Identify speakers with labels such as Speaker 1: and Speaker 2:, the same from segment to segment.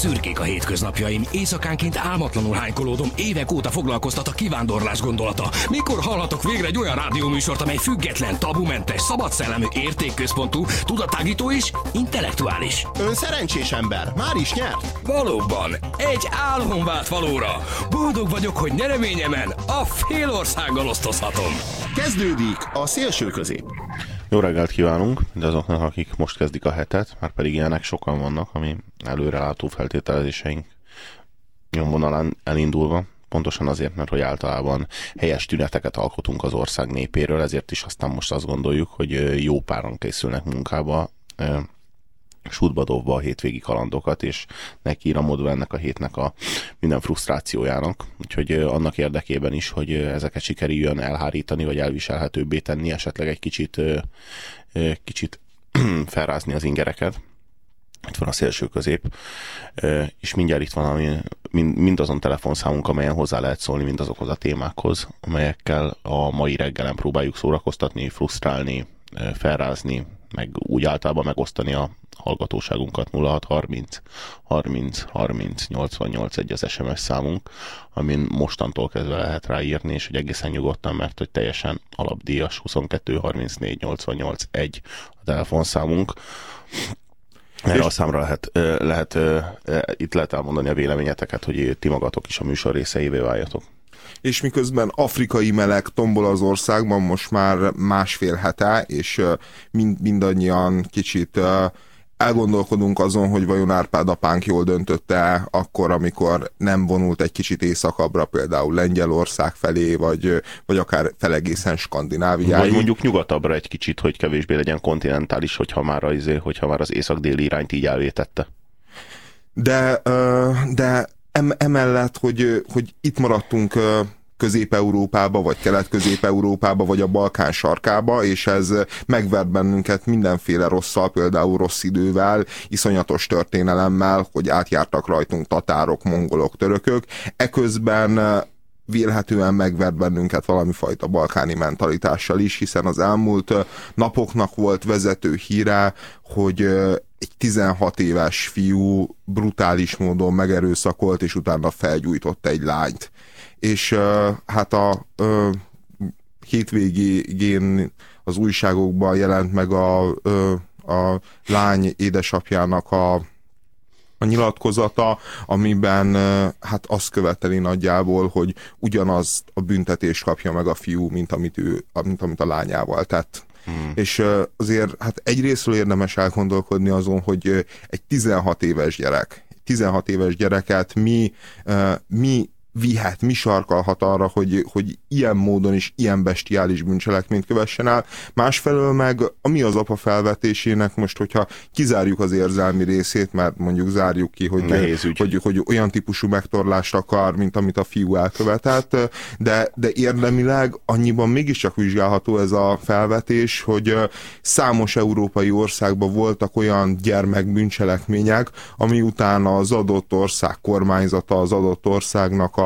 Speaker 1: Szürkék a hétköznapjaim, éjszakánként álmatlanul hánykolódom, évek óta foglalkoztat a kivándorlás gondolata. Mikor hallhatok végre egy olyan rádióműsort, amely független, tabumentes, szabadszellemű, értékközpontú, tudatágító és intellektuális?
Speaker 2: Ön szerencsés ember, már is nyert?
Speaker 1: Valóban, egy álom vált valóra. Boldog vagyok, hogy nyereményemen a fél országgal osztozhatom.
Speaker 2: Kezdődik a szélső közép.
Speaker 3: Jó reggelt kívánunk mindazoknak, akik most kezdik a hetet, már pedig ilyenek sokan vannak, ami előrelátó feltételezéseink nyomvonalán elindulva. Pontosan azért, mert hogy általában helyes tüneteket alkotunk az ország népéről, ezért is aztán most azt gondoljuk, hogy jó páran készülnek munkába, sútba dobva a hétvégi kalandokat, és nekiíramodva ennek a hétnek a minden frusztrációjának. Úgyhogy annak érdekében is, hogy ezeket sikerüljön elhárítani, vagy elviselhetőbbé tenni, esetleg egy kicsit felrázni az ingereket. Itt van a szélső közép, és mindjárt itt van mindazon telefonszámunk, amelyen hozzá lehet szólni mindazokhoz a témákhoz, amelyekkel a mai reggelen próbáljuk szórakoztatni, frusztrálni, felrázni, meg úgy általában megosztani a hallgatóságunkat. 0630 30 30 88 1 az SMS számunk, amin mostantól kezdve lehet ráírni, és hogy egészen nyugodtan, mert hogy teljesen alapdíjas. 22 34 88 1 a telefonszámunk. Erre a számra itt lehet elmondani a véleményeteket, hogy ti magatok is a műsor részeivé váljatok.
Speaker 4: És miközben afrikai meleg tombol az országban most már másfél hete, és mindannyian kicsit elgondolkodunk azon, hogy vajon Árpád apánk jól döntötte akkor, amikor nem vonult egy kicsit északabbra, például Lengyelország felé, vagy akár felegészen Skandináviáig.
Speaker 3: Vagy mondjuk nyugatabbra egy kicsit, hogy kevésbé legyen kontinentális, hogyha már az észak-déli irányt így elvétette.
Speaker 4: De emellett, hogy itt maradtunk Közép-Európába, vagy Kelet-Közép-Európába, vagy a Balkán sarkába, és ez megvert bennünket mindenféle rosszal, például rossz idővel, iszonyatos történelemmel, hogy átjártak rajtunk tatárok, mongolok, törökök. Eközben vélhetően megvert bennünket valami fajta balkáni mentalitással is, hiszen az elmúlt napoknak volt vezető híre, hogy egy 16 éves fiú brutális módon megerőszakolt, és utána felgyújtott egy lányt. És hát a hétvégén az újságokban jelent meg a lány édesapjának a nyilatkozata, amiben hát azt követeli nagyjából, hogy ugyanazt a büntetést kapja meg a fiú, mint amit a lányával tett. És azért hát egyrészről érdemes elgondolkodni azon, hogy egy 16 éves gyereket mi vihet, mi sarkalhat arra, hogy ilyen módon is ilyen bestiális bűncselekményt kövessen el. Másfelől meg, ami az apa felvetésének, most hogyha kizárjuk az érzelmi részét, mert mondjuk zárjuk ki, hogy olyan típusú megtorlást akar, mint amit a fiú elkövetett, de érdemileg annyiban mégiscsak vizsgálható ez a felvetés, hogy számos európai országban voltak olyan gyermekbűncselekmények, ami után az adott ország kormányzata, az adott országnak a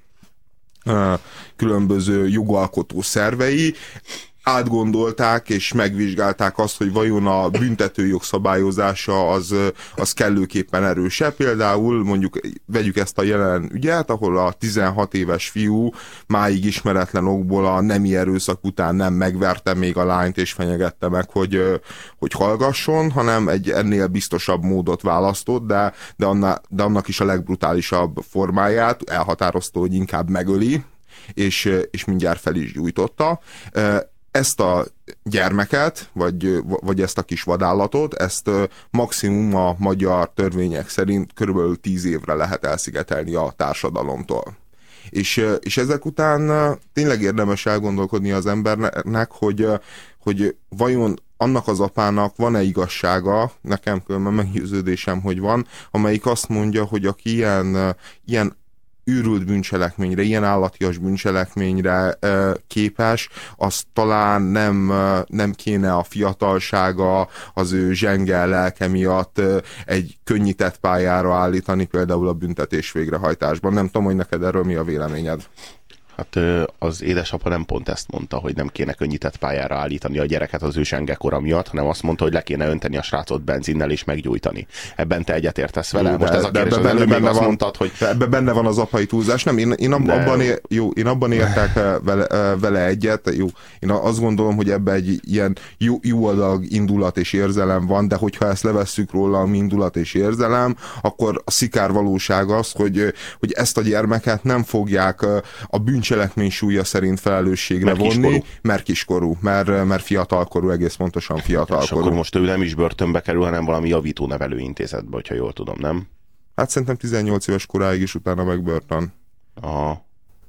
Speaker 4: különböző jogalkotó szervei átgondolták és megvizsgálták azt, hogy vajon a büntetőjog szabályozása az kellőképpen erőse. Például mondjuk vegyük ezt a jelen ügyet, ahol a 16 éves fiú máig ismeretlen okból a nemi erőszak után nem megverte még a lányt és fenyegette meg, hogy hallgasson, hanem egy ennél biztosabb módot választott, de annak is a legbrutálisabb formáját elhatározta, hogy inkább megöli, és mindjárt fel is gyújtotta. Ezt a gyermeket, vagy ezt a kis vadállatot, ezt maximum a magyar törvények szerint körülbelül 10 évre lehet elszigetelni a társadalomtól. És ezek után tényleg érdemes elgondolkodni az embernek, hogy vajon annak az apának van-e igazsága, nekem különben meggyőződésem, hogy van, amelyik azt mondja, hogy aki ilyen őrült bűncselekményre, ilyen állatias bűncselekményre képes, az talán nem kéne a fiatalsága, az ő zsenge lelke miatt egy könnyített pályára állítani, például a büntetés végrehajtásban. Nem tudom, hogy neked erről mi a véleményed?
Speaker 3: Hát az édesapa nem pont ezt mondta, hogy nem kéne könnyített pályára állítani a gyereket az ő zsengekora miatt, hanem azt mondta, hogy le kéne önteni a srácot benzinnel és meggyújtani. Ebben te egyetértesz vele?
Speaker 4: Jó,
Speaker 3: most ez a kérdés, az előbb még azt mondtad, hogy...
Speaker 4: Ebben benne van az apai túlzás. Nem, én abban értek vele egyet. Jó, én azt gondolom, hogy ebben egy ilyen jó adag indulat és érzelem van, de hogyha ezt levesszük róla, a indulat és érzelem, akkor a szikár valóság az, hogy ezt a gyermeket nem fogják a bűncselekmény súlya szerint felelősségre vonni, mert kiskorú, mert fiatalkorú, egész pontosan fiatalkorú.
Speaker 3: És akkor most ő nem is börtönbe kerül, hanem valami javító nevelőintézetbe, hogyha jól tudom, nem?
Speaker 4: Hát szerintem 18 éves koráig is, utána meg börtön.
Speaker 3: Aha.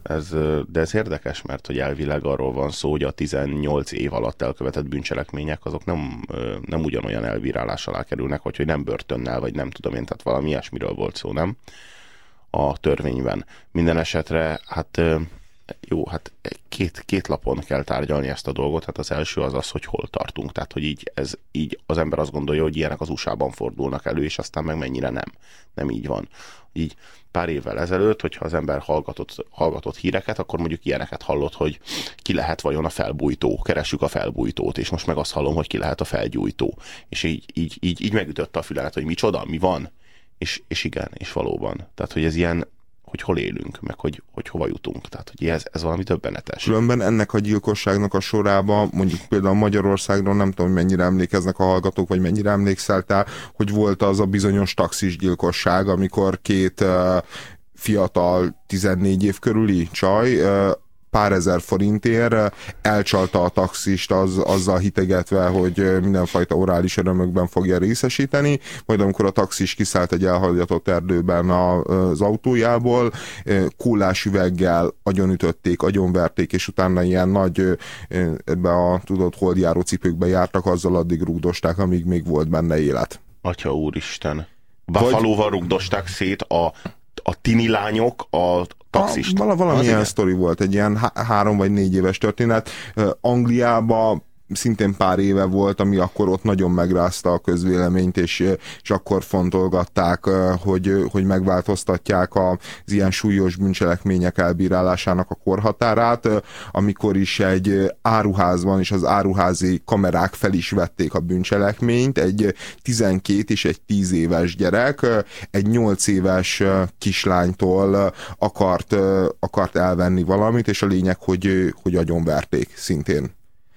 Speaker 3: De ez érdekes, mert hogy elvileg arról van szó, hogy a 18 év alatt elkövetett bűncselekmények azok nem ugyanolyan elbírálás alá kerülnek, vagy hogy nem börtönnel, vagy nem tudom én, tehát valami ilyesmiről volt szó, nem? A törvényben. Minden esetre, hát jó, hát két lapon kell tárgyalni ezt a dolgot. Hát az első az, hogy hol tartunk. Tehát, hogy így az ember azt gondolja, hogy ilyenek az USA-ban fordulnak elő, és aztán meg mennyire nem. Nem így van. Így pár évvel ezelőtt, hogyha az ember hallgatott híreket, akkor mondjuk ilyeneket hallott, hogy ki lehet vajon a felbújtó, keressük a felbújtót, és most meg azt hallom, hogy ki lehet a felgyújtó. És így megütötte a fülemet, hogy micsoda, mi van? És igen, és valóban. Tehát, hogy ez ilyen, hogy hol élünk, meg hogy hova jutunk. Tehát, hogy ez valami döbbenetes. Különben
Speaker 4: ennek a gyilkosságnak a sorában, mondjuk például Magyarországról, nem tudom, mennyire emlékeznek a hallgatók, vagy mennyire emlékszel te, hogy volt az a bizonyos taxis gyilkosság, amikor két fiatal, 14 év körüli csaj pár ezer forintért elcsalta a taxist azzal hitegetve, hogy mindenfajta orális örömökben fogja részesíteni, majd amikor a taxis kiszállt egy elhagyatott erdőben az autójából, kólás üveggel agyonütötték, agyonverték, és utána ilyen nagy ebbe a holdjáró cipőkbe jártak, azzal addig rúgdosták, amíg még volt benne élet.
Speaker 3: Atya úristen! Buffalóval rúgdosták szét a tini lányok a taxist.
Speaker 4: Valamilyen sztori volt, egy ilyen 3 vagy 4 éves történet. Angliában szintén pár éve volt, ami akkor ott nagyon megrázta a közvéleményt, és akkor fontolgatták, hogy megváltoztatják az ilyen súlyos bűncselekmények elbírálásának a korhatárát, amikor is egy áruházban és az áruházi kamerák fel is vették a bűncselekményt, egy 12 és egy 10 éves gyerek egy 8 éves kislánytól akart elvenni valamit, és a lényeg, hogy agyonverték szintén.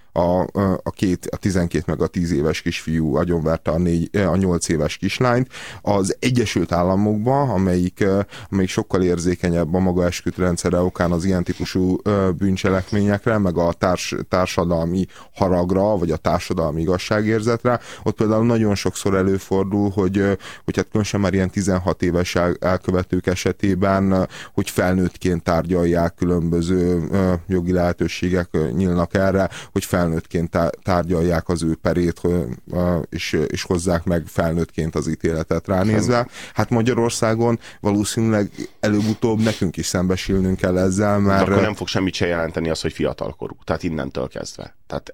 Speaker 4: A 12 meg a 10 éves kisfiú agyonverte a 8 éves kislányt. Az Egyesült Államokban, amelyik sokkal érzékenyebb a maga esküdtrendszere okán az ilyen típusú bűncselekményekre, meg a társadalmi haragra, vagy a társadalmi igazságérzetre, ott például nagyon sokszor előfordul, hogy hát különösen már ilyen 16 éves elkövetők esetében, hogy felnőttként tárgyalják, különböző jogi lehetőségek nyílnak erre, hogy felnőttként tárgyalják az ő perét, és hozzák meg felnőttként az ítéletet ránézve. Hát Magyarországon valószínűleg előbb-utóbb nekünk is szembesülnünk kell ezzel, mert...
Speaker 3: De akkor nem fog semmit se jelenteni az, hogy fiatalkorú. Tehát innentől kezdve.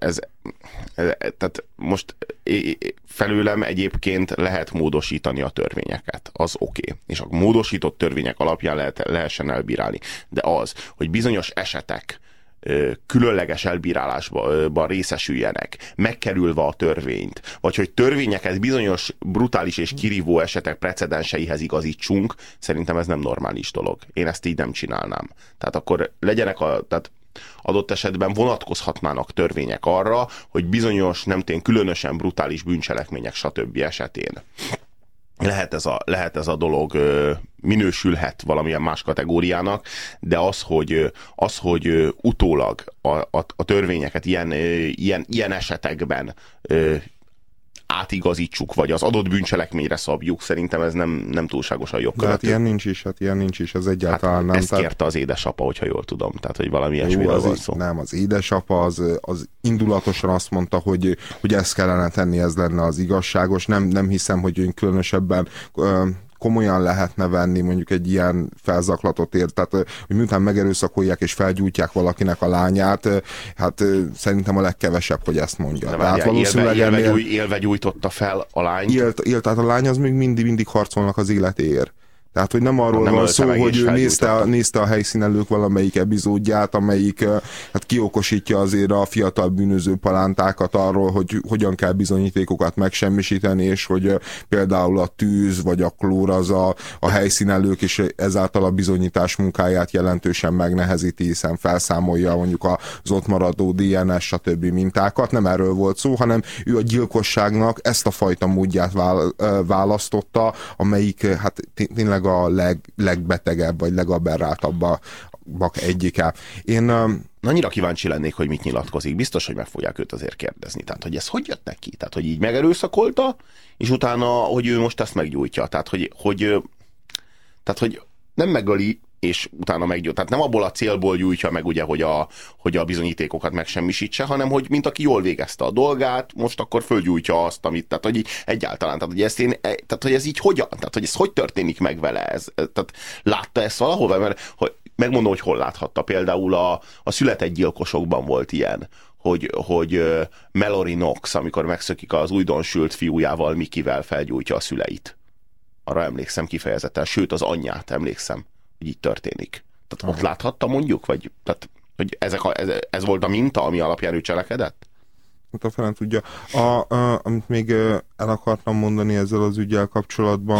Speaker 3: Tehát most felőlem egyébként lehet módosítani a törvényeket. Az oké. És a módosított törvények alapján lehessen elbírálni. De az, hogy bizonyos esetek különleges elbírálásban részesüljenek, megkerülve a törvényt, vagy hogy törvényeket bizonyos brutális és kirívó esetek precedenseihez igazítsunk, szerintem ez nem normális dolog. Én ezt így nem csinálnám. Tehát akkor legyenek tehát adott esetben vonatkozhatnának törvények arra, hogy bizonyos, nem tény, különösen brutális bűncselekmények, stb. Esetén lehet ez a dolog minősülhet valamilyen más kategóriának, de az, hogy utólag a törvényeket ilyen esetekben átigazítsuk, vagy az adott bűncselekményre szabjuk, szerintem ez nem túlságosan jogkövető.
Speaker 4: Hát ilyen nincs is, ez egyáltalán nem.
Speaker 3: Ezt kérte az édesapa, hogyha jól tudom, tehát hogy valami ilyesmiről van szó.
Speaker 4: Nem, az édesapa az indulatosan azt mondta, hogy ezt kellene tenni, ez lenne az igazságos. Nem hiszem, hogy különösebben komolyan lehetne venni mondjuk egy ilyen felzaklatot ért, tehát hogy miután megerőszakolják és felgyújtják valakinek a lányát, hát szerintem a legkevesebb, hogy ezt mondja.
Speaker 3: Tehát valószínűleg élve gyújtotta fel a lányt.
Speaker 4: Tehát a lány az még mindig harcolnak az életéért. Tehát, hogy nem arról van szó, hogy ő nézte a helyszínelők valamelyik epizódját, amelyik hát kiokosítja azért a fiatal bűnöző palántákat arról, hogy hogyan kell bizonyítékokat megsemmisíteni, és hogy például a tűz vagy a klór az a helyszínelők, és ezáltal a bizonyítás munkáját jelentősen megnehezíti, hiszen felszámolja mondjuk az ott maradó DNS, stb. Mintákat. Nem erről volt szó, hanem ő a gyilkosságnak ezt a fajta módját választotta, amelyik hát tényleg a legbetegebb, vagy legaberráltabbak egyike. Én
Speaker 3: annyira kíváncsi lennék, hogy mit nyilatkozik. Biztos, hogy meg fogják őt azért kérdezni. Tehát, hogy ez hogy jött neki? Tehát, hogy így megerőszakolta, és utána, hogy ő most ezt meggyújtja. Tehát, hogy nem megöli, és utána meggyújtja. Tehát nem abból a célból gyújtja meg, ugye, hogy a bizonyítékokat megsemmisítse, hanem hogy mint aki jól végezte a dolgát, most akkor fölgyújtja azt, amit, tehát, hogy egyáltalán, tehát, hogy ez így hogyan? Tehát, hogy ez hogy történik meg vele? Tehát látta ezt valahol? Mert megmondom, hogy hol láthatta. Például a Született gyilkosokban volt ilyen, hogy Mallory Knox, amikor megszökik az újdonsült fiújával, Mickeyvel felgyújtja a szüleit. Arra emlékszem kifejezetten, sőt az anyját emlékszem, hogy így történik. Tehát ott láthatta mondjuk? Vagy tehát, hogy ez volt a minta, ami alapján ő cselekedett?
Speaker 4: Hát a fene tudja. Amit még el akartam mondani ezzel az üggyel kapcsolatban,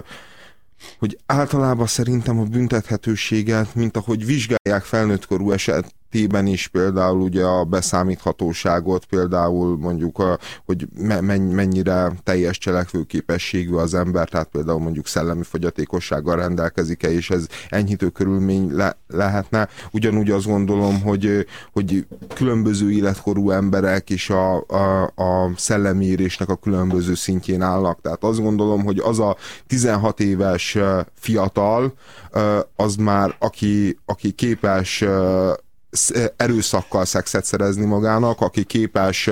Speaker 4: hogy általában szerintem a büntethetőséget, mint ahogy vizsgálják felnőttkorú esetében is, például ugye a beszámíthatóságot, például mondjuk, hogy mennyire teljes cselekvőképességű az ember, tehát például mondjuk szellemi fogyatékossággal rendelkezik-e, és ez enyhítő körülmény lehetne. Ugyanúgy azt gondolom, hogy különböző életkorú emberek is a szellemi érésnek a különböző szintjén állnak. Tehát azt gondolom, hogy az a 16 éves fiatal, az már, aki képes erőszakkal szexet szerezni magának, aki képes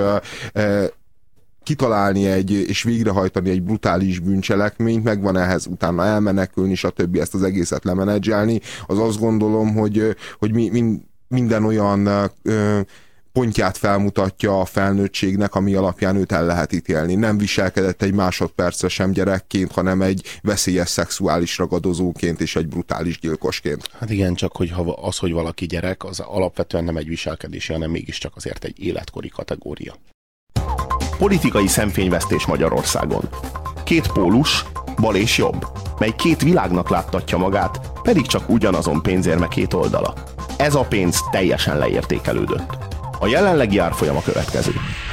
Speaker 4: kitalálni és végrehajtani egy brutális bűncselekményt, megvan ehhez utána elmenekülni, stb. Ezt az egészet lemenedzselni, az azt gondolom, hogy minden olyan pontját felmutatja a felnőttségnek, ami alapján őt el lehet ítélni. Nem viselkedett egy másodpercre sem gyerekként, hanem egy veszélyes szexuális ragadozóként és egy brutális gyilkosként.
Speaker 3: Hát igen, csak hogy valaki gyerek, az alapvetően nem egy viselkedési, hanem mégiscsak azért egy életkori kategória.
Speaker 5: Politikai szemfényvesztés Magyarországon. Két pólus, bal és jobb, mely két világnak láttatja magát, pedig csak ugyanazon pénzérme két oldala. Ez a pénz teljesen leértékelődött. A jelenlegi árfolyam a következő.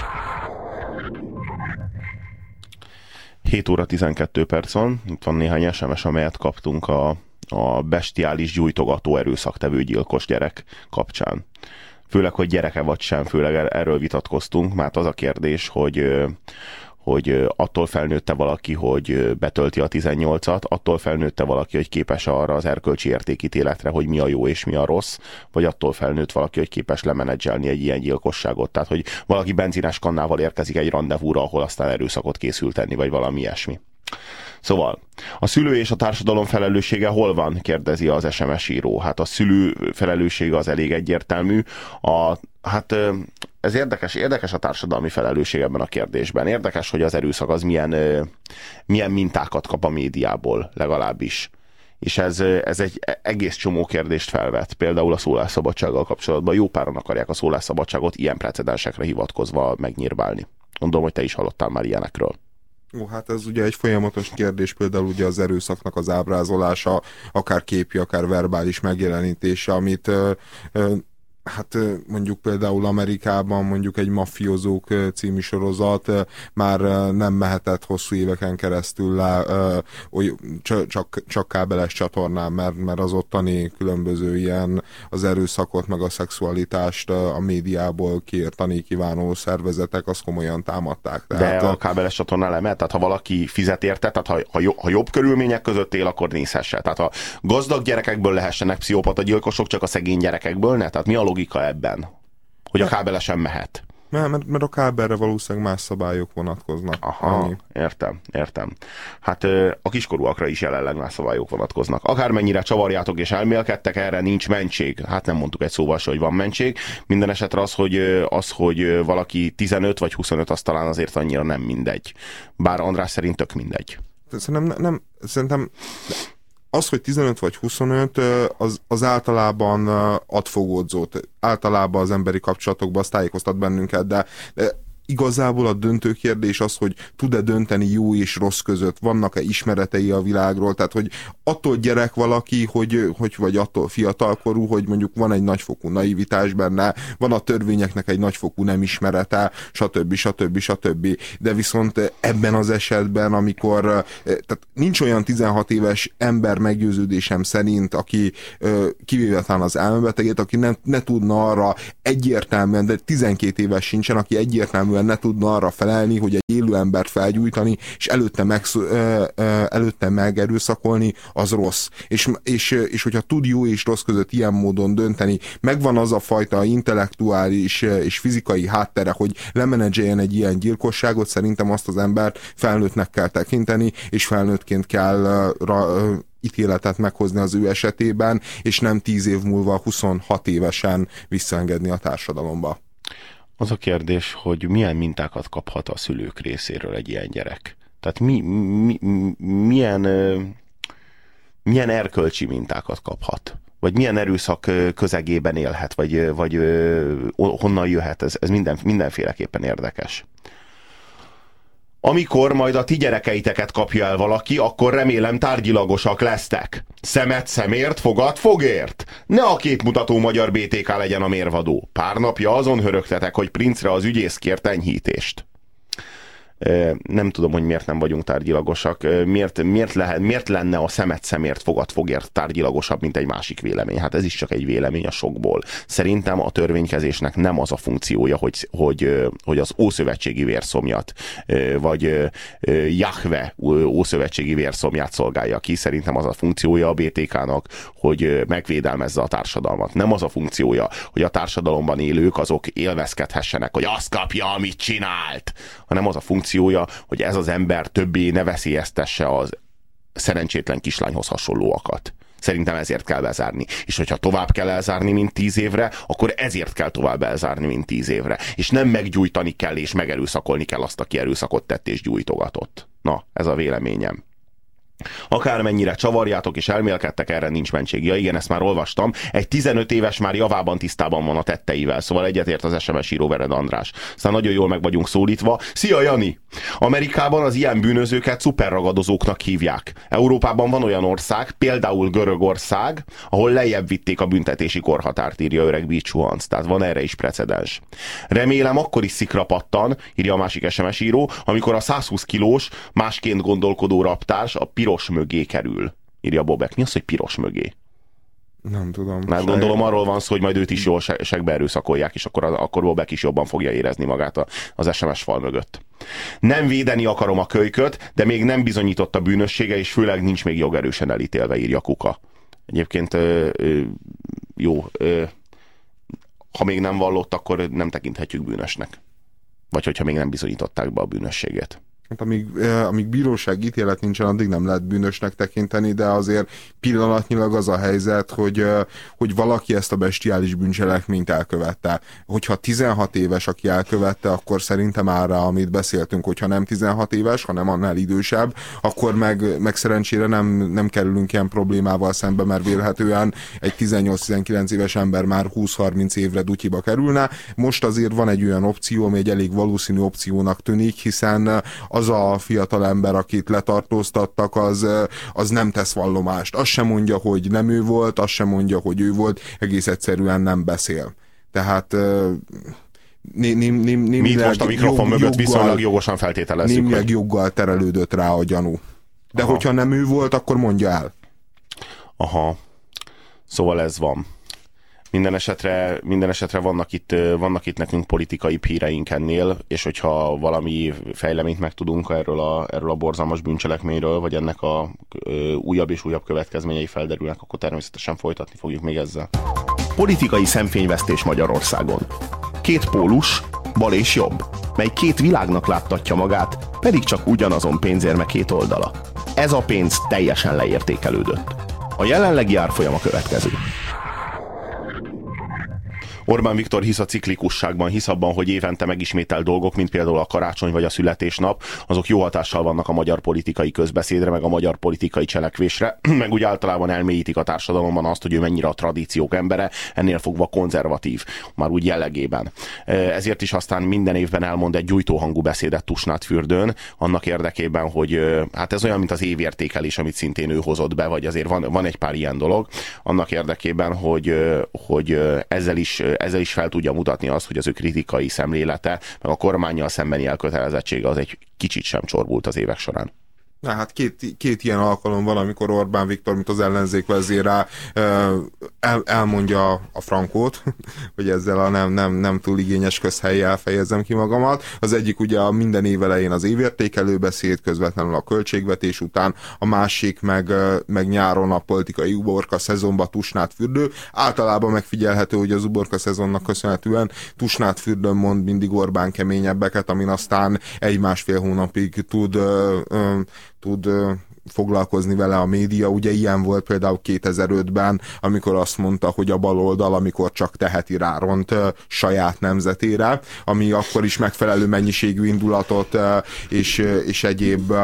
Speaker 3: 7 óra 12 perc van. Itt van néhány SMS, amelyet kaptunk a bestiális gyújtogató erőszaktevő gyilkos gyerek kapcsán. Főleg, hogy gyereke vagy sem, főleg erről vitatkoztunk, mert az a kérdés, hogy attól felnőtte valaki, hogy betölti a 18-at, attól felnőtte valaki, hogy képes arra az erkölcsi értékítéletre, hogy mi a jó és mi a rossz, vagy attól felnőtt valaki, hogy képes lemenedzselni egy ilyen gyilkosságot. Tehát, hogy valaki benzines kannával érkezik egy randevúra, ahol aztán erőszakot készül tenni, vagy valami ilyesmi. Szóval, a szülő és a társadalom felelőssége hol van? Kérdezi az SMS író. Hát a szülő felelőssége az elég egyértelmű. Ez érdekes a társadalmi felelősség ebben a kérdésben. Érdekes, hogy az erőszak az milyen mintákat kap a médiából legalábbis. És ez egy egész csomó kérdést felvet. Például a szólásszabadsággal kapcsolatban jó páran akarják a szólásszabadságot ilyen precedensekre hivatkozva megnyírbálni. Gondolom, hogy te is hallottál már ilyenekről.
Speaker 4: Ó, hát ez ugye egy folyamatos kérdés, például ugye az erőszaknak az ábrázolása, akár képi, akár verbális megjelenítése, amit hát mondjuk például Amerikában mondjuk egy Mafiózók című sorozat már nem mehetett hosszú éveken keresztül le csak kábeles csatornán, mert az ottani különböző ilyen az erőszakot meg a szexualitást a médiából kiirtani kívánó szervezetek azt komolyan támadták.
Speaker 3: Tehát, de a kábeles csatornán lemehet? Tehát ha valaki fizet érte, tehát ha jobb körülmények között él, akkor nézhesse. Tehát ha gazdag gyerekekből lehessenek pszichopata gyilkosok, csak a szegény gyerekekből ne? Tehát mi a logika ebben? Hogy a kábelesen mehet?
Speaker 4: Mert a kábelre valószínűleg más szabályok vonatkoznak.
Speaker 3: Aha, értem. Hát a kiskorúakra is jelenleg más szabályok vonatkoznak. Akármennyire csavarjátok és elmélkedtek, erre nincs mentség. Hát nem mondtuk egy szóval se, hogy van mentség. Minden esetre az, hogy valaki 15 vagy 25, az talán azért annyira nem mindegy. Bár András szerint tök mindegy.
Speaker 4: Szerintem az, hogy 15 vagy 25, az általában adfogódzó. Általában az emberi kapcsolatokban azt tájékoztat bennünket, de igazából a döntő kérdés az, hogy tud-e dönteni jó és rossz között, vannak-e ismeretei a világról, tehát hogy attól gyerek valaki, vagy attól fiatalkorú, hogy mondjuk van egy nagyfokú naivitás benne, van a törvényeknek egy nagyfokú nem ismerete, stb. De viszont ebben az esetben, amikor tehát nincs olyan 16 éves ember meggyőződésem szerint, aki kivéve talán az elmebetegét, aki ne tudna arra egyértelműen, de 12 éves sincsen, aki egyértelműen ne tudna arra felelni, hogy egy élő embert felgyújtani, és előtte megerőszakolni, az rossz. És hogyha tud jó és rossz között ilyen módon dönteni, megvan az a fajta intellektuális és fizikai háttere, hogy lemenedzseljen egy ilyen gyilkosságot, szerintem azt az embert felnőttnek kell tekinteni, és felnőttként kell ítéletet meghozni az ő esetében, és nem 10 év múlva 26 évesen visszaengedni a társadalomba.
Speaker 3: Az a kérdés, hogy milyen mintákat kaphat a szülők részéről egy ilyen gyerek. Tehát milyen erkölcsi mintákat kaphat? Vagy milyen erőszak közegében élhet? Vagy honnan jöhet? Ez mindenféleképpen érdekes. Amikor majd a ti gyerekeiteket kapja el valaki, akkor remélem tárgyilagosak lesztek. Szemet szemért, fogad fogért. Ne a képmutató magyar BTK legyen a mérvadó. Pár napja azon hörögtetek, hogy princre az ügyész kért enyhítést. Nem tudom, hogy miért nem vagyunk tárgyilagosak. Miért lenne a szemet szemért, fogad fogért tárgyilagosabb, mint egy másik vélemény? Hát ez is csak egy vélemény a sokból. Szerintem a törvénykezésnek nem az a funkciója, hogy az ószövetségi vérszomjat, vagy Jahve ószövetségi vérszomját szolgálja ki. Szerintem az a funkciója a BTK-nak, hogy megvédelmezze a társadalmat. Nem az a funkciója, hogy a társadalomban élők azok élvezkedhessenek, hogy azt kapja, amit csinált, hanem az a funkciója, hogy ez az ember többé ne veszélyeztesse az szerencsétlen kislányhoz hasonlóakat. Szerintem ezért kell bezárni. És hogyha tovább kell elzárni, mint 10 évre, akkor ezért kell tovább elzárni, mint 10 évre. És nem meggyújtani kell, és megerőszakolni kell azt, aki erőszakot tett és gyújtogatott. Na, ez a véleményem. Akármennyire csavarjátok és elmélkedtek, erre nincs mentség. Ja igen, ezt már olvastam. Egy 15 éves már javában tisztában van a tetteivel, szóval egyetért az SMS író Vered András. Aztán nagyon jól meg vagyunk szólítva. Szia Jani! Amerikában az ilyen bűnözőket szuperragadozóknak hívják. Európában van olyan ország, például Görögország, ahol lejjebb vitték a büntetési korhatárt, írja öreg Bícsúhanc. Tehát van erre is precedens. Remélem akkor is szikra pattan, írja a másik SMS író, amikor a 120 kilós, másként gondolkodó raptárs a piros mögé kerül, írja Bobek. Mi az, hogy piros mögé?
Speaker 4: Nem tudom.
Speaker 3: Mert gondolom arról van szó, hogy majd őt is jól segbe erőszakolják, és akkor Bobek is jobban fogja érezni magát az SMS fal mögött. Nem védeni akarom a kölyköt, de még nem bizonyított a bűnössége, és főleg nincs még jogerősen elítélve, írja Kuka. Egyébként jó, ha még nem vallott, akkor nem tekinthetjük bűnösnek. Vagy hogyha még nem bizonyították be a bűnösségét.
Speaker 4: Hát amíg bíróság ítélet nincsen, addig nem lehet bűnösnek tekinteni, de azért pillanatnyilag az a helyzet, hogy valaki ezt a bestiális bűncselekményt elkövette. Hogyha 16 éves, aki elkövette, akkor szerintem arra, amit beszéltünk, hogyha nem 16 éves, hanem annál idősebb, akkor meg szerencsére nem kerülünk ilyen problémával szembe, mert vélhetően egy 18-19 éves ember már 20-30 évre dutyiba kerülne. Most azért van egy olyan opció, ami egy elég valószínű opciónak tűnik, hiszen az a fiatal ember, akit letartóztattak, az nem tesz vallomást. Azt sem mondja, hogy nem ő volt, azt sem mondja, hogy ő volt, egész egyszerűen nem beszél. Tehát
Speaker 3: mi itt most a mikrofon mögött viszonylag jogosan feltételezzük.
Speaker 4: Némileg joggal terelődött rá a gyanú. De aha, hogyha nem ő volt, akkor mondja el.
Speaker 3: Aha. Szóval ez van. Minden esetre vannak itt nekünk politikai híreink ennél, és hogyha valami fejleményt megtudunk erről a borzalmas bűncselekményről, vagy ennek a újabb és újabb következményei felderülnek, akkor természetesen folytatni fogjuk még ezzel.
Speaker 5: Politikai szemfényvesztés Magyarországon. Két pólus, bal és jobb, mely két világnak láttatja magát, pedig csak ugyanazon pénzérme két oldala. Ez a pénz teljesen leértékelődött. A jelenlegi árfolyam a következő.
Speaker 3: Orbán Viktor hisz a ciklikusságban, hisz abban, hogy évente megismételt dolgok, mint például a karácsony vagy a születésnap, azok jó hatással vannak a magyar politikai közbeszédre, meg a magyar politikai cselekvésre, meg úgy általában elmélyítik a társadalomban azt, hogy ő mennyire a tradíciók embere, ennél fogva konzervatív, már úgy jellegében. Ezért is aztán minden évben elmond egy gyújtóhangú beszédet Tusnádfürdőn, annak érdekében, hogy hát ez olyan, mint az évértékelés, amit szintén ő hozott be, vagy azért van egy pár ilyen dolog, annak érdekében, hogy ezzel is fel tudja mutatni azt, hogy az ő kritikai szemlélete, meg a kormánnyal szembeni elkötelezettsége az egy kicsit sem csorbult az évek során.
Speaker 4: Na hát két ilyen alkalom van, amikor Orbán Viktor, mint az ellenzék vezére elmondja a frankót, hogy ezzel a nem túl igényes közhellyel fejezem ki magamat. Az egyik ugye a minden év elején az évértékelő beszéd, közvetlenül a költségvetés után, a másik meg nyáron a politikai uborka szezonban Tusnádfürdő. Általában megfigyelhető, hogy az uborka szezonnak köszönhetően Tusnádfürdőn mond mindig Orbán keményebbeket, amin aztán egy-másfél hónapig tud foglalkozni vele a média. Ugye ilyen volt például 2005-ben, amikor azt mondta, hogy a baloldal, amikor csak teheti ráront saját nemzetére, ami akkor is megfelelő mennyiségű indulatot és egyéb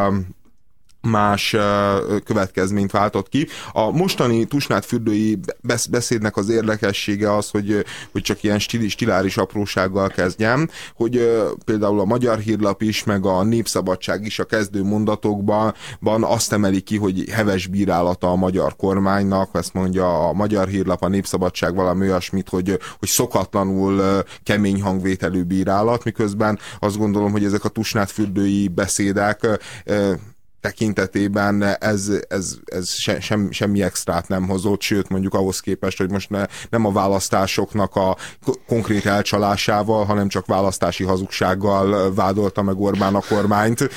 Speaker 4: más következményt váltott ki. A mostani Tusnádfürdői beszédnek az érdekessége az, hogy csak ilyen stiláris aprósággal kezdjem, hogy például a Magyar Hírlap is, meg a Népszabadság is a kezdő mondatokban azt emeli ki, hogy heves bírálata a magyar kormánynak, ezt mondja a Magyar Hírlap, a Népszabadság valami olyasmit, hogy szokatlanul kemény hangvételű bírálat, miközben azt gondolom, hogy ezek a Tusnádfürdői beszédek tekintetében ez semmi extrát nem hozott, sőt mondjuk ahhoz képest, hogy most nem a választásoknak a konkrét elcsalásával, hanem csak választási hazugsággal vádolta meg Orbán a kormányt.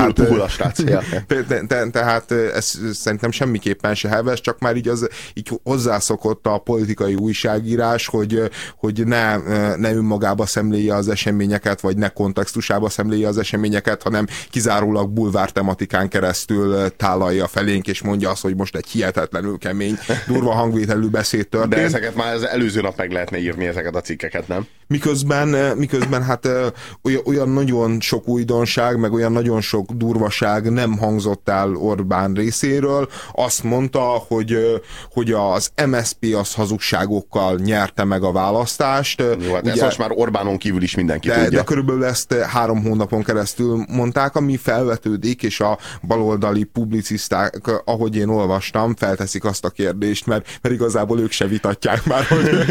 Speaker 4: Tehát ez szerintem semmiképpen se heves, csak már így hozzászokott a politikai újságírás, hogy ne önmagába szemlélje az eseményeket, vagy ne kontextusába szemlélje az eseményeket, hanem kizárólag bulvár tematikán keresztül tálalja felénk, és mondja azt, hogy most egy hihetetlenül kemény, durva hangvételű beszéd történt.
Speaker 3: De ezeket már az előző nap meg lehetne írni, ezeket a cikkeket, nem?
Speaker 4: Miközben hát olyan nagyon sok újdonság, meg olyan nagyon sok durvaság nem hangzott el Orbán részéről. Azt mondta, hogy az MSZP az hazugságokkal nyerte meg a választást.
Speaker 3: Jó, hát ugye, ez most már Orbánon kívül is mindenki tudja.
Speaker 4: De körülbelül ezt 3 hónapon keresztül mondták, ami felvetődik, és a baloldali publicisták, ahogy én olvastam, felteszik azt a kérdést, mert igazából ők se vitatják már,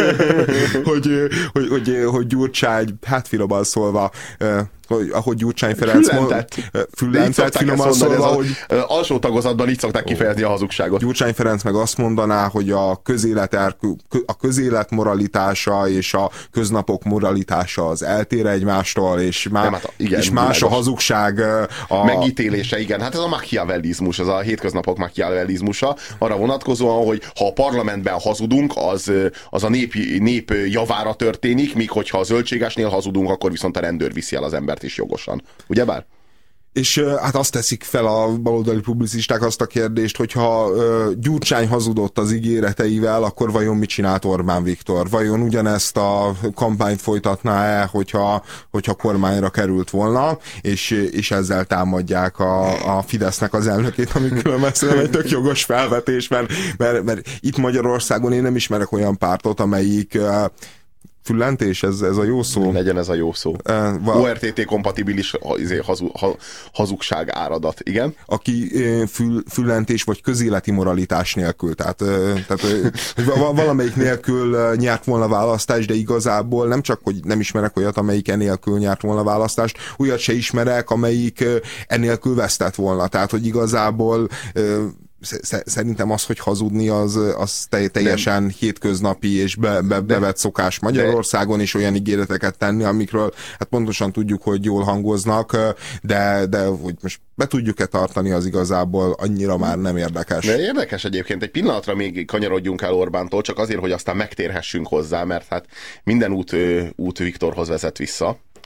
Speaker 4: hogy Gyurcsány, hát finoman szólva, ahogy Gyurcsány Ferenc füllentett, finoman szólva, hogy
Speaker 3: alsó tagozatban így szokták kifejezni a hazugságot.
Speaker 4: Gyurcsány Ferenc meg azt mondaná, hogy a közélet moralitása és a köznapok moralitása az eltér egymástól, és más a hazugság.
Speaker 3: Megítélése, igen. Hát ez a machiavellizmus, ez a hétköznapok machiavellizmusa, arra vonatkozóan, hogy ha a parlamentben hazudunk, az a nép javára történik, míg hogyha a zöldségesnél hazudunk, akkor viszont a rendőr viszi el az embert is jogosan. Ugyebár?
Speaker 4: És hát azt teszik fel a baloldali publicisták azt a kérdést, hogyha Gyurcsány hazudott az ígéreteivel, akkor vajon mit csinált Orbán Viktor? Vajon ugyanezt a kampányt folytatná-e, hogyha kormányra került volna, és ezzel támadják a Fidesznek az elnökét, ami különben szerintem egy tök jogos felvetés, mert itt Magyarországon én nem ismerek olyan pártot, amelyik füllentés, ez a jó szó.
Speaker 3: Legyen ez a jó szó. ORTT kompatibilis hazugság áradat, igen.
Speaker 4: Aki füllentés vagy közéleti moralitás nélkül, tehát valamelyik nélkül nyert volna választást, de igazából nem csak, hogy nem ismerek olyat, amelyik enélkül nyert volna választást, olyat se ismerek, amelyik enélkül vesztett volna. Tehát, hogy igazából szerintem az, hogy hazudni, az teljesen hétköznapi és bevett szokás Magyarországon, és olyan ígéreteket tenni, amikről hát pontosan tudjuk, hogy jól hangoznak, de hogy most be tudjuk-e tartani, az igazából annyira már nem érdekes.
Speaker 3: De érdekes egyébként, egy pillanatra még kanyarodjunk el Orbántól, csak azért, hogy aztán megtérhessünk hozzá, mert hát minden út Viktorhoz vezet vissza.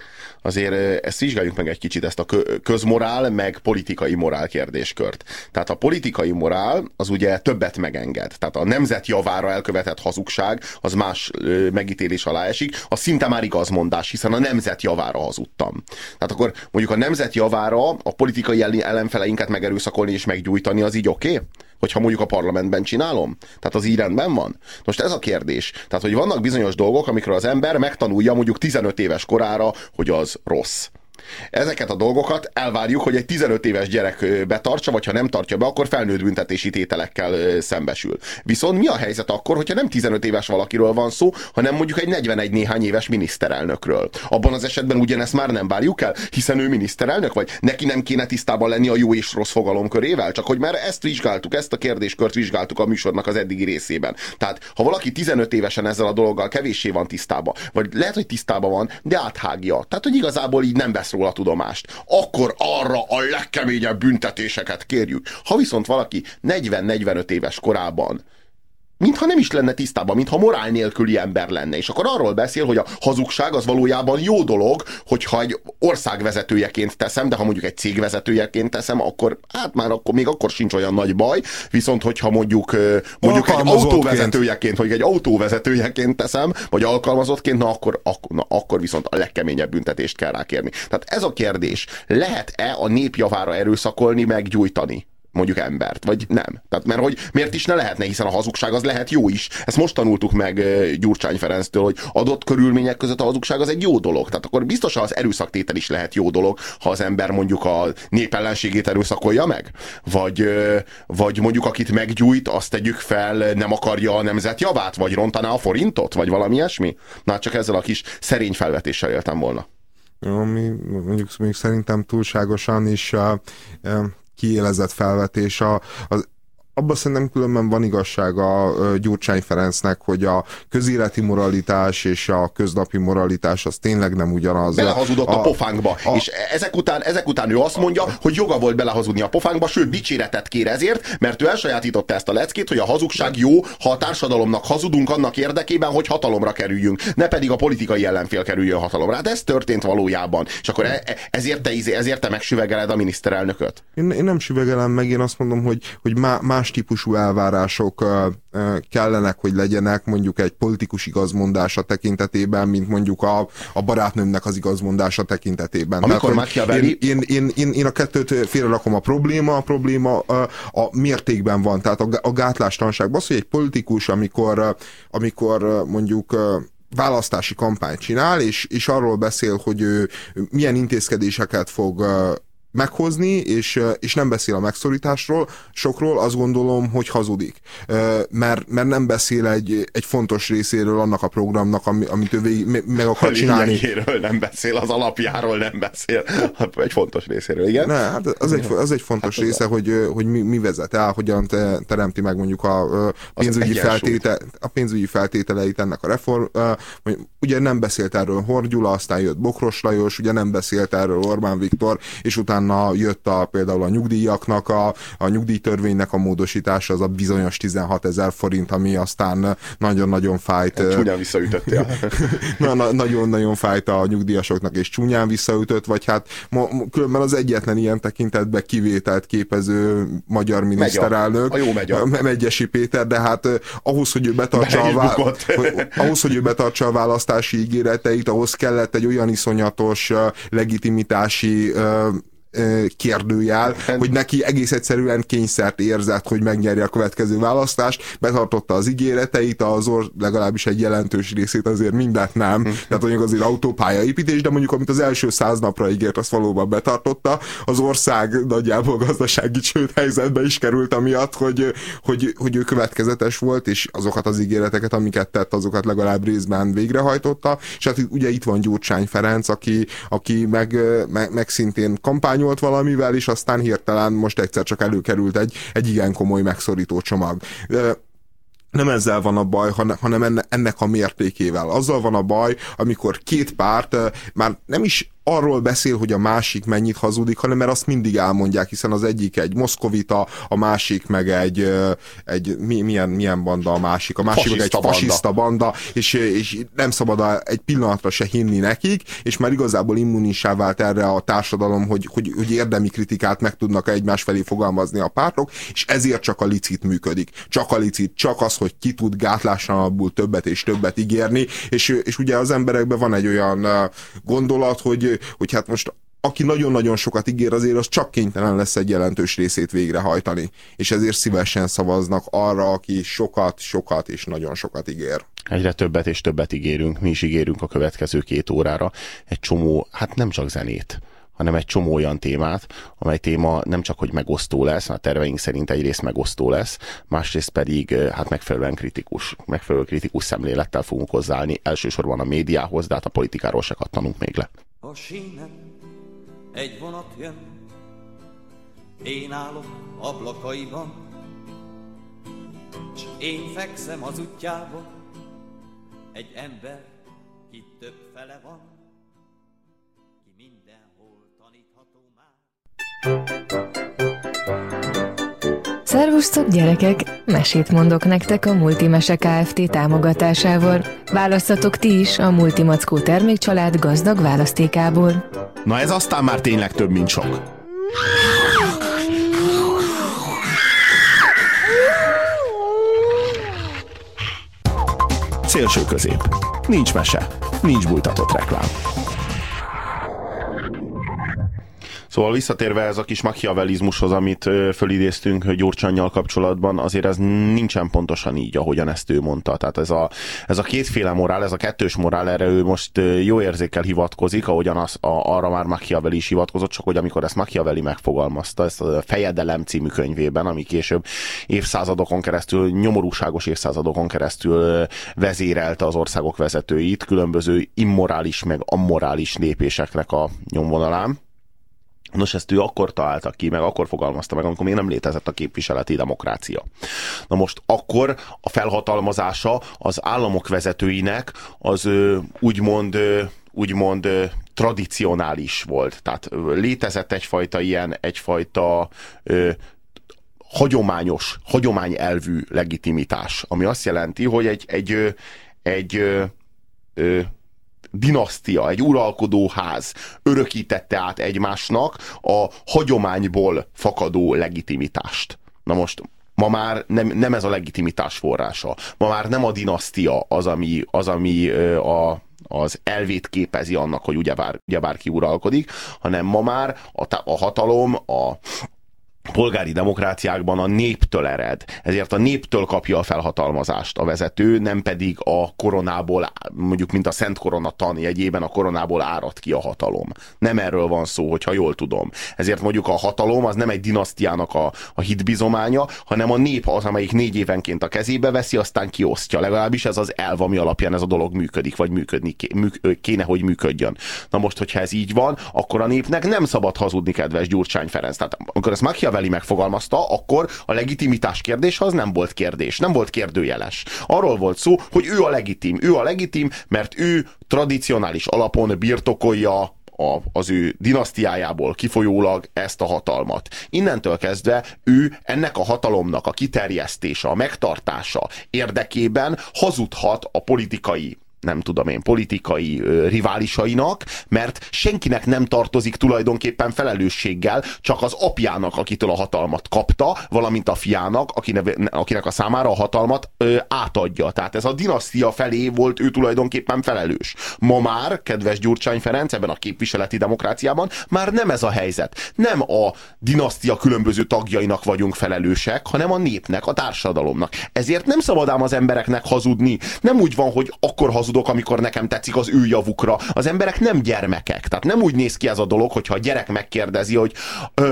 Speaker 3: azért ezt vizsgáljuk meg egy kicsit, ezt a közmorál meg politikai morál kérdéskört. Tehát a politikai morál az ugye többet megenged. Tehát a nemzet javára elkövetett hazugság az más megítélés alá esik, az szinte már igazmondás, hiszen a nemzet javára hazudtam. Tehát akkor mondjuk a nemzet javára a politikai ellenfeleinket megerőszakolni és meggyújtani, az így oké? Hogyha mondjuk a parlamentben csinálom? Tehát az így rendben van? Most ez a kérdés. Tehát, hogy vannak bizonyos dolgok, amikről az ember megtanulja mondjuk 15 éves korára, hogy az rossz. Ezeket a dolgokat elvárjuk, hogy egy 15 éves gyerek betartsa, vagy ha nem tartja be, akkor felnőtt büntetési tételekkel szembesül. Viszont mi a helyzet akkor, hogyha nem 15 éves valakiről van szó, hanem mondjuk egy 41 néhány éves miniszterelnökről? Abban az esetben ugyanezt már nem várjuk el, hiszen ő miniszterelnök, vagy neki nem kéne tisztában lenni a jó és rossz fogalomkörével? Csak hogy már ezt vizsgáltuk, ezt a kérdéskört vizsgáltuk a műsornak az eddigi részében. Tehát, ha valaki 15 évesen ezzel a dologgal kevéssé van tisztában, vagy lehet, hogy tisztában van, de áthágja. Tehát, hogy igazából így nem vesz róla tudomást, akkor arra a legkeményebb büntetéseket kérjük. Ha viszont valaki 40-45 éves korában mintha nem is lenne tisztában, mintha morál nélküli ember lenne, és akkor arról beszél, hogy a hazugság az valójában jó dolog, hogyha egy ország vezetőjeként teszem, de ha mondjuk egy cég vezetőjeként teszem, akkor hát már akkor, még akkor sincs olyan nagy baj, viszont hogyha mondjuk egy autóvezetőjeként, vagy egy autóvezetőjeként teszem, vagy alkalmazottként, akkor viszont a legkeményebb büntetést kell rákérni. Tehát ez a kérdés, lehet-e a nép javára erőszakolni, meggyújtani mondjuk embert, vagy nem? Tehát mert hogy miért is ne lehetne, hiszen a hazugság az lehet jó is. Ezt most tanultuk meg Gyurcsány Ferenctől, hogy adott körülmények között a hazugság az egy jó dolog. Tehát akkor biztosan az erőszaktétel is lehet jó dolog, ha az ember mondjuk a népellenségét erőszakolja meg? Vagy mondjuk akit meggyújt, azt tegyük fel, nem akarja a nemzet javát, vagy rontaná a forintot, vagy valami ilyesmi? Na, csak ezzel a kis szerény felvetéssel éltem volna.
Speaker 4: Ami mondjuk szerintem túlságosan is kiélezett felvetés. Abban szerintem különben van igazság a Gyurcsány Ferencnek, hogy a közéleti moralitás és a köznapi moralitás az tényleg nem ugyanaz.
Speaker 3: Belehazudott a pofánkba. És ezek után ő azt mondja, hogy joga volt belehazudni a pofánkba, sőt dicséretet kér ezért, mert ő elsajátította ezt a leckét, hogy a hazugság jó, ha a társadalomnak hazudunk annak érdekében, hogy hatalomra kerüljünk, ne pedig a politikai ellenfél kerüljön hatalomra. Hát ez történt valójában. És akkor ezért te megsüvegeled a miniszterelnököt?
Speaker 4: Én nem süvegelem meg, én azt mondom, hogy más típusú elvárások kellenek, hogy legyenek mondjuk egy politikus igazmondása tekintetében, mint mondjuk a barátnőmnek az igazmondása tekintetében.
Speaker 3: Amikor Machiavelli...
Speaker 4: Én a kettőt félrerakom. A probléma a mértékben van, tehát a gátlástalanságban. Az, hogy egy politikus, amikor mondjuk választási kampányt csinál, és arról beszél, hogy ő milyen intézkedéseket fog meghozni, és nem beszél a megszorításról, sokról, azt gondolom, hogy hazudik. Mert nem beszél egy fontos részéről annak a programnak, amit ő meg akar csinálni.
Speaker 3: A lényegéről nem beszél, az alapjáról nem beszél. Egy fontos részéről, igen?
Speaker 4: Ne, hát az egy fontos része, hogy mi vezet el, hogyan teremti meg mondjuk a pénzügyi feltételeit ennek a reform. Ugye nem beszélt erről Horn Gyula, aztán jött Bokros Lajos, ugye nem beszélt erről Orbán Viktor, és utána jött például a nyugdíjaknak, a nyugdíjtörvénynek a módosítása, az a bizonyos 16 000 forint, ami aztán nagyon-nagyon fájt.
Speaker 3: Csúnyán visszaütöttél.
Speaker 4: Nagyon-nagyon fájt a nyugdíjasoknak, és csúnyán visszaütött, vagy hát különben az egyetlen ilyen tekintetben kivételt képező magyar miniszterelnök.
Speaker 3: A jó Megya.
Speaker 4: Megyesi Péter, de hát ahhoz, hogy ő betartsa a választási ígéreteit, ahhoz kellett egy olyan iszonyatos legitimitási kérdőjel, hogy neki egész egyszerűen kényszert érzett, hogy megnyerje a következő választást, betartotta az ígéreteit, legalábbis egy jelentős részét, azért mindent nem, tehát mondjuk azért autópályaépítés, de mondjuk amit az első 100 napra ígért, azt valóban betartotta. Az ország nagyjából gazdasági csőd helyzetbe is került amiatt, hogy ő következetes volt, és azokat az ígéreteket, amiket tett, azokat legalább részben végrehajtotta, és hát ugye itt van Gyurcsány Ferenc, aki meg szintén kampányol valamivel, és aztán hirtelen most egyszer csak előkerült egy igen komoly megszorító csomag. Nem ezzel van a baj, hanem ennek a mértékével. Azzal van a baj, amikor két párt már nem is arról beszél, hogy a másik mennyit hazudik, hanem mert azt mindig elmondják, hiszen az egyik egy moszkovita, a másik meg egy milyen banda a másik? A másik meg egy fasiszta banda, és nem szabad egy pillanatra se hinni nekik, és már igazából immunissá vált erre a társadalom, hogy érdemi kritikát meg tudnak egymás felé fogalmazni a pártok, és ezért csak a licit működik. Csak a licit, csak az, hogy ki tud gátlástalanabbul többet és többet ígérni, és ugye az emberekben van egy olyan gondolat, hogy hát most aki nagyon-nagyon sokat ígér, azért az csak kénytelen lesz egy jelentős részét végrehajtani. És ezért szívesen szavaznak arra, aki sokat és nagyon sokat ígér.
Speaker 3: Egyre többet és többet ígérünk. Mi is ígérünk a következő 2 órára egy csomó, hát nem csak zenét, hanem egy csomó olyan témát, amely téma nem csak, hogy megosztó lesz, a terveink szerint egyrészt megosztó lesz, másrészt pedig hát megfelelő kritikus szemlélettel fogunk hozzáállni, elsősorban a médiához, de hát a politikáról se kattanunk még le.
Speaker 6: A sínen egy vonat jön, én állok ablakaiban, s én fekszem az útjában, egy ember, ki több fele van, ki mindenhol tanítható már.
Speaker 7: Szervusztok gyerekek! Mesét mondok nektek a Multimese Kft. Támogatásával. Választatok ti is a Multimackó termékcsalád gazdag választékából.
Speaker 5: Na ez aztán már tényleg több, mint sok. Szélső közép. Nincs mese. Nincs bújtatott reklám.
Speaker 3: Szóval visszatérve ez a kis machiavellizmushoz, amit fölidéztünk Gyurcsánnyal kapcsolatban, azért ez nincsen pontosan így, ahogyan ezt ő mondta. Tehát ez a kétféle morál, ez a kettős morál, erre ő most jó érzékkel hivatkozik, ahogyan arra már Machiavelli is hivatkozott, csak hogy amikor ezt Machiavelli megfogalmazta, ezt a Fejedelem című könyvében, ami később nyomorúságos évszázadokon keresztül vezérelte az országok vezetőit, különböző immorális meg ammorális lépéseknek a nyomvonalán. Nos, ezt ő akkor találta ki, meg akkor fogalmazta meg, amikor még nem létezett a képviseleti demokrácia. Na most akkor a felhatalmazása az államok vezetőinek az úgymond tradicionális volt. Tehát létezett egyfajta hagyományelvű legitimitás, ami azt jelenti, hogy egy dinasztia, egy uralkodó ház örökítette át egymásnak a hagyományból fakadó legitimitást. Na most ma már nem ez a legitimitás forrása. Ma már nem a dinasztia az, ami az elvét képezi annak, hogy ugyebár ki uralkodik, hanem ma már a hatalom, a polgári demokráciákban a néptől ered. Ezért a néptől kapja a felhatalmazást a vezető, nem pedig a koronából, mondjuk mint a Szent Korona tanjegyében a koronából árad ki a hatalom. Nem erről van szó, hogyha jól tudom. Ezért mondjuk a hatalom az nem egy dinasztiának a hitbizománya, hanem a nép az, amelyik 4 évenként a kezébe veszi, aztán kiosztja. Legalábbis ez az elv, ami alapján ez a dolog működik, vagy működni kéne, hogy működjön. Na most, hogyha ez így van, akkor a népnek nem szabad hazudni, kedves Gyurcsány Ferenc. Tehát amikor ezt Machiavelli megfogalmazta, akkor a legitimitás kérdés az nem volt kérdés, nem volt kérdőjeles. Arról volt szó, hogy ő a legitim, mert ő tradicionális alapon birtokolja az ő dinasztiájából kifolyólag ezt a hatalmat. Innentől kezdve ő ennek a hatalomnak a kiterjesztése, a megtartása érdekében hazudhat a politikai riválisainak, mert senkinek nem tartozik tulajdonképpen felelősséggel, csak az apjának, akitől a hatalmat kapta, valamint a fiának, akinek a számára a hatalmat átadja. Tehát ez a dinasztia felé volt ő tulajdonképpen felelős. Ma már, kedves Gyurcsány Ferenc, ebben a képviseleti demokráciában már nem ez a helyzet. Nem a dinasztia különböző tagjainak vagyunk felelősek, hanem a népnek, a társadalomnak. Ezért nem szabad ám az embereknek hazudni. Nem úgy van, hogy akkor hazudok, amikor nekem tetszik az ő javukra. Az emberek nem gyermekek. Tehát nem úgy néz ki ez a dolog, hogyha a gyerek megkérdezi, hogy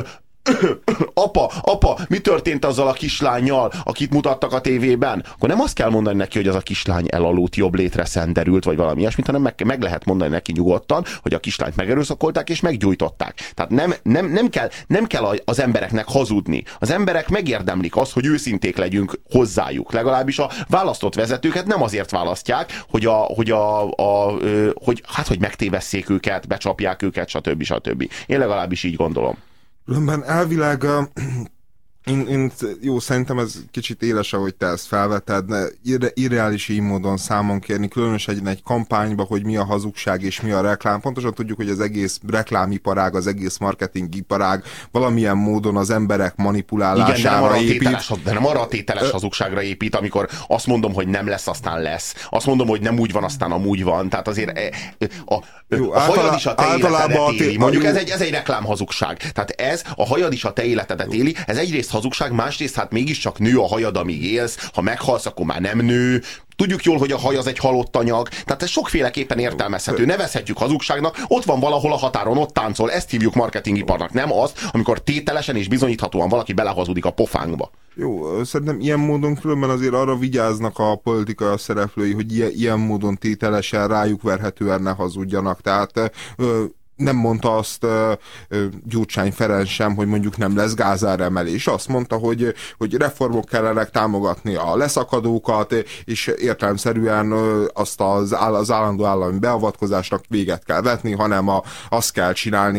Speaker 5: apa, mi történt azzal a kislánnyal, akit mutattak a tévében? Akkor nem azt kell mondani neki, hogy az a kislány elaludt, jobb létre szenderült, vagy valami ilyesmit, hanem meg lehet mondani neki nyugodtan, hogy a kislányt megerőszakolták és meggyújtották. Tehát nem kell az embereknek hazudni. Az emberek megérdemlik azt, hogy őszinték legyünk hozzájuk. Legalábbis a választott vezetőket nem azért választják, hogy megtévesszék őket, becsapják őket, stb. Én legalábbis így gondolom.
Speaker 4: Különben elvileg jó, szerintem ez kicsit éles, ahogy te ezt felveted, irreális így módon számon kérni, különösen egy kampányba, hogy mi a hazugság és mi a reklám. Pontosan tudjuk, hogy az egész reklámiparág, az egész marketingiparág valamilyen módon az emberek manipulálására épít.
Speaker 5: De nem arra a tételes hazugságra épít, amikor azt mondom, hogy nem lesz, aztán lesz. Azt mondom, hogy nem úgy van, aztán amúgy van. Tehát azért a hajad is a te életedet éli. Mondjuk ez egy reklámhazugság. Tehát a hajad is a te életedet éli. Ez egyrészt hazugság, másrészt hát mégiscsak nő a hajad, amíg élsz, ha meghalsz, akkor már nem nő. Tudjuk jól, hogy a haj az egy halott anyag, tehát ez sokféleképpen értelmezhető. Nevezhetjük hazugságnak, ott van valahol a határon, ott táncol, ezt hívjuk marketingiparnak, nem azt, amikor tételesen és bizonyíthatóan valaki belehazudik a pofánkba.
Speaker 4: Jó, szerintem ilyen módon különben azért arra vigyáznak a politikai szereplői, hogy ilyen módon tételesen rájuk verhetően ne hazudjanak. Tehát nem mondta azt Gyurcsány Ferenc sem, hogy mondjuk nem lesz gázáremelés. Azt mondta, hogy reformok kellenek, támogatni a leszakadókat, és értelemszerűen azt az állandó állami beavatkozásnak véget kell vetni, hanem azt kell csinálni,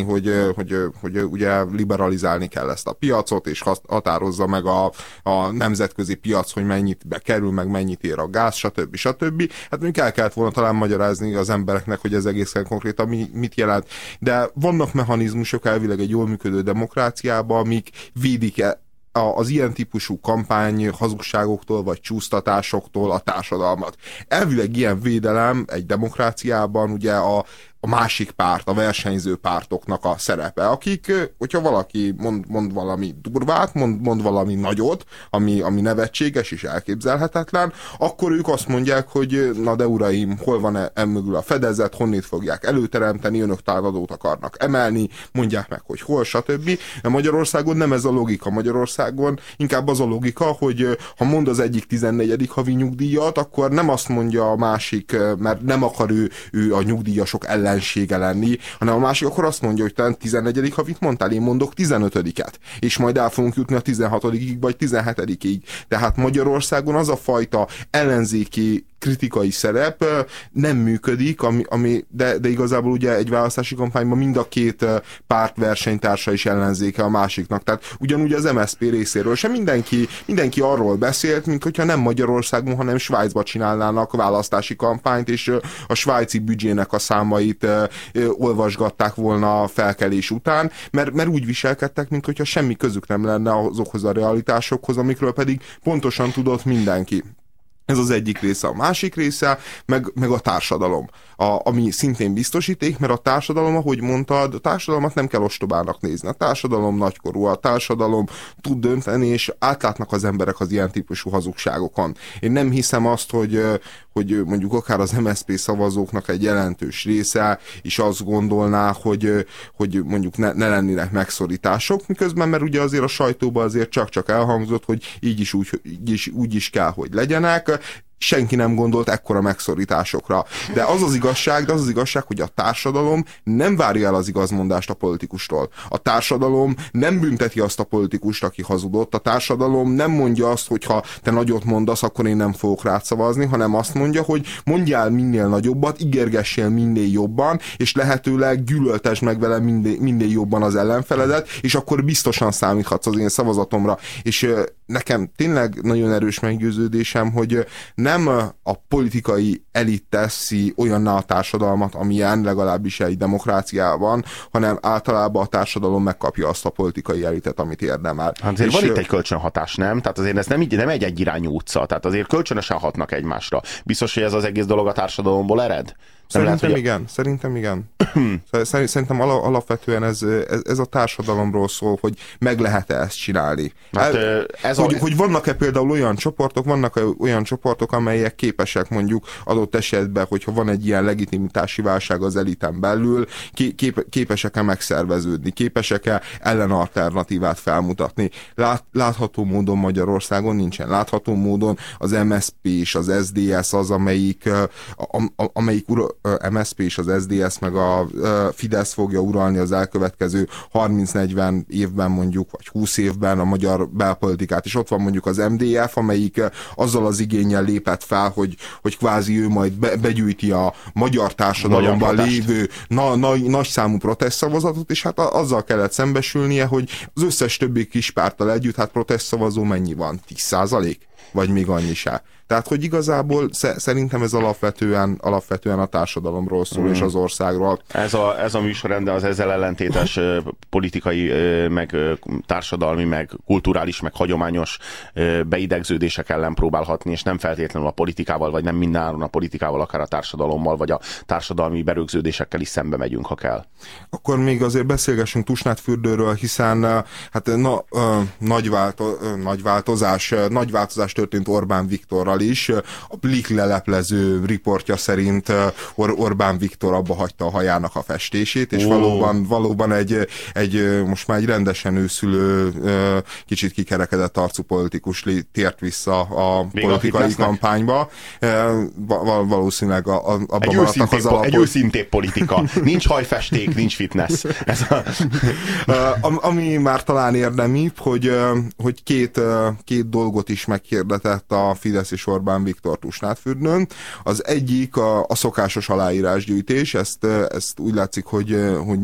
Speaker 4: hogy ugye liberalizálni kell ezt a piacot, és határozza meg a nemzetközi piac, hogy mennyit bekerül, meg mennyit ér a gáz, stb. Hát mondjuk el kellett volna talán magyarázni az embereknek, hogy ez egészen konkrétan mit jelent. De vannak mechanizmusok elvileg egy jól működő demokráciában, amik védik az ilyen típusú kampány hazugságoktól vagy csúsztatásoktól a társadalmat. Elvileg ilyen védelem egy demokráciában ugye a másik párt, a versenyző pártoknak a szerepe, akik, hogyha valaki mond valami durvát, mond valami nagyot, ami nevetséges és elképzelhetetlen, akkor ők azt mondják, hogy na de uraim, hol van mögül a fedezet, honnét fogják előteremteni, önök támadót akarnak emelni, mondják meg, hogy hol, stb. De Magyarországon nem ez a logika. Magyarországon inkább az a logika, hogy ha mond az egyik 14. havi nyugdíjat, akkor nem azt mondja a másik, mert nem akar ő a nyugdíjasok ellensége lenni, hanem a másik akkor azt mondja, hogy te 14. havit mondtál, én mondok 15-et, és majd el fogunk jutni a 16-ig vagy 17-ig. Tehát Magyarországon az a fajta ellenzéki kritikai szerep nem működik, de igazából ugye egy választási kampányban mind a két párt versenytársa is ellenzéke a másiknak. Tehát ugyanúgy az MSZP részéről sem mindenki arról beszélt, mint hogyha nem Magyarországon, hanem Svájcba csinálnának választási kampányt, és a svájci büdzsének a számait olvasgatták volna a felkelés után, mert úgy viselkedtek, mint hogyha semmi közük nem lenne azokhoz a realitásokhoz, amikről pedig pontosan tudott mindenki. Ez az egyik része. A másik része, meg a társadalom, ami szintén biztosíték, mert a társadalom, ahogy mondtad, a társadalmat nem kell ostobának nézni. A társadalom nagykorú, a társadalom tud dönteni, és átlátnak az emberek az ilyen típusú hazugságokon. Én nem hiszem azt, hogy mondjuk akár az MSZP szavazóknak egy jelentős része is azt gondolná, hogy mondjuk ne lennének megszorítások, miközben, mert ugye azért a sajtóban azért csak elhangzott, hogy így úgy is kell, hogy legyenek. Senki nem gondolt ekkora megszorításokra. De az az igazság, hogy a társadalom nem várja el az igazmondást a politikustól. A társadalom nem bünteti azt a politikust, aki hazudott. A társadalom nem mondja azt, hogy ha te nagyot mondasz, akkor én nem fogok rád szavazni, hanem azt mondja, hogy mondjál minél nagyobbat, ígérgessél minél jobban, és lehetőleg gyűlöltesd meg vele minél jobban az ellenfeledet, és akkor biztosan számíthatsz az én szavazatomra. És nekem tényleg nagyon erős meggyőződésem, hogy nem a politikai elit teszi olyanná a társadalmat, amilyen legalábbis egy demokráciában, hanem általában a társadalom megkapja azt a politikai elitet, amit érdemel.
Speaker 5: Hát azért van itt egy kölcsönhatás, nem? Tehát azért ez nem egy egyirányú utca, tehát azért kölcsönösen hatnak egymásra. Biztos, hogy ez az egész dolog a társadalomból ered?
Speaker 4: Szerintem igen. Szerintem alapvetően ez a társadalomról szól, hogy meg lehet-e ezt csinálni. Hát, hogy vannak-e például olyan csoportok, amelyek képesek mondjuk adott esetben, hogyha van egy ilyen legitimitási válság az eliten belül, képesek-e megszerveződni, képesek-e ellenalternatívát felmutatni. Látható módon Magyarországon nincsen. Látható módon az MSZP és az SZDSZ az, amelyik MSZP és az SZDSZ meg a Fidesz fogja uralni az elkövetkező 30-40 évben mondjuk, vagy 20 évben a magyar belpolitikát, és ott van mondjuk az MDF, amelyik azzal az igénnyel lépett fel, hogy kvázi ő majd begyűjti a magyar társadalomban lévő nagy számú protestszavazatot, és hát azzal kellett szembesülnie, hogy az összes többi kispárttal együtt, hát protestszavazó mennyi van? 10%? Vagy még annyi se. Tehát, hogy igazából szerintem ez alapvetően a társadalomról szól, és az országról.
Speaker 3: Ez a műsorrend, az ezzel ellentétes politikai, meg társadalmi, meg kulturális, meg hagyományos beidegződések ellen próbál hatni, és nem feltétlenül a politikával, vagy nem mindenáron a politikával, akár a társadalommal, vagy a társadalmi berögződésekkel is szembe megyünk, ha kell.
Speaker 4: Akkor még azért beszélgessünk Tusnádfürdőről, hiszen hát nagy változás történt Orbán Viktorral is. A Blik leleplező riportja szerint Orbán Viktor abba hagyta a hajának a festését, és valóban egy most már egy rendesen őszülő, kicsit kikerekedett arcú politikus tért vissza a politikai kampányba. Valószínűleg abban maradtak az alapok.
Speaker 3: Egy őszintébb politika. Nincs hajfesték, nincs fitness.
Speaker 4: Ami már talán érdemibb, hogy két dolgot is meghirdetett a Fidesz és Orbán Viktor Tusnádfürdőn. Az egyik a szokásos aláírásgyűjtés, ezt úgy látszik, hogy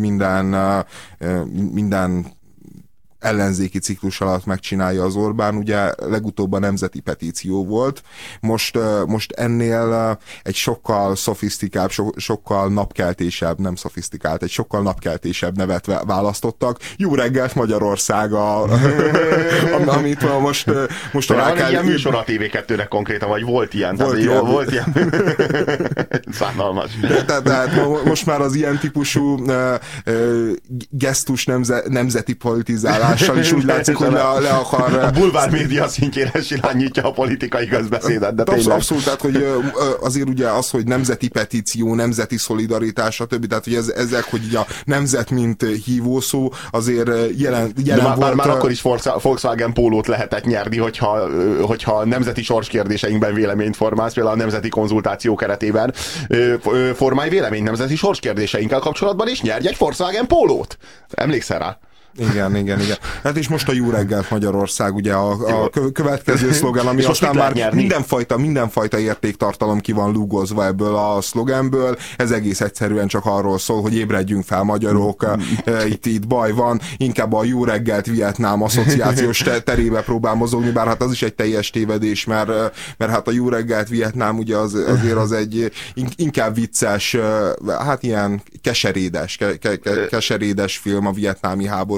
Speaker 4: minden ellenzéki ciklus alatt megcsinálja az Orbán. Ugye legutóbb a nemzeti petíció volt. Most ennél egy sokkal szofisztikább, sokkal napkeltésebb, nem szofisztikált, egy sokkal napkeltésebb nevet választottak. Jó reggelt Magyarország, amit most
Speaker 3: alá kell... Ilyen műsor a TV2-nek konkrétan, vagy volt ilyen? Volt ilyen. Szánalmas.
Speaker 4: Tehát most már az ilyen típusú gesztus nemzeti politizálás is úgy látszik, hogy le akar...
Speaker 3: A bulvár média szintjére silányítja a politikai közbeszédet, de tényleg.
Speaker 4: Abszolút, tehát hogy azért ugye az, hogy nemzeti petíció, nemzeti szolidaritás, stb. Tehát, hogy ezek, hogy ugye a nemzet, mint hívószó, azért jelen volt...
Speaker 3: Már akkor is Volkswagen pólót lehetett nyerni, hogyha nemzeti sorskérdéseinkben véleményt formálsz, például a nemzeti konzultáció keretében formálj véleményt nemzeti sorskérdéseinkkel kapcsolatban, és nyerj egy Volkswagen pólót. Emlékszel rá?
Speaker 4: Igen. Hát és most a Jó reggelt Magyarország, ugye a következő szlogen, ami aztán már mindenfajta értéktartalom ki van lúgozva ebből a szlogenből. Ez egész egyszerűen csak arról szól, hogy ébredjünk fel magyarok, itt baj van. Inkább a Jó reggelt Vietnám asszociációs terébe próbál mozogni, bár hát az is egy teljes tévedés, mert hát a Jó reggelt Vietnám ugye azért az egy inkább vicces, hát ilyen keserédes film a vietnámi háborúról.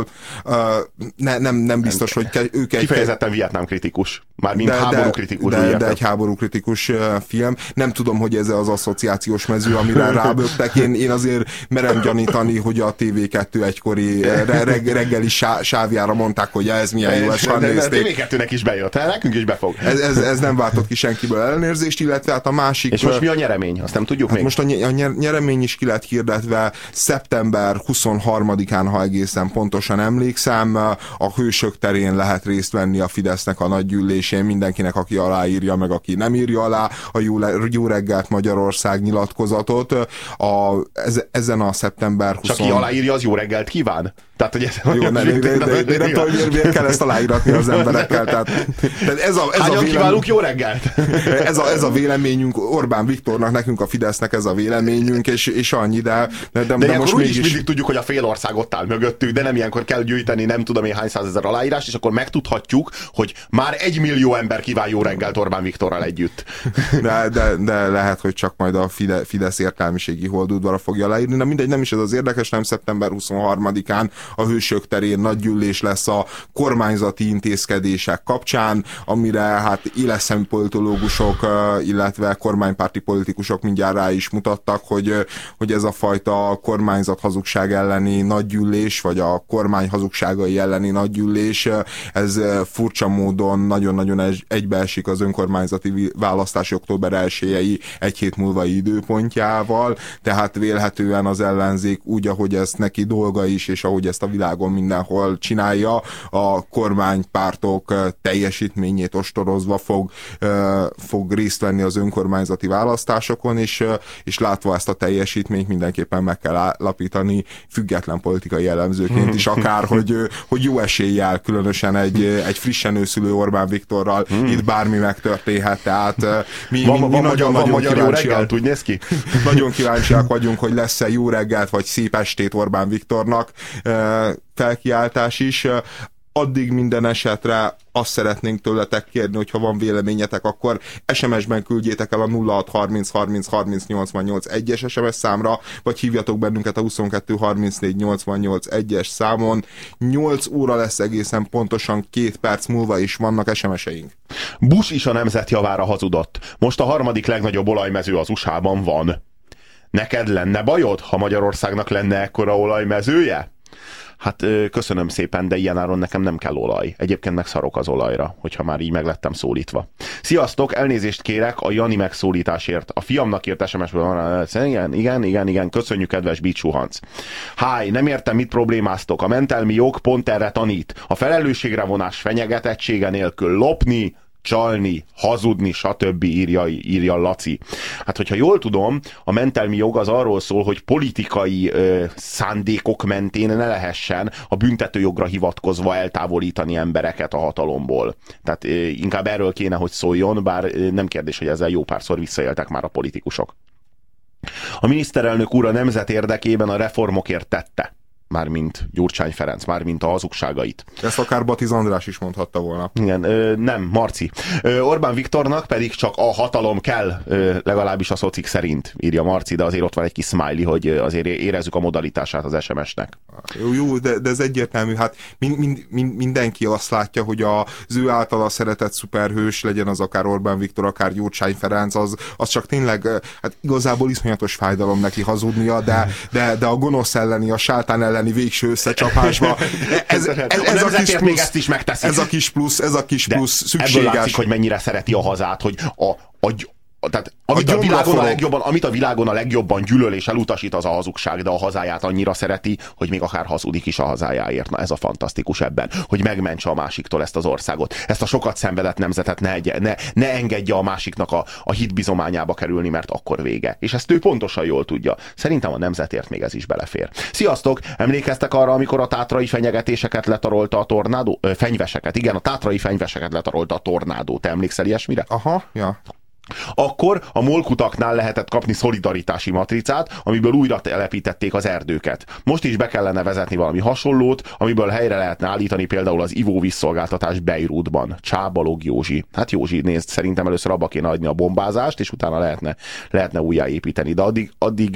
Speaker 4: Nem biztos, hogy ők
Speaker 3: kifejezetten Vietnám kritikus. Mármint háború kritikus.
Speaker 4: De egy háború kritikus film. Nem tudom, hogy ez az asszociációs mező, amire rábögtek. Én azért merem gyanítani, hogy a TV2 egykori reggeli sávjára mondták, hogy ez milyen jó, ezt nézték.
Speaker 3: TV2-nek is bejött, nekünk is befog.
Speaker 4: Ez nem váltott ki senkiből ellenérzést, illetve hát a másik...
Speaker 3: És most mi a nyeremény? Azt nem tudjuk még?
Speaker 4: Most a nyeremény is ki lett hirdetve szeptember 23-án, ha egészen pontosan emlékszem, a Hősök terén lehet részt venni a Fidesznek a nagygyűlésén, mindenkinek, aki aláírja, meg aki nem írja alá a Jó reggelt Magyarország nyilatkozatot. Ezen a szeptember 20...
Speaker 3: Csak ki aláírja, az jó reggelt kíván? Tehát, hogy
Speaker 4: jó, nem tudom, hogy miért kell ezt aláíratni az emberekkel. Tehát
Speaker 3: hányan kívánunk jó reggelt?
Speaker 4: Ez a véleményünk, Orbán Viktornak, nekünk a Fidesznek ez a véleményünk, és annyi, de
Speaker 3: most mégis mindig tudjuk, hogy a fél ország ott áll mögöttük, de nem ilyenkor kell gyűjteni nem tudom én hány százezer aláírást, és akkor megtudhatjuk, hogy már 1 millió ember kíván jó reggelt Orbán Viktorral együtt.
Speaker 4: De lehet, hogy csak majd a Fidesz értelmiségi holdudvara fogja aláírni. Na mindegy, nem is ez az érdekes, nem szeptember 23-án a Hősök terén nagygyűlés lesz a kormányzati intézkedések kapcsán, amire hát éleszemű politológusok, illetve kormánypárti politikusok mindjárt rá is mutattak, hogy ez a fajta kormányzat hazugság elleni nagygyűlés, vagy a kormány hazugságai elleni nagygyűlés, ez furcsa módon nagyon-nagyon egybeesik az önkormányzati választási október 1-i egy hét múlvai időpontjával, tehát vélhetően az ellenzék úgy, ahogy ez neki dolga is, és ahogy ezt a világon mindenhol csinálja, a kormánypártok teljesítményét ostorozva fog részt venni az önkormányzati választásokon, és látva ezt a teljesítményt mindenképpen meg kell állapítani független politikai elemzőként is, akár, hogy jó eséllyel, különösen egy frissen őszülő Orbán Viktorral itt bármi megtörténhet, tehát mi nagyon
Speaker 5: jó reggelt, úgy néz ki?
Speaker 4: Nagyon kíváncsiak vagyunk, hogy lesz-e jó reggelt, vagy szép estét Orbán Viktornak felkiáltás is. Addig minden esetre azt szeretnénk tőletek kérni, hogyha van véleményetek, akkor SMS-ben küldjétek el a 0630 30 30 88 1-es SMS számra, vagy hívjatok bennünket a 22 34 88 1-es számon. 8 óra lesz egészen pontosan, 2 perc múlva is vannak SMS-eink.
Speaker 5: Bush is a nemzet javára hazudott. Most a harmadik legnagyobb olajmező az USA-ban van. Neked lenne bajod, ha Magyarországnak lenne ekkora olajmezője? Hát köszönöm szépen, de ilyen áron nekem nem kell olaj. Egyébként megszarok az olajra, hogyha már így meg lettem szólítva. Sziasztok, elnézést kérek a Jani megszólításért. A fiamnak írt SMS-ből. Igen, köszönjük, kedves Bicsuhanc. Háj, nem értem, mit problémáztok. A mentelmi jog pont erre tanít. A felelősségre vonás fenyegetettsége nélkül lopni, csalni, hazudni, stb. írja Laci. Hát, hogyha jól tudom, a mentelmi jog az arról szól, hogy politikai szándékok mentén ne lehessen a büntetőjogra hivatkozva eltávolítani embereket a hatalomból. Tehát inkább erről kéne, hogy szóljon, bár nem kérdés, hogy ezzel jó párszor visszaéltek már a politikusok. A miniszterelnök úr a nemzet érdekében a reformokért tette. Mármint Gyurcsány Ferenc, mármint a hazugságait.
Speaker 4: Ezt akár Batiz András is mondhatta volna.
Speaker 5: Igen, nem, Marci. Orbán Viktornak pedig csak a hatalom kell, legalábbis a szocik szerint, írja Marci, de azért ott van egy kis smiley, hogy azért érezzük a modalitását az SMS-nek.
Speaker 4: Jó, de ez egyértelmű. Hát mindenki azt látja, hogy az ő általa szeretett szuperhős, legyen az akár Orbán Viktor, akár Gyurcsány Ferenc, az csak tényleg, hát igazából iszonyatos fájdalom neki hazudnia, de a gonosz elleni, a sátán elleni végső összecsapásba. Ez a kis plusz, ezt is megteszi. Ez a kis plusz szükséges.
Speaker 5: Ebből látszik, hogy mennyire szereti a hazát, hogy tehát amit a világon a legjobban gyűlöl és elutasít, az a hazugság, de a hazáját annyira szereti, hogy még akár hazudik is a hazájáért. Na ez a fantasztikus ebben, hogy megmentse a másiktól ezt az országot. Ezt a sokat szenvedett nemzetet ne engedje a másiknak a hitbizományába kerülni, mert akkor vége. És ezt ő pontosan jól tudja. Szerintem a nemzetért még ez is belefér. Sziasztok! Emlékeztek arra, amikor a tátrai fenyegetéseket letarolta a tornádó? Fenyveseket, igen, a tátrai fenyveseket letarolta a tornádó. Te emlékszel ilyesmire?
Speaker 4: Aha, ja.
Speaker 5: Akkor a molkutaknál lehetett kapni szolidaritási matricát, amiből újra telepítették az erdőket. Most is be kellene vezetni valami hasonlót, amiből helyre lehetne állítani például az ivóvízszolgáltatás Beirutban. Csábalog Józsi. Hát Józsi, nézd, szerintem először abba kéne adni a bombázást, és utána lehetne újjáépíteni. De addig,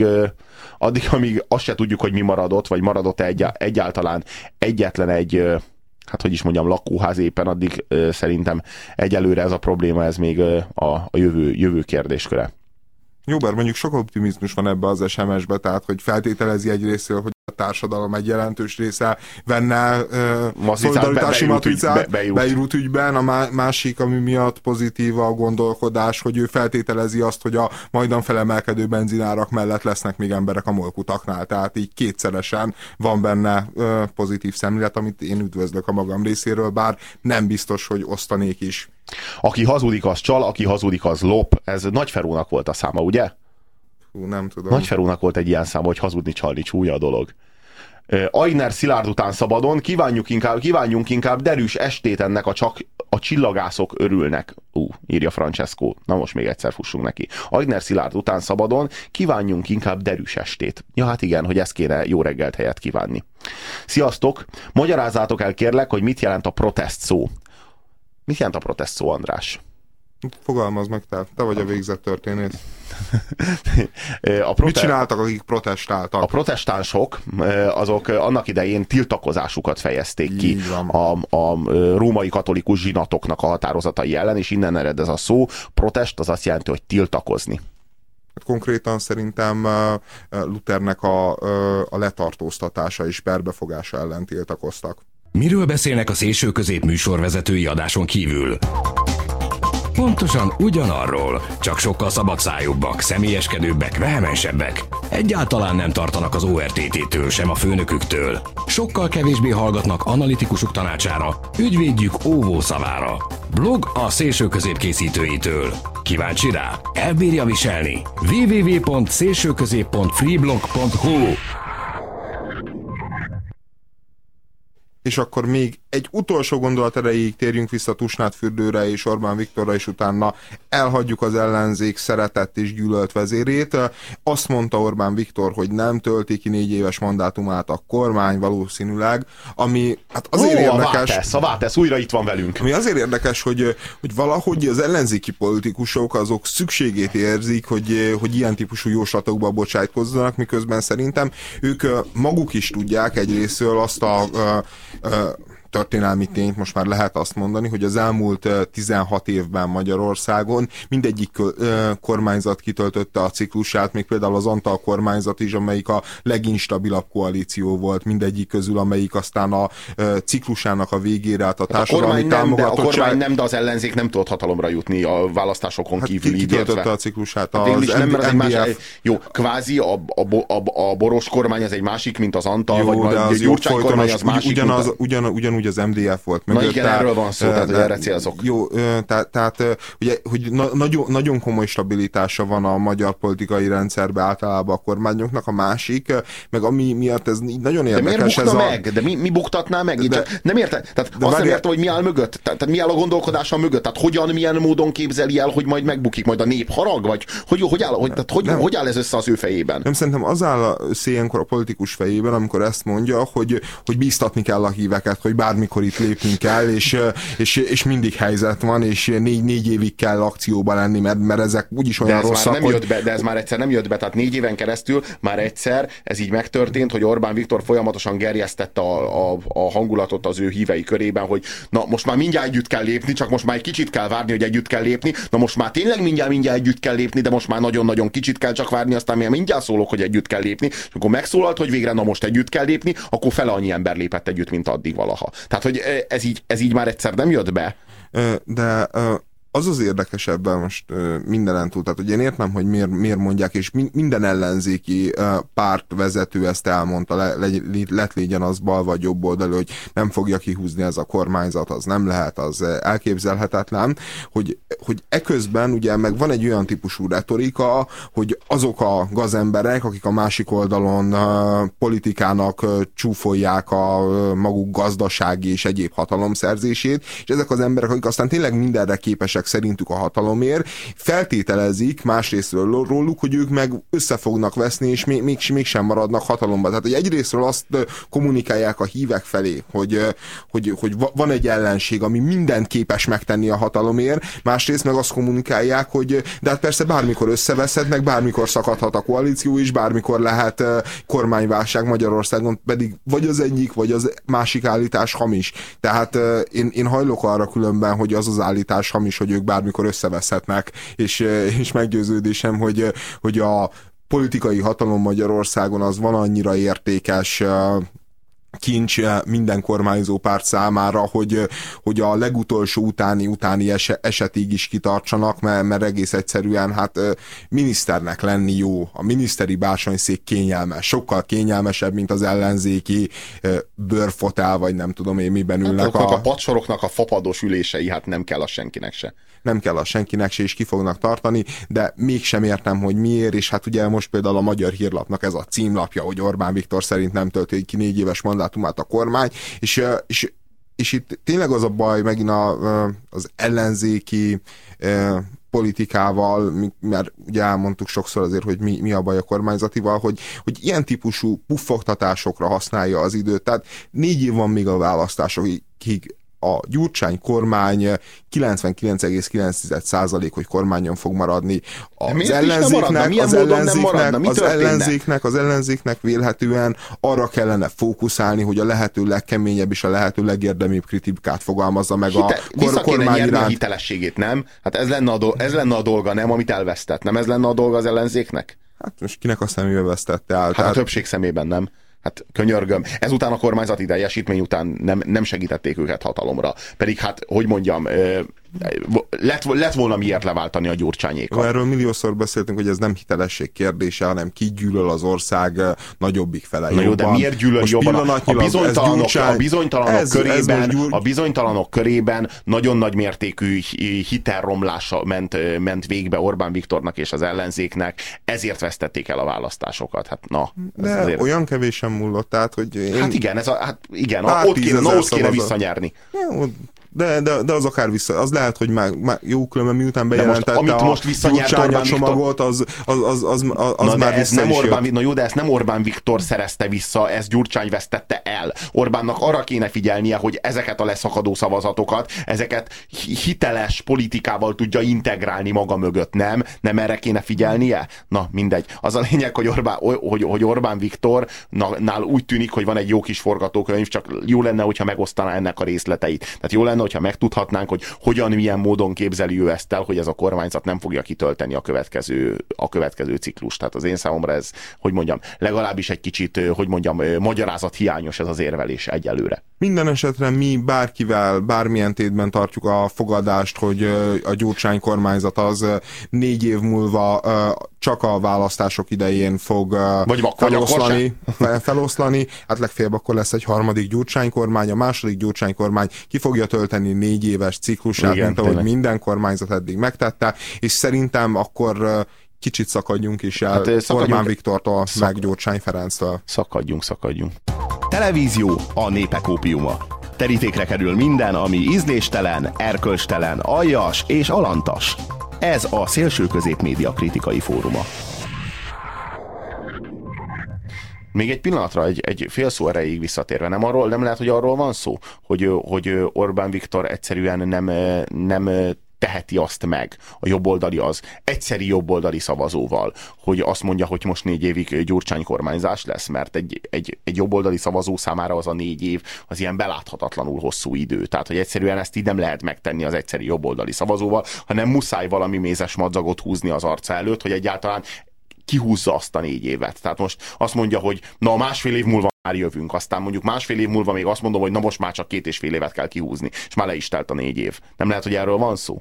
Speaker 5: amíg azt se tudjuk, hogy mi maradott, vagy maradott-e egyáltalán egyetlen egy... hát hogy is mondjam, lakóház éppen, addig szerintem egyelőre ez a probléma, ez még a jövő kérdésköre.
Speaker 4: Jó, bár mondjuk sok optimizmus van ebbe az SMS-be, tehát hogy feltételezi egyrésztről, hogy a társadalom egy jelentős része venne szolidaritási matricát Beirut ügyben, a másik, ami miatt pozitív a gondolkodás, hogy ő feltételezi azt, hogy a majdan felemelkedő benzinárak mellett lesznek még emberek a molkutaknál, tehát így kétszeresen van benne pozitív szemlélet, amit én üdvözlök a magam részéről, bár nem biztos, hogy osztanék is.
Speaker 5: Aki hazudik, az csal, aki hazudik, az lop. Ez Nagyferónak volt a száma, ugye?
Speaker 4: Nem tudom.
Speaker 5: Nagyferónak volt egy ilyen száma, hogy hazudni, csalni, csúnya a dolog. Aigner Szilárd után szabadon, kívánjunk inkább derűs estét ennek a csillagászok örülnek. Írja Francesco. Na most még egyszer fussunk neki. Aigner Szilárd után szabadon, kívánjunk inkább derűs estét. Ja, hát igen, hogy ezt kéne jó reggelt helyett kívánni. Sziasztok! Magyarázzátok el kérlek, hogy mit jelent a protest szó. Mit jelent a protest szó, András?
Speaker 4: Fogalmazd meg te vagy a végzett történész. Mit csináltak, akik protestáltak?
Speaker 5: A protestánsok, azok annak idején tiltakozásukat fejezték ki a római katolikus zsinatoknak a határozatai ellen, és innen ered ez a szó. Protest az azt jelenti, hogy tiltakozni.
Speaker 4: Konkrétan szerintem Luthernek a letartóztatása és perbefogása ellen tiltakoztak.
Speaker 1: Miről beszélnek a szélsőközép műsorvezetői adáson kívül? Pontosan ugyanarról, csak sokkal szabadszájúbbak, személyeskedőbbek, vehemensebbek. Egyáltalán nem tartanak az ORTT-től, sem a főnöküktől. Sokkal kevésbé hallgatnak analitikusuk tanácsára, ügyvédjük óvó szavára. Blog a szélsőközép készítőitől. Kíváncsi rá? Elbírja viselni? www.szélsőközép.freeblog.hu.
Speaker 4: És akkor még egy utolsó gondolat erejéig térjünk vissza Tusnád Fürdőre és Orbán Viktorra, és utána elhagyjuk az ellenzék szeretett és gyűlölt vezérét. Azt mondta Orbán Viktor, hogy nem tölti ki 4 éves mandátumát a kormány valószínűleg, ami hát azért érdekes.
Speaker 5: A Váltesz újra itt van velünk.
Speaker 4: Ami azért érdekes, hogy valahogy az ellenzéki politikusok azok szükségét érzik, hogy ilyen típusú jóslatokba bocsájtkozzanak, miközben szerintem ők maguk is tudják egyrésztről azt a történelmi tényt, most már lehet azt mondani, hogy az elmúlt 16 évben Magyarországon mindegyik kormányzat kitöltötte a ciklusát, még például az Antal kormányzat is, amelyik a leginstabilabb koalíció volt mindegyik közül, amelyik aztán a ciklusának a végére állt a társadalmi támogatottság.
Speaker 5: A kormány nem, de az ellenzék nem tudott hatalomra jutni a választásokon kívül.
Speaker 4: Kitöltötte a ciklusát.
Speaker 5: Jó, kvázi a Boros kormány az egy másik, mint az Antal, vagy a Gyurcsány kormány az másik.
Speaker 4: Ugyanúgy az MDF volt mögött.
Speaker 5: Na igen, erről van szó, tehát erre célzok.
Speaker 4: Jó, tehát ugye, hogy nagyon komoly stabilitása van a magyar politikai rendszerben általában a kormányoknak, a másik, meg ami miatt ez nagyon érdekes.
Speaker 5: De miért bukna meg? De mi buktatná meg? Nem értem. Tehát azt nem értem, hogy mi áll mögött. Tehát mi áll a gondolkodása mögött? Tehát milyen módon képzeli el, hogy majd megbukik majd a nép harag? Vagy hogy áll ez össze az ő fejében?
Speaker 4: Nem, szerintem az áll össze ilyenkor a politikus fejében, amikor ezt mondja, hogy bíztatni kell a híveket, hogy bármikor itt lépnünk kell, és mindig helyzet van, és 4 évig kell akcióban lenni, mert ezek úgyis olyan rosszak,
Speaker 5: de ez már egyszer nem jött be, tehát 4 éven keresztül már egyszer ez így megtörtént, hogy Orbán Viktor folyamatosan gerjesztette a hangulatot az ő hívei körében, hogy na most már mindjárt együtt kell lépni, csak most már egy kicsit kell várni, hogy együtt kell lépni, na most már tényleg mindjárt együtt kell lépni, de most már nagyon-nagyon kicsit kell csak várni, aztán mindjárt szólok, hogy együtt kell lépni, és akkor megszólalt, hogy végre na most együtt kell lépni, akkor fele annyi ember lépett együtt, mint addig valaha. Tehát, hogy ez így már egyszer nem jött be.
Speaker 4: De az érdekesebben most mindenen túl, tehát hogy én értem, hogy miért mondják, és minden ellenzéki pártvezető ezt elmondta, lett légyen az bal vagy jobb oldalú, hogy nem fogja kihúzni ez a kormányzat, az nem lehet, az elképzelhetetlen, hogy eközben ugye meg van egy olyan típusú retorika, hogy azok a gazemberek, akik a másik oldalon politikának csúfolják a maguk gazdasági és egyéb hatalomszerzését, és ezek az emberek, akik aztán tényleg mindenre képesek szerintük a hatalomért, feltételezik másrésztről róluk, hogy ők meg össze fognak veszni, és mégsem maradnak hatalomban. Tehát, hogy egyrésztről azt kommunikálják a hívek felé, hogy van egy ellenség, ami mindent képes megtenni a hatalomért, másrészt meg azt kommunikálják, hogy de hát persze bármikor összeveszhet, meg bármikor szakadhat a koalíció is, bármikor lehet kormányválság Magyarországon, pedig vagy az egyik, vagy az másik állítás hamis. Tehát én hajlok arra különben, hogy az állítás hamis, hogy ők bármikor összeveszhetnek, és meggyőződésem, hogy a politikai hatalom Magyarországon az van annyira értékes kincs minden kormányzó párt számára, hogy a legutolsó utáni esetig is kitartsanak, mert egész egyszerűen hát miniszternek lenni jó. A miniszteri bársonyszék kényelmes, sokkal kényelmesebb, mint az ellenzéki bőrfotel, vagy nem tudom én miben ülnek.
Speaker 5: A padsoroknak a fapados ülései, hát nem kell az senkinek se.
Speaker 4: Nem kell az senkinek se, és ki fognak tartani, de mégsem értem, hogy miért, és hát ugye most például a Magyar Hírlapnak ez a címlapja, hogy Orbán Viktor szerint nem tölti ki 4 éves mandátumát a kormány, és itt tényleg az a baj megint az ellenzéki politikával, mert ugye elmondtuk sokszor azért, hogy mi a baj a kormányzatival, hogy ilyen típusú puffogtatásokra használja az időt. Tehát 4 év van még a választásokig. a Gyurcsány kormány 99,9% hogy kormányon fog maradni. Az ellenzéknek vélhetően arra kellene fókuszálni, hogy a lehető legkeményebb és a lehető legérdemibb kritikát fogalmazza meg a kormány iránt.
Speaker 3: A hitelességét, nem? Hát ez lenne a dolga, nem, amit elvesztett. Nem ez lenne a dolga az ellenzéknek?
Speaker 4: Hát most kinek a szemébe vesztette el?
Speaker 3: Hát a többség szemében nem. Hát könyörgöm. Ezután a kormányzati teljesítmény után nem segítették őket hatalomra. Pedig hát, hogy mondjam, lett volna miért leváltani a Gyurcsányékat.
Speaker 4: Erről milliószor beszéltünk, hogy ez nem hitelesség kérdése, hanem ki gyűlöl az ország nagyobbik fele.
Speaker 3: Na jó, de miért gyűlöl jobban? A bizonytalanok körében nagyon nagy mértékű hitelromlása ment végbe Orbán Viktornak és az ellenzéknek, ezért vesztették el a választásokat. Hát na.
Speaker 4: De azért... olyan kevésen múlott, tehát, hogy...
Speaker 3: Hát igen, ott kéne visszanyerni.
Speaker 4: De az akár az lehet, hogy már jó, különben miután bejelentette
Speaker 3: a Gyurcsány
Speaker 4: csomagot, az már vissza is jött.
Speaker 3: Na jó, de ezt nem Orbán Viktor szerezte vissza, ezt Gyurcsány vesztette el. Orbánnak arra kéne figyelnie, hogy ezeket a leszakadó szavazatokat, ezeket hiteles politikával tudja integrálni maga mögött, nem erre kéne figyelnie? Na, mindegy. Az a lényeg, hogy Orbán Viktornál úgy tűnik, hogy van egy jó kis forgatókönyv, csak jó lenne, hogyha megosztaná ennek a részleteit. Tehát jó lenne, hogyha megtudhatnánk, hogy hogyan, milyen módon képzeli ő ezt el, hogy ez a kormányzat nem fogja kitölteni a következő ciklust. Tehát az én számomra ez, hogy mondjam, legalábbis egy kicsit, hogy mondjam, magyarázat hiányos ez az érvelés egyelőre.
Speaker 4: Minden esetre mi bárkivel, bármilyen tétben tartjuk a fogadást, hogy a Gyurcsány kormányzat az 4 év múlva csak a választások idején fog feloszlani. Hát legfeljebb akkor lesz egy harmadik Gyurcsány kormány, a második Gyurcsány kormány ki fogja tölteni 4 éves ciklusát, igen, mint ahogy tényleg minden kormányzat eddig megtette, és szerintem akkor kicsit szakadjunk is el Orbán Viktortól, meg Gyurcsány Ferenctől.
Speaker 3: Szakadjunk.
Speaker 5: Televízió a népek ópiuma. Terítékre kerül minden, ami ízléstelen, erkölcstelen, aljas és alantas. Ez a Szélső Középmédia kritikai fóruma.
Speaker 3: Még egy pillanatra, egy fél szó erejéig visszatérve, nem lehet, hogy arról van szó, hogy Orbán Viktor egyszerűen nem teheti azt meg, a jobboldali az egyszeri jobboldali szavazóval, hogy azt mondja, hogy most 4 évig Gyurcsány kormányzás lesz, mert egy jobboldali szavazó számára az a 4 év az ilyen beláthatatlanul hosszú idő. Tehát, hogy egyszerűen ezt így nem lehet megtenni az egyszeri jobboldali szavazóval, hanem muszáj valami mézes madzagot húzni az arca előtt, hogy egyáltalán kihúzza azt a 4 évet. Tehát most azt mondja, hogy na, 1,5 év múlva már jövünk, aztán mondjuk 1,5 év múlva még azt mondom, hogy na most már csak 2,5 évet kell kihúzni, és már le is telt a 4 év. Nem lehet, hogy erről van szó?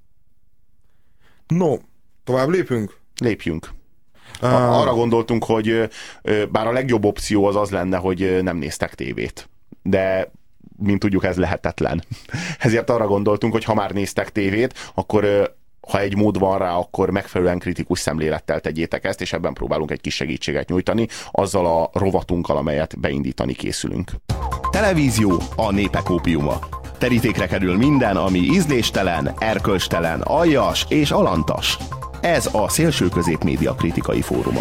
Speaker 4: No, tovább lépünk?
Speaker 3: Lépjünk. Arra gondoltunk, hogy bár a legjobb opció az lenne, hogy nem néztek tévét. De mint tudjuk, ez lehetetlen. Ezért arra gondoltunk, hogy ha már néztek tévét, akkor ha egy mód van rá, akkor megfelelően kritikus szemlélettel tegyétek ezt, és ebben próbálunk egy kis segítséget nyújtani, azzal a rovatunkkal, amelyet beindítani készülünk.
Speaker 5: Televízió a népek ópiuma. Terítékre kerül minden, ami ízléstelen, erkölcstelen, aljas és alantas. Ez a Szélső Középmédia kritikai fóruma.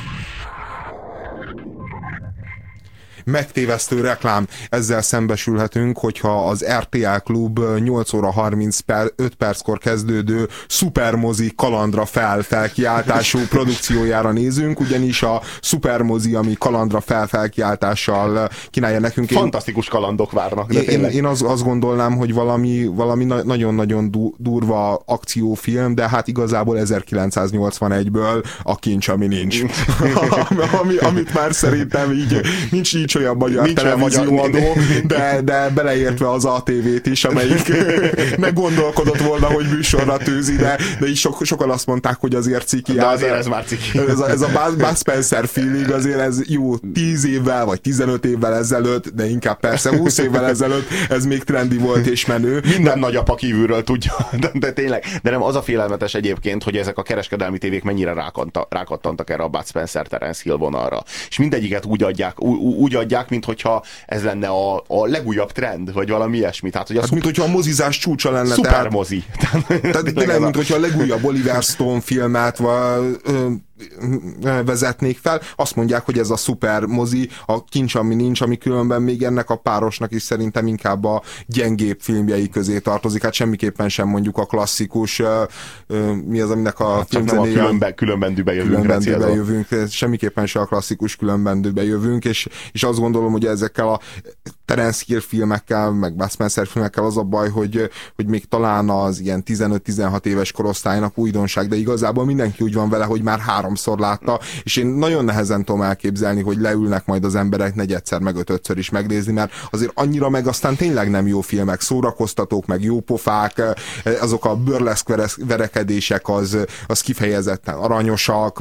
Speaker 4: Megtévesztő reklám. Ezzel szembesülhetünk, hogyha az RTL Klub 8 óra 35 perckor kezdődő szupermozi kalandra felkiáltású produkciójára nézünk, ugyanis a szupermozi, ami kalandra felkiáltással kínálja nekünk.
Speaker 3: Fantasztikus kalandok várnak.
Speaker 4: Én azt gondolnám, hogy valami nagyon-nagyon durva akciófilm, de hát igazából 1981-ből a kincs, ami nincs. Amit már szerintem így nincs olyan magyar televízióadó, de beleértve az ATV-t is, amelyik meggondolkodott volna, hogy műsorra tűzi, de is sokan azt mondták, hogy azért ciki.
Speaker 3: De azért ez már ciki.
Speaker 4: Ez a Bud Spencer feeling, azért ez jó 10 évvel, vagy 15 évvel ezelőtt, de inkább persze 20 évvel ezelőtt ez még trendi volt és menő.
Speaker 3: Minden nagyapa kívülről tudja, de tényleg. De nem az a félelmetes egyébként, hogy ezek a kereskedelmi tévék mennyire rákattantak erre a Bud Spencer Terence Hill vonalra. És mindegyiket úgy adják, mint hogyha ez lenne a legújabb trend, vagy valami ilyesmi. Tehát, hogy
Speaker 4: mint hogyha a mozizás csúcsa lenne.
Speaker 3: Szupermozi.
Speaker 4: Tehát tényleg, mint hogyha a legújabb Oliver Stone filmet, vezetnék fel, azt mondják, hogy ez a szuper mozi, a kincs, ami nincs, ami különben még ennek a párosnak is szerintem inkább a gyengébb filmjei közé tartozik. Hát semmiképpen sem mondjuk a klasszikus, mi az, aminek a
Speaker 5: filmzenéje... Különbendőbe
Speaker 4: jövünk. Semmiképpen sem a klasszikus különbendőbe jövünk, és azt gondolom, hogy ezekkel a Terence Hill filmekkel, meg Bud Spencer filmekkel az a baj, hogy még talán az ilyen 15-16 éves korosztálynak újdonság, de igazából mindenki úgy van vele, hogy már 3-szor látta, és én nagyon nehezen tudom elképzelni, hogy leülnek majd az emberek 4-szer, meg 5-ször is megnézni, mert azért annyira meg aztán tényleg nem jó filmek, szórakoztatók, meg jó pofák, azok a burleszk verekedések az kifejezetten aranyosak,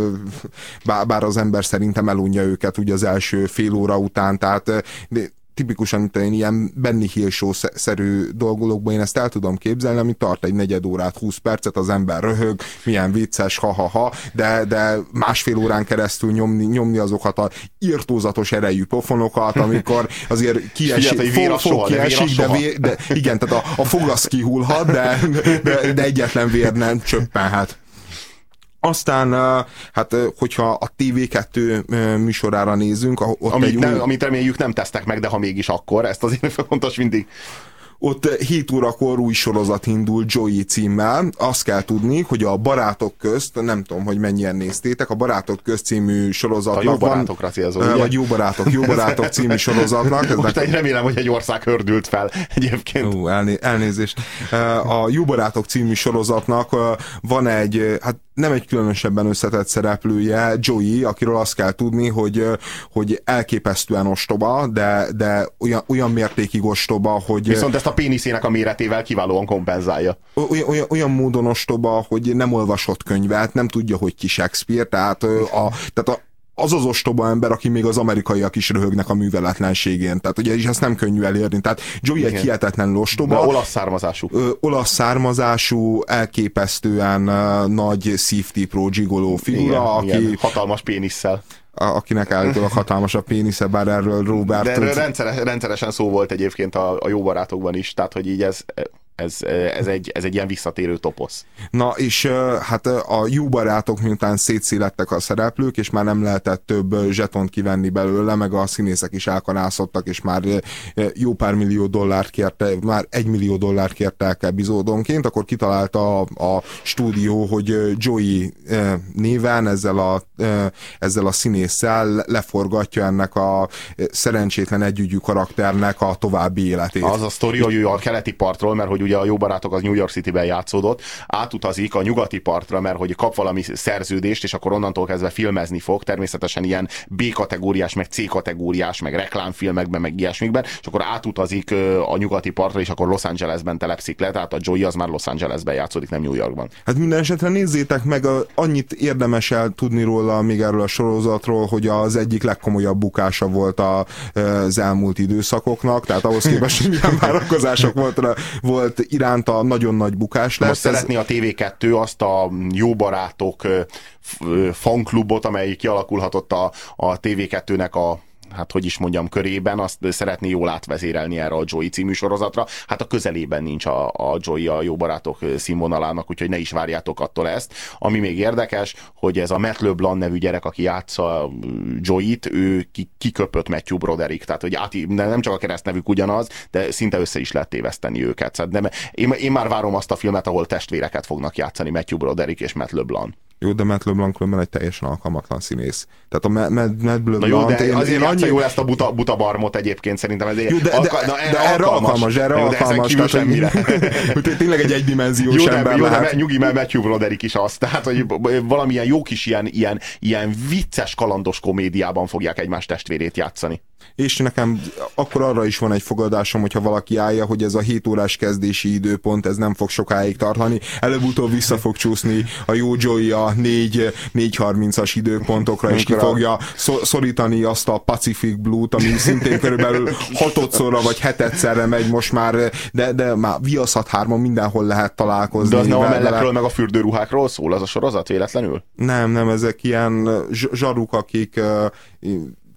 Speaker 4: bár az ember szerintem elunja őket ugye az első fél óra után, tehát tipikusan, mint én ilyen Benny Hill show-szerű dolgokban én ezt el tudom képzelni, ami tart egy 4 órát, 20 percet, az ember röhög, milyen vicces, ha-ha-ha, de másfél órán keresztül nyomni azokat a irtózatos erejű pofonokat, amikor azért kiesik, de igen, tehát a fog az kihullhat, de egyetlen vér nem csöppenhet. Aztán, hát, hogyha a TV2 műsorára nézünk,
Speaker 5: amit reméljük nem tesznek meg, de ha mégis akkor, ezt azért fontos mindig.
Speaker 4: Ott 7 órakor új sorozat indul Joey címmel. Azt kell tudni, hogy a Barátok közt, nem tudom, hogy mennyien néztétek, a Barátok közt című sorozatnak
Speaker 5: Jó barátokra célzol,
Speaker 4: vagy Jó Barátok című sorozatnak.
Speaker 5: Most remélem, hogy egy ország hördült fel egyébként.
Speaker 4: Elnézést. A Jó Barátok című sorozatnak van egy, hát nem egy különösebben összetett szereplője, Joey, akiről azt kell tudni, hogy elképesztően ostoba, de olyan mértékig ostoba, hogy...
Speaker 5: Viszont ezt a péniszének a méretével kiválóan kompenzálja.
Speaker 4: Olyan módon ostoba, hogy nem olvasott könyvet, nem tudja, hogy ki Shakespeare, tehát az ostoba ember, aki még az amerikaiak is röhögnek a műveletlenségén. Tehát ugye is ezt nem könnyű elérni. Tehát Joey egy hihetetlenül ostoba.
Speaker 5: De olasz származású.
Speaker 4: Olasz származású, elképesztően nagy szívtípró gigoló figura, aki...
Speaker 5: hatalmas pénisszel.
Speaker 4: Akinek állítólag hatalmas a pénisze, bár erről Robert...
Speaker 5: De erről rendszeresen szó volt egyébként a Jó Barátokban is, tehát hogy így ez egy ilyen visszatérő toposz.
Speaker 4: Na, és hát a Jó Barátok miután szétszélettek a szereplők, és már nem lehetett több zsetont kivenni belőle, meg a színészek is elkanászottak, és már jó pár millió dollárt kérte, már $1 millió kértek epizódonként, akkor kitalálta a stúdió, hogy Joey néven ezzel a színésszel leforgatja ennek a szerencsétlen együgyű karakternek a további életét.
Speaker 5: Az a sztori, hogy a keleti partról, mert hogy ugye a Jó Barátok az New York Cityben játszódott, átutazik a nyugati partra, mert hogy kap valami szerződést, és akkor onnantól kezdve filmezni fog, természetesen ilyen B-kategóriás, meg C-kategóriás, meg reklámfilmekben, meg ilyesmikben, és akkor átutazik a nyugati partra, és akkor Los Angelesben telepszik le, tehát a Joey az már Los Angelesben játszódik, nem New Yorkban.
Speaker 4: Hát minden esetre nézzétek meg, annyit érdemes el tudni róla, még erről a sorozatról, hogy az egyik legkomolyabb bukása volt az elmúlt időszakoknak, tehát ahhoz képest, hogy milyen várakozások volt iránta, nagyon nagy bukás lesz.
Speaker 5: Most szeretné a TV2 azt a Jó Barátok fanklubot, amely kialakulhatott a TV2-nek a, hát hogy is mondjam, körében, azt szeretné jól átvezérelni erre a Joey című sorozatra. Hát a közelében nincs a Joey a Jó Barátok színvonalának, úgyhogy ne is várjátok attól ezt. Ami még érdekes, hogy ez a Matt LeBlanc nevű gyerek, aki játsza Joey-t, ő kiköpött Matthew Broderick, tehát hogy nem csak a keresztnevük ugyanaz, de szinte össze is lehet téveszteni őket. De én már várom azt a filmet, ahol testvéreket fognak játszani, Matthew Broderick és Matt LeBlanc.
Speaker 4: Jó, de Matt LeBlanc különben egy teljesen alkalmatlan színész. Tehát a Matt LeBlanc...
Speaker 5: Na jó, de azért játsza jól ezt a buta barmot egyébként szerintem.
Speaker 4: Jó, de erre alkalmas. Hogy tényleg egy egydimenziós ember lehet.
Speaker 5: Nyugi, mert Matthew Broderick is az. Tehát, hogy valamilyen jó kis ilyen vicces kalandos komédiában fogják egymás testvérét játszani.
Speaker 4: És nekem akkor arra is van egy fogadásom, hogyha valaki állja, hogy ez a 7 órás kezdési időpont, ez nem fog sokáig tartani. Előbb-utóbb vissza fog csúszni a jó Joey a 4:30-as időpontokra, és ki fogja szorítani azt a Pacific Blue-t, ami szintén körülbelül 6-szorra vagy 7-szerre megy most már, de már Viaszat 3-on mindenhol lehet találkozni.
Speaker 5: De az nem a mellekről meg a fürdőruhákról szól az a sorozat véletlenül?
Speaker 4: Nem, ezek ilyen zsaruk, akik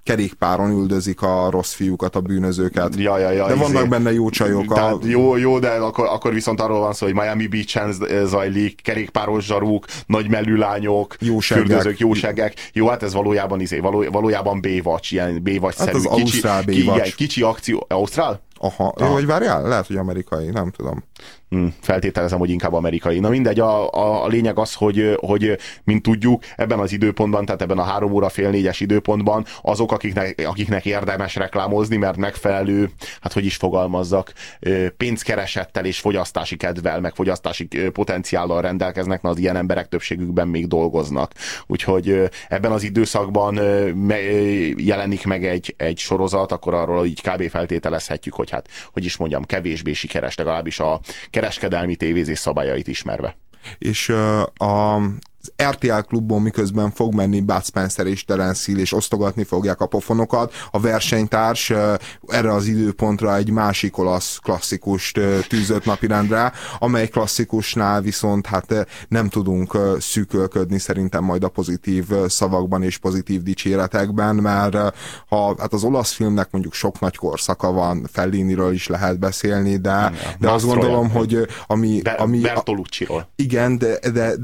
Speaker 4: kerékpáron üldözik a rossz fiúkat, a bűnözőket.
Speaker 3: Ja,
Speaker 4: de vannak benne jó csajok.
Speaker 3: Jó, de akkor viszont arról van szó, hogy Miami Beach-en zajlik, kerékpáros zsaruk, nagy mellű lányok, fürdőzők, jóságek. Jó, hát ez valójában Baywatch, ilyen Baywatch-szerű.
Speaker 4: Hát az ausztrál Baywatch.
Speaker 3: Kicsi akció. Ausztrál?
Speaker 4: Aha. Vagy várjál? Lehet, hogy amerikai, nem tudom.
Speaker 3: Feltételezem, hogy inkább amerikai. Na mindegy, a lényeg az, hogy mint tudjuk, ebben az időpontban, tehát ebben a 3 óra fél 4-es időpontban azok, akiknek érdemes reklámozni, mert megfelelő, hát hogy is fogalmazzak, pénzkeresettel és fogyasztási kedvel, meg fogyasztási potenciállal rendelkeznek, na az ilyen emberek többségükben még dolgoznak. Úgyhogy ebben az időszakban jelenik meg egy sorozat, akkor arról így kb. Feltételezhetjük, hogy hát, hogy is mondjam, kevésbé sikeres, legalábbis a kereskedelmi tévézés szabályait ismerve.
Speaker 4: És az RTL klubban miközben fog menni Bud Spencer és Terence Hill, és osztogatni fogják a pofonokat, a versenytárs erre az időpontra egy másik olasz klasszikust tűzött napirendre, amely klasszikusnál viszont hát nem tudunk szűkölködni szerintem majd a pozitív szavakban és pozitív dicséretekben, mert hát az olasz filmnek mondjuk sok nagy korszaka van, Felliniről is lehet beszélni, de azt gondolom, hogy
Speaker 3: Bertolucciról.
Speaker 4: Igen, de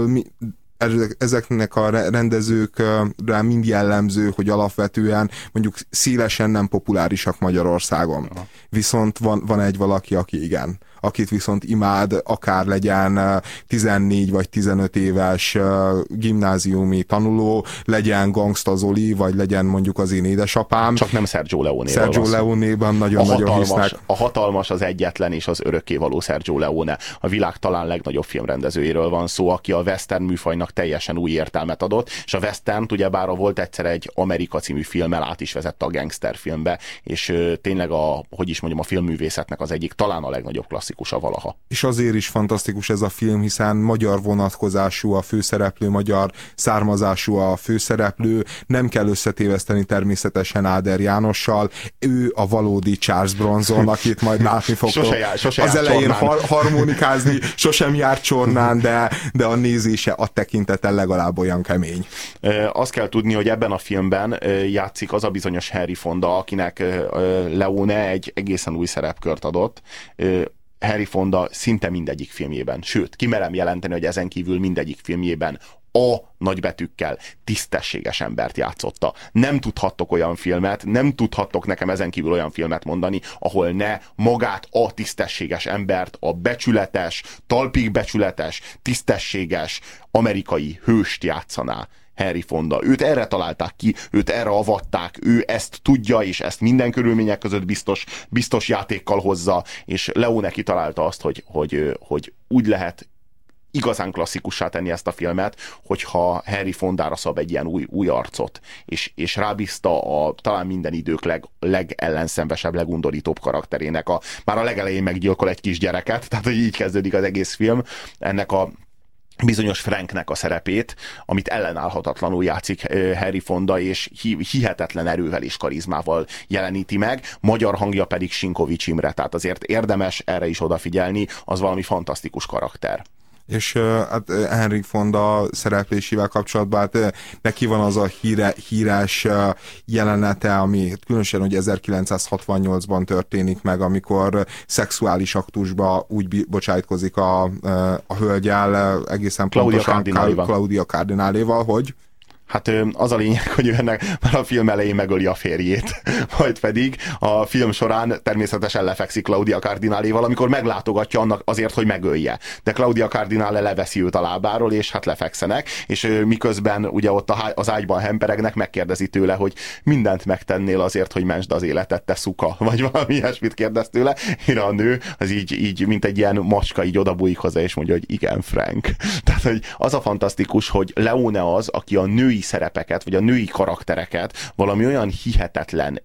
Speaker 4: ezeknek a rendezőkre mind jellemző, hogy alapvetően mondjuk szélesen nem populárisak Magyarországon. Viszont van egy valaki, aki igen. Akit viszont imád, akár legyen 14 vagy 15 éves gimnáziumi tanuló, legyen Gangsta Zoli, vagy legyen mondjuk az én édesapám.
Speaker 3: Csak nem Sergio Leone-ről
Speaker 4: Sergio Leone-ban nagyon-nagyon hisznek.
Speaker 3: A hatalmas, az egyetlen és az örökkévaló Sergio Leone. A világ talán legnagyobb filmrendezőjéről van szó, aki a western műfajnak teljesen új értelmet adott, és a western ugyebár volt egyszer egy Amerika című filmmel át is vezette a gangster filmbe, és tényleg a filmművészetnek az egyik, talán a legnagyobb klasszikusa valaha.
Speaker 4: És azért is fantasztikus ez a film, hiszen magyar vonatkozású a főszereplő, magyar származású a főszereplő, nem kell összetéveszteni természetesen Áder Jánossal, ő a valódi Charles Bronson, akit majd látni fogtok.
Speaker 3: Sose
Speaker 4: az elején harmonikázni, sosem járt csornán, de a nézése a tekintettel legalább olyan kemény.
Speaker 3: Azt kell tudni, hogy ebben a filmben játszik az a bizonyos Henry Fonda, akinek Leone egy egészen új szerepkört adott. Henry Fonda szinte mindegyik filmjében, sőt, kimerem jelenteni, hogy ezen kívül mindegyik filmjében a nagybetűkkel tisztességes embert játszotta. Nem tudhattok olyan filmet, nem tudhattok nekem ezen kívül olyan filmet mondani, ahol ne magát a tisztességes embert, a becsületes, talpig becsületes, tisztességes amerikai hőst játszaná Henry Fonda. Őt erre találták ki, őt erre avatták, ő ezt tudja, és ezt minden körülmények között biztos játékkal hozza, és Leone kitalálta azt, hogy úgy lehet igazán klasszikussá tenni ezt a filmet, hogyha Henry Fondára szab egy ilyen új arcot, és rábízta a talán minden idők legellenszenvesebb, legundorítóbb karakterének. Már a legelején meggyilkol egy kisgyereket, tehát hogy így kezdődik az egész film, ennek a bizonyos Franknek a szerepét, amit ellenállhatatlanul játszik Henry Fonda, és hihetetlen erővel és karizmával jeleníti meg, magyar hangja pedig Sinkovics Imre, tehát azért érdemes erre is odafigyelni, az valami fantasztikus karakter.
Speaker 4: És hát Henry Fonda szereplésével kapcsolatban hát neki van az a híres jelenete, ami különösen, hogy 1968-ban történik meg, amikor szexuális aktusba úgy bocsájtkozik a hölgyel, egészen pontosan Claudia Cardináléval, hogy
Speaker 3: Hát az a lényeg, hogy ő ennek már a film elején megöli a férjét, majd pedig a film során természetesen lefekszik Claudia Cardináléval, amikor meglátogatja annak azért, hogy megölje. De Claudia Cardinale leveszi őt a lábáról, és hát lefekszenek, és miközben ugye ott az ágyban hemperegnek, megkérdezi tőle, hogy mindent megtennél azért, hogy mentsd az életet, te szuka, vagy valami ilyesmit kérdez tőle. Mire a nő, az így mint egy ilyen macska, így odabújik hozzá, és mondja, hogy igen, Frank. Tehát, hogy az a fantasztikus, hogy Leone az, aki a női szerepeket, vagy a női karaktereket valami olyan hihetetlen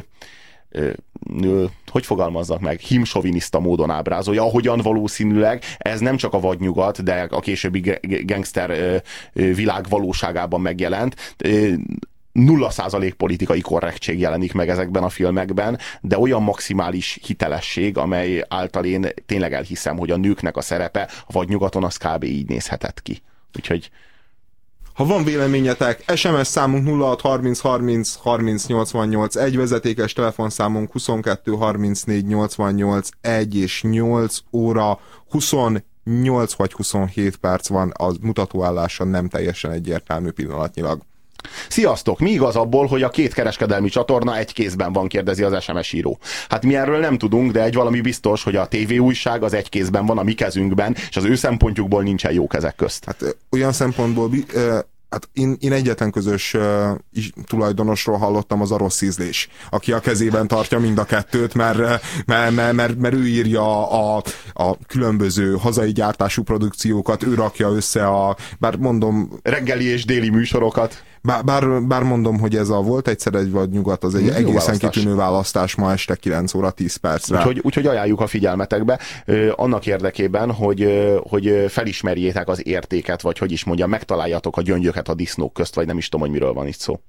Speaker 3: hogy fogalmaznak meg, himsoviniszta módon ábrázolja, ahogyan valószínűleg ez nem csak a vadnyugat, de a későbbi gangster világ valóságában megjelent. 0% politikai korrektség jelenik meg ezekben a filmekben, de olyan maximális hitelesség, amely által én tényleg elhiszem, hogy a nőknek a szerepe a vadnyugaton az kb. Így nézhetett ki. Úgyhogy
Speaker 4: Ha van véleményetek, SMS számunk 06 30 30 30 88 1, vezetékes telefonszámunk 22 34 88 1 és 8 óra 28 vagy 27 perc van, az mutatóállása nem teljesen egyértelmű pillanatnyilag.
Speaker 5: Sziasztok! Mi igaz abból, hogy a két kereskedelmi csatorna egy kézben van, kérdezi az SMS író. Hát mi erről nem tudunk, de egy valami biztos, hogy a tévéújság az egy kézben van a mi kezünkben, és az ő szempontjukból nincsen jó kezek közt.
Speaker 4: Hát olyan szempontból... Hát én egyetlen közös tulajdonosról hallottam, az a rossz ízlés, aki a kezében tartja mind a kettőt, mert ő írja a különböző hazai gyártású produkciókat, ő rakja össze bár mondom...
Speaker 5: reggeli és déli műsorokat.
Speaker 4: Bár mondom, hogy ez Volt egyszer egy vagy nyugat, az egy egészen kitűnő választás ma este 9 óra 10 percre.
Speaker 5: Úgyhogy ajánljuk a figyelmetekbe, annak érdekében, hogy felismerjétek az értéket, vagy hogy is mondjam, megtaláljátok a gyöngyöket a disznók közt, vagy nem is tudom, hogy miről van itt szó.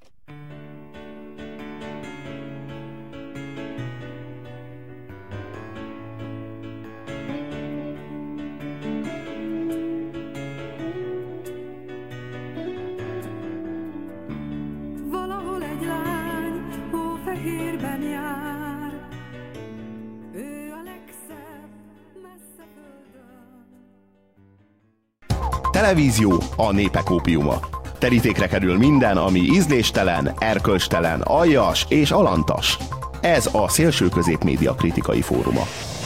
Speaker 5: Televízió a népek ópiuma. Terítékre kerül minden, ami ízléstelen, erkölcstelen, aljas és alantas. Ez a Szélső Középmédia kritikai fóruma.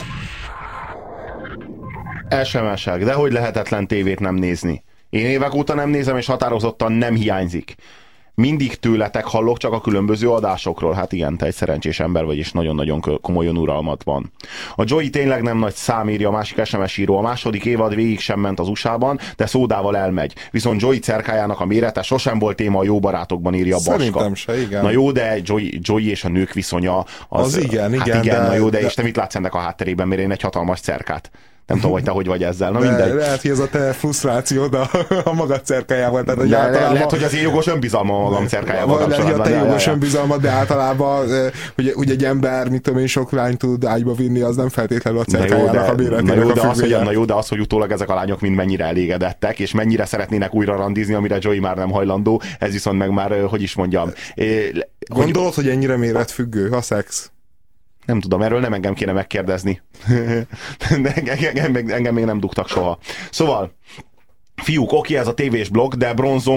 Speaker 5: SMS-ek, de hogy lehetetlen tévét nem nézni? Én évek óta nem nézem, és határozottan nem hiányzik. Mindig tőletek hallok csak a különböző adásokról. Hát igen, te egy szerencsés ember vagy, és nagyon-nagyon komoly önuralmat van. A Joey tényleg nem nagy szám, írja a másik SMS író. A második évad végig sem ment az USA-ban, de szódával elmegy. Viszont Joey cerkájának a mérete sosem volt téma a Jó barátokban, írja Baska.
Speaker 4: Szerintem se, igen.
Speaker 5: Na jó, de Joey és a nők viszonya
Speaker 4: az igen,
Speaker 5: hát igen, na jó, de és te mit látsz ennek a hátterében, mert én egy hatalmas cerkát. Nem tudom, hogy te hogy vagy ezzel. Na mindegy.
Speaker 4: Lehet, hogy ez a te frusztrációd a magad cerkájával. Tehát, hogy
Speaker 5: általában... Lehet, hogy az én jogos önbizalma a magam cerkájával kapcsolatban.
Speaker 4: Lehet, hogy a te jogos önbizalmad, de általában hogy egy ember, mit tudom én, sok lányt tud ágyba vinni, az nem feltétlenül a cerkájának a méretének a függvénye.
Speaker 5: Na jó, de az, hogy utólag ezek a lányok mind mennyire elégedettek, és mennyire szeretnének újra randizni, amire Joey már nem hajlandó, ez viszont meg már, hogy is mondjam.
Speaker 4: Gondolod, hogy ennyire méretfüggő a szex?
Speaker 5: Nem tudom, erről nem engem kéne megkérdezni. De engem még nem dugtak soha. Szóval, fiúk, oké, ez a tévés blog, de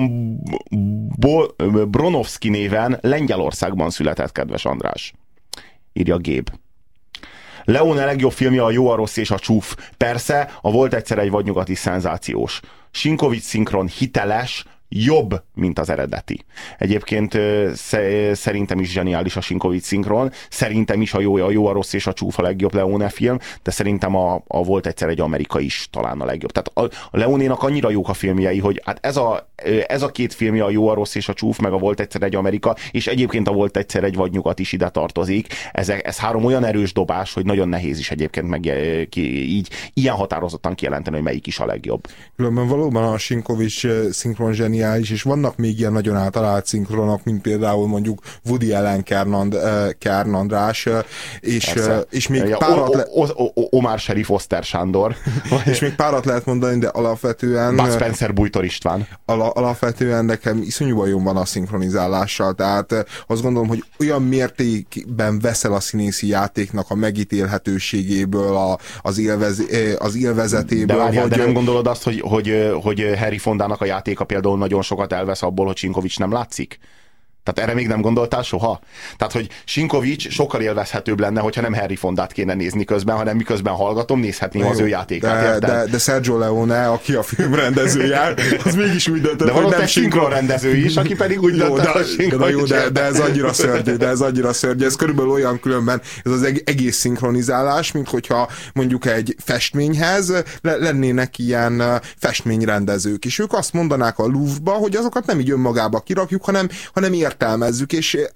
Speaker 5: Bronovski néven Lengyelországban született, kedves András. Írja Géb. Leone legjobb filmje a Jó, a rossz és a csúf. Persze, a Volt egyszer egy vadnyugati szenzációs. Sinkovics szinkron hiteles, jobb, mint az eredeti. Egyébként szerintem is zseniális a Sinkovics szinkron, szerintem is a Jó, a rossz és a csúf a legjobb Leone film, de szerintem a Volt egyszer egy Amerika is talán a legjobb. Tehát a Leonénak annyira jók a filmjei, hogy hát ez a két filmje, a Jó, a rossz és a csúf, meg a Volt egyszer egy Amerika, és egyébként a Volt egyszer egy vadnyugat is ide tartozik. Ez három olyan erős dobás, hogy nagyon nehéz is egyébként meg így ilyen határozottan kijelenteni, hogy melyik is a legjobb.
Speaker 4: Különben valóban a Sinkovics szinkron zseniális, és vannak még ilyen nagyon általált szinkronok, mint például mondjuk Woody Allen, Kern András, és még párat...
Speaker 5: Omar Sharif, Oszter Sándor.
Speaker 4: És még párat lehet mondani, de alapvetően...
Speaker 5: Bud Spencer, Bújtor István.
Speaker 4: Alapvetően nekem iszonyú bajom van a szinkronizálással, tehát azt gondolom, hogy olyan mértékben veszel a színészi játéknak a megítélhetőségéből, az élvezetéből.
Speaker 5: De nem gondolod azt, hogy Harry Fondának a játéka például nagyon sokat elvesz abból, hogy Sinkovics nem látszik? Tehát erre még nem gondoltál soha? Tehát, hogy Sinkovics sokkal élvezhetőbb lenne, hogyha nem Harry Fondát kéne nézni közben, hanem miközben hallgatom, nézhetném az ő játékát.
Speaker 4: De Sergio Leone, aki a film rendezője, az mégis úgy döntött,
Speaker 5: hogy nem szinkron rendező is, aki pedig úgy döntött, hogy Sinkovics.
Speaker 4: De ez annyira szörnyű, ez körülbelül olyan különben, ez az egész szinkronizálás, mint hogyha mondjuk egy festményhez lennének ilyen festményrendezők, és ők azt mondanák a Louvre-ba, hogy azokat nem így önmagába kirakjuk, hanem értelmezzük, és hát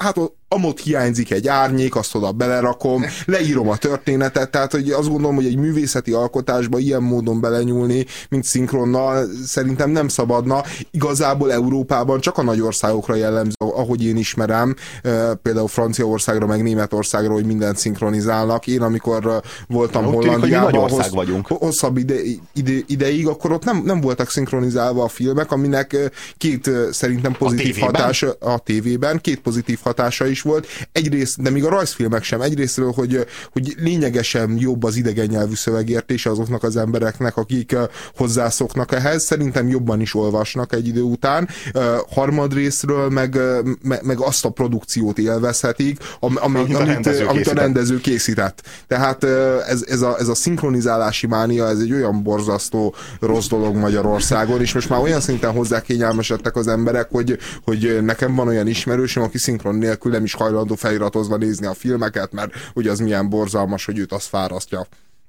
Speaker 4: amott hiányzik egy árnyék, azt oda belerakom, leírom a történetet, tehát hogy azt gondolom, hogy egy művészeti alkotásba ilyen módon belenyúlni, mint szinkronnal, szerintem nem szabadna. Igazából Európában csak a nagy országokra jellemző, ahogy én ismerem, például Franciaországra, meg Németországra, hogy mindent szinkronizálnak. Én amikor voltam Hollandiában hosszabb ideig, akkor ott nem voltak szinkronizálva a filmek, aminek két szerintem pozitív hatása a tévében, két pozitív hatása is volt. Egyrészt, de még a rajzfilmek sem, egyrésztről, hogy lényegesen jobb az idegen nyelvű szövegértése azoknak az embereknek, akik hozzászoknak ehhez, szerintem jobban is olvasnak egy idő után. Harmadrészről meg azt a produkciót élvezhetik, amit a rendező készített. Tehát ez a szinkronizálási mánia, ez egy olyan borzasztó rossz dolog Magyarországon, és most már olyan szinten hozzá kényelmesedtek az emberek, hogy nekem van olyan ismerősöm, aki szinkron nélkül nem is hajlandó feliratozva nézni a filmeket, mert hogy az milyen borzalmas, hogy őt azt fárasztja.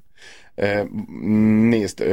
Speaker 5: Nézd,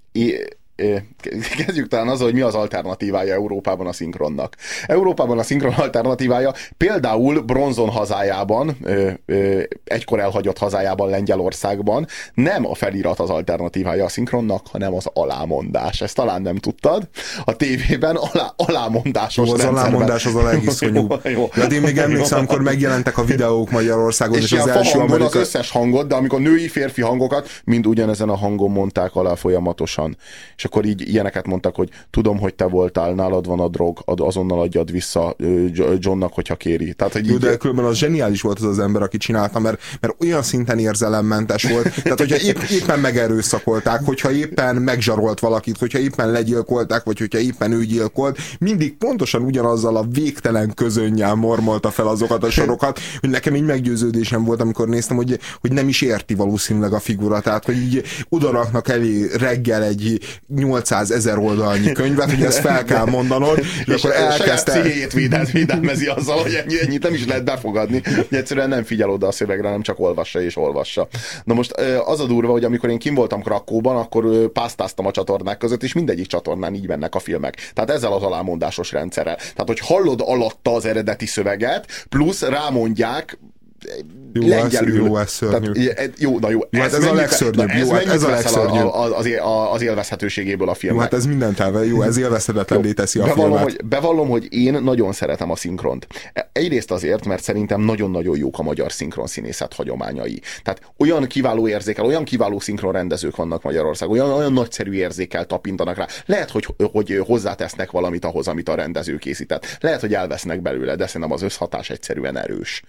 Speaker 5: kezdjük talán azzal, hogy mi az alternatívája Európában a szinkronnak. Európában a szinkron alternatívája például Bronzon hazájában, egykor elhagyott hazájában, Lengyelországban nem a felirat az alternatívája a szinkronnak, hanem az alámondás. Ezt talán nem tudtad. A tévében alámondásos rendszerben. Az alámondás
Speaker 4: az a legiszonyú. De én még emlékszem, amikor megjelentek a videók Magyarországon, és az
Speaker 5: első az összes hangot, de amikor női, férfi hangokat mind ugyanezen a hangon mondták alá folyamatosan. És akkor így ilyeneket mondtak, hogy tudom, hogy te voltál, nálad van a drog, azonnal adjad vissza Johnnak, hogyha kéri. Tehát, hogy így...
Speaker 4: De különben az zseniális volt az ember, aki csinálta, mert olyan szinten érzelemmentes volt. Tehát, hogyha éppen megerőszakolták, hogyha éppen megzsarolt valakit, hogyha éppen legyilkolták, vagy hogyha éppen ő gyilkolt, mindig pontosan ugyanazzal a végtelen közönnyel mormolta fel azokat a sorokat, hogy nekem így meggyőződésem volt, amikor néztem, hogy nem is érti valószínűleg a figura. Tehát, hogy így odaraknak elé reggel egy 800 000 oldalnyi könyvet, hogy ezt fel kell mondanod, és akkor elkezdte...
Speaker 5: saját pszichéjét védelmezi azzal, hogy ennyit nem is lehet befogadni, hogy egyszerűen nem figyel oda a szövegre, nem csak olvassa és olvassa. Na most az a durva, hogy amikor én kim voltam Krakkóban, akkor pásztáztam a csatornák között, és mindegyik csatornán így mennek a filmek. Tehát ezzel az alámondásos rendszerrel. Tehát, hogy hallod alatta az eredeti szöveget, plusz rámondják lengyelül.
Speaker 4: Jó, ez szörnyű.
Speaker 5: Ez
Speaker 4: a legszörnyűbb. Ez a legszörnyűbb.
Speaker 5: Az élvezhetőségéből a filmnek.
Speaker 4: Jó, hát ez mindent elve. Jó, ez élvezhetetlenné teszi a filmet.
Speaker 5: Bevallom, hogy én nagyon szeretem a szinkront. Egyrészt azért, mert szerintem nagyon-nagyon jók a magyar szinkron színészet hagyományai. Tehát olyan kiváló érzékel, olyan kiváló szinkronrendezők vannak Magyarországon, olyan nagyszerű érzékkel tapintanak rá. Lehet, hogy hozzátesznek valamit ahhoz, amit a rendező készített. Lehet, hogy elvesznek belőle, de szerintem az összhatás egyszerűen erős.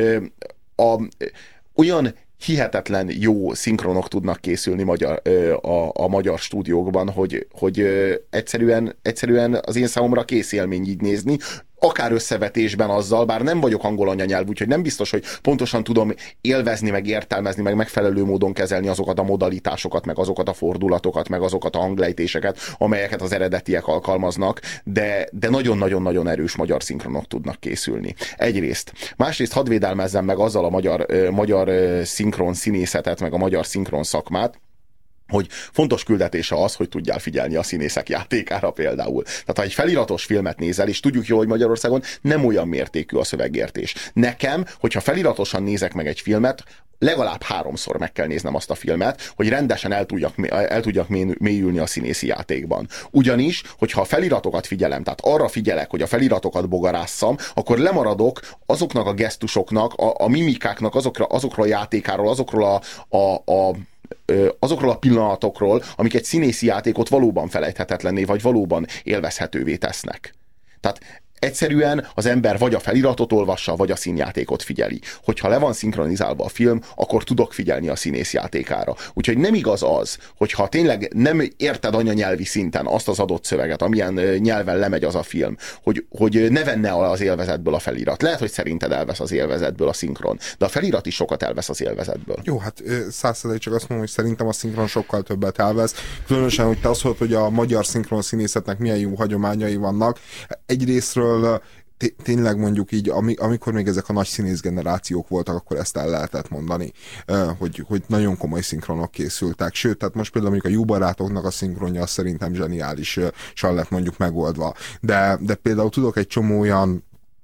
Speaker 5: Olyan hihetetlen jó szinkronok tudnak készülni a magyar stúdiókban, hogy egyszerűen az én számomra kész élmény így nézni, akár összevetésben azzal, bár nem vagyok angol anyanyelvű, úgyhogy nem biztos, hogy pontosan tudom élvezni, meg értelmezni, meg megfelelő módon kezelni azokat a modalitásokat, meg azokat a fordulatokat, meg azokat a hanglejtéseket, amelyeket az eredetiek alkalmaznak, de nagyon-nagyon-nagyon erős magyar szinkronok tudnak készülni. Egyrészt. Másrészt hadd védelmezzem meg azzal a magyar szinkron színészetet, meg a magyar szinkron szakmát, hogy fontos küldetése az, hogy tudjál figyelni a színészek játékára például. Tehát ha egy feliratos filmet nézel, és tudjuk jó, hogy Magyarországon nem olyan mértékű a szövegértés. Nekem, hogyha feliratosan nézek meg egy filmet, legalább 3-szor meg kell néznem azt a filmet, hogy rendesen el tudjak mélyülni a színészi játékban. Ugyanis, hogyha a feliratokat figyelem, tehát arra figyelek, hogy a feliratokat bogarásszam, akkor lemaradok azoknak a gesztusoknak, a mimikáknak, azokról a játékáról, azokról a pillanatokról, amik egy színészi játékot valóban felejthetetlenné, vagy valóban élvezhetővé tesznek. Tehát egyszerűen az ember vagy a feliratot olvassa, vagy a színjátékot figyeli. Hogyha le van szinkronizálva a film, akkor tudok figyelni a színész játékára. Úgyhogy nem igaz az, hogyha tényleg nem érted anyanyelvi szinten azt az adott szöveget, amilyen nyelven lemegy az a film, hogy ne venne az élvezetből a felirat. Lehet, hogy szerinted elvesz az élvezetből a szinkron, de a felirat is sokat elvesz az élvezetből.
Speaker 4: Jó, hát 100% csak azt mondom, hogy szerintem a szinkron sokkal többet elvesz. Különösen, hogy te azt mondod, hogy a magyar szinkron színészetnek milyen jó hagyományai vannak. Egyrésztről tényleg mondjuk így, amikor még ezek a nagy színész generációk voltak, akkor ezt el lehetett mondani, hogy nagyon komoly szinkronok készültek. Sőt, tehát most például mondjuk a Jó barátoknak a szinkronja szerintem zseniálisan lett mondjuk megoldva. De például tudok egy csomó olyan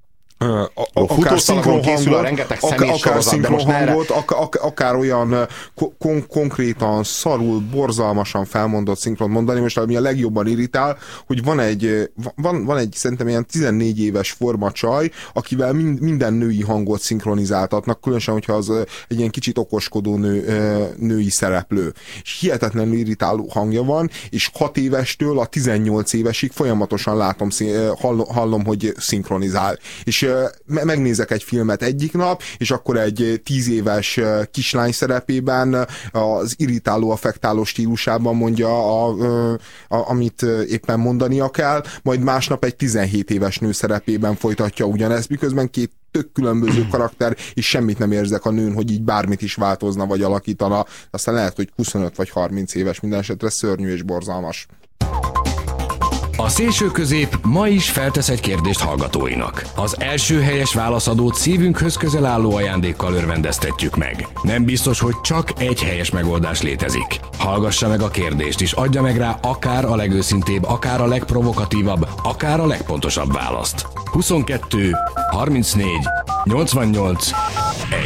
Speaker 4: akár
Speaker 5: készül a rengeteg személysorozat, de most
Speaker 4: hangot, akár olyan konkrétan szarul, borzalmasan felmondott szinkront mondani. Most ami a legjobban irritál, hogy van egy szerintem ilyen 14 éves formacsaj, akivel minden női hangot szinkronizáltatnak, különösen, hogyha az egy ilyen kicsit okoskodó női szereplő. És hihetetlenül irritáló hangja van, és 6 évestől a 18 évesig folyamatosan hallom, hogy szinkronizál. És megnézek egy filmet egyik nap, és akkor egy 10 éves kislány szerepében az irritáló, affektáló stílusában mondja, amit éppen mondania kell, majd másnap egy 17 éves nő szerepében folytatja ugyanezt, miközben két tök különböző karakter, és semmit nem érzek a nőn, hogy így bármit is változna, vagy alakítana. Aztán lehet, hogy 25 vagy 30 éves, minden esetre szörnyű és borzalmas.
Speaker 1: A szélső közép ma is feltesz egy kérdést hallgatóinak. Az első helyes válaszadót szívünkhöz közel álló ajándékkal örvendeztetjük meg. Nem biztos, hogy csak egy helyes megoldás létezik. Hallgassa meg a kérdést, és adja meg rá akár a legőszintébb, akár a legprovokatívabb, akár a legpontosabb választ. 22 34 88 1.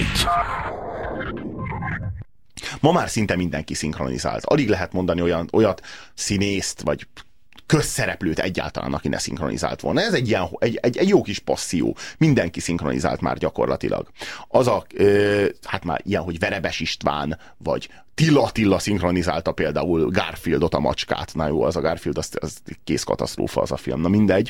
Speaker 5: Ma már szinte mindenki szinkronizált. Alig lehet mondani olyat színészt, vagy közszereplőt egyáltalán, aki ne szinkronizált volna. Ez egy jó kis passzió. Mindenki szinkronizált már gyakorlatilag. Hát már ilyen, hogy Verebes István, vagy Attila szinkronizálta például Garfieldot, a macskát. Na jó, az a Garfield, az kész katasztrófa az a film. Na mindegy.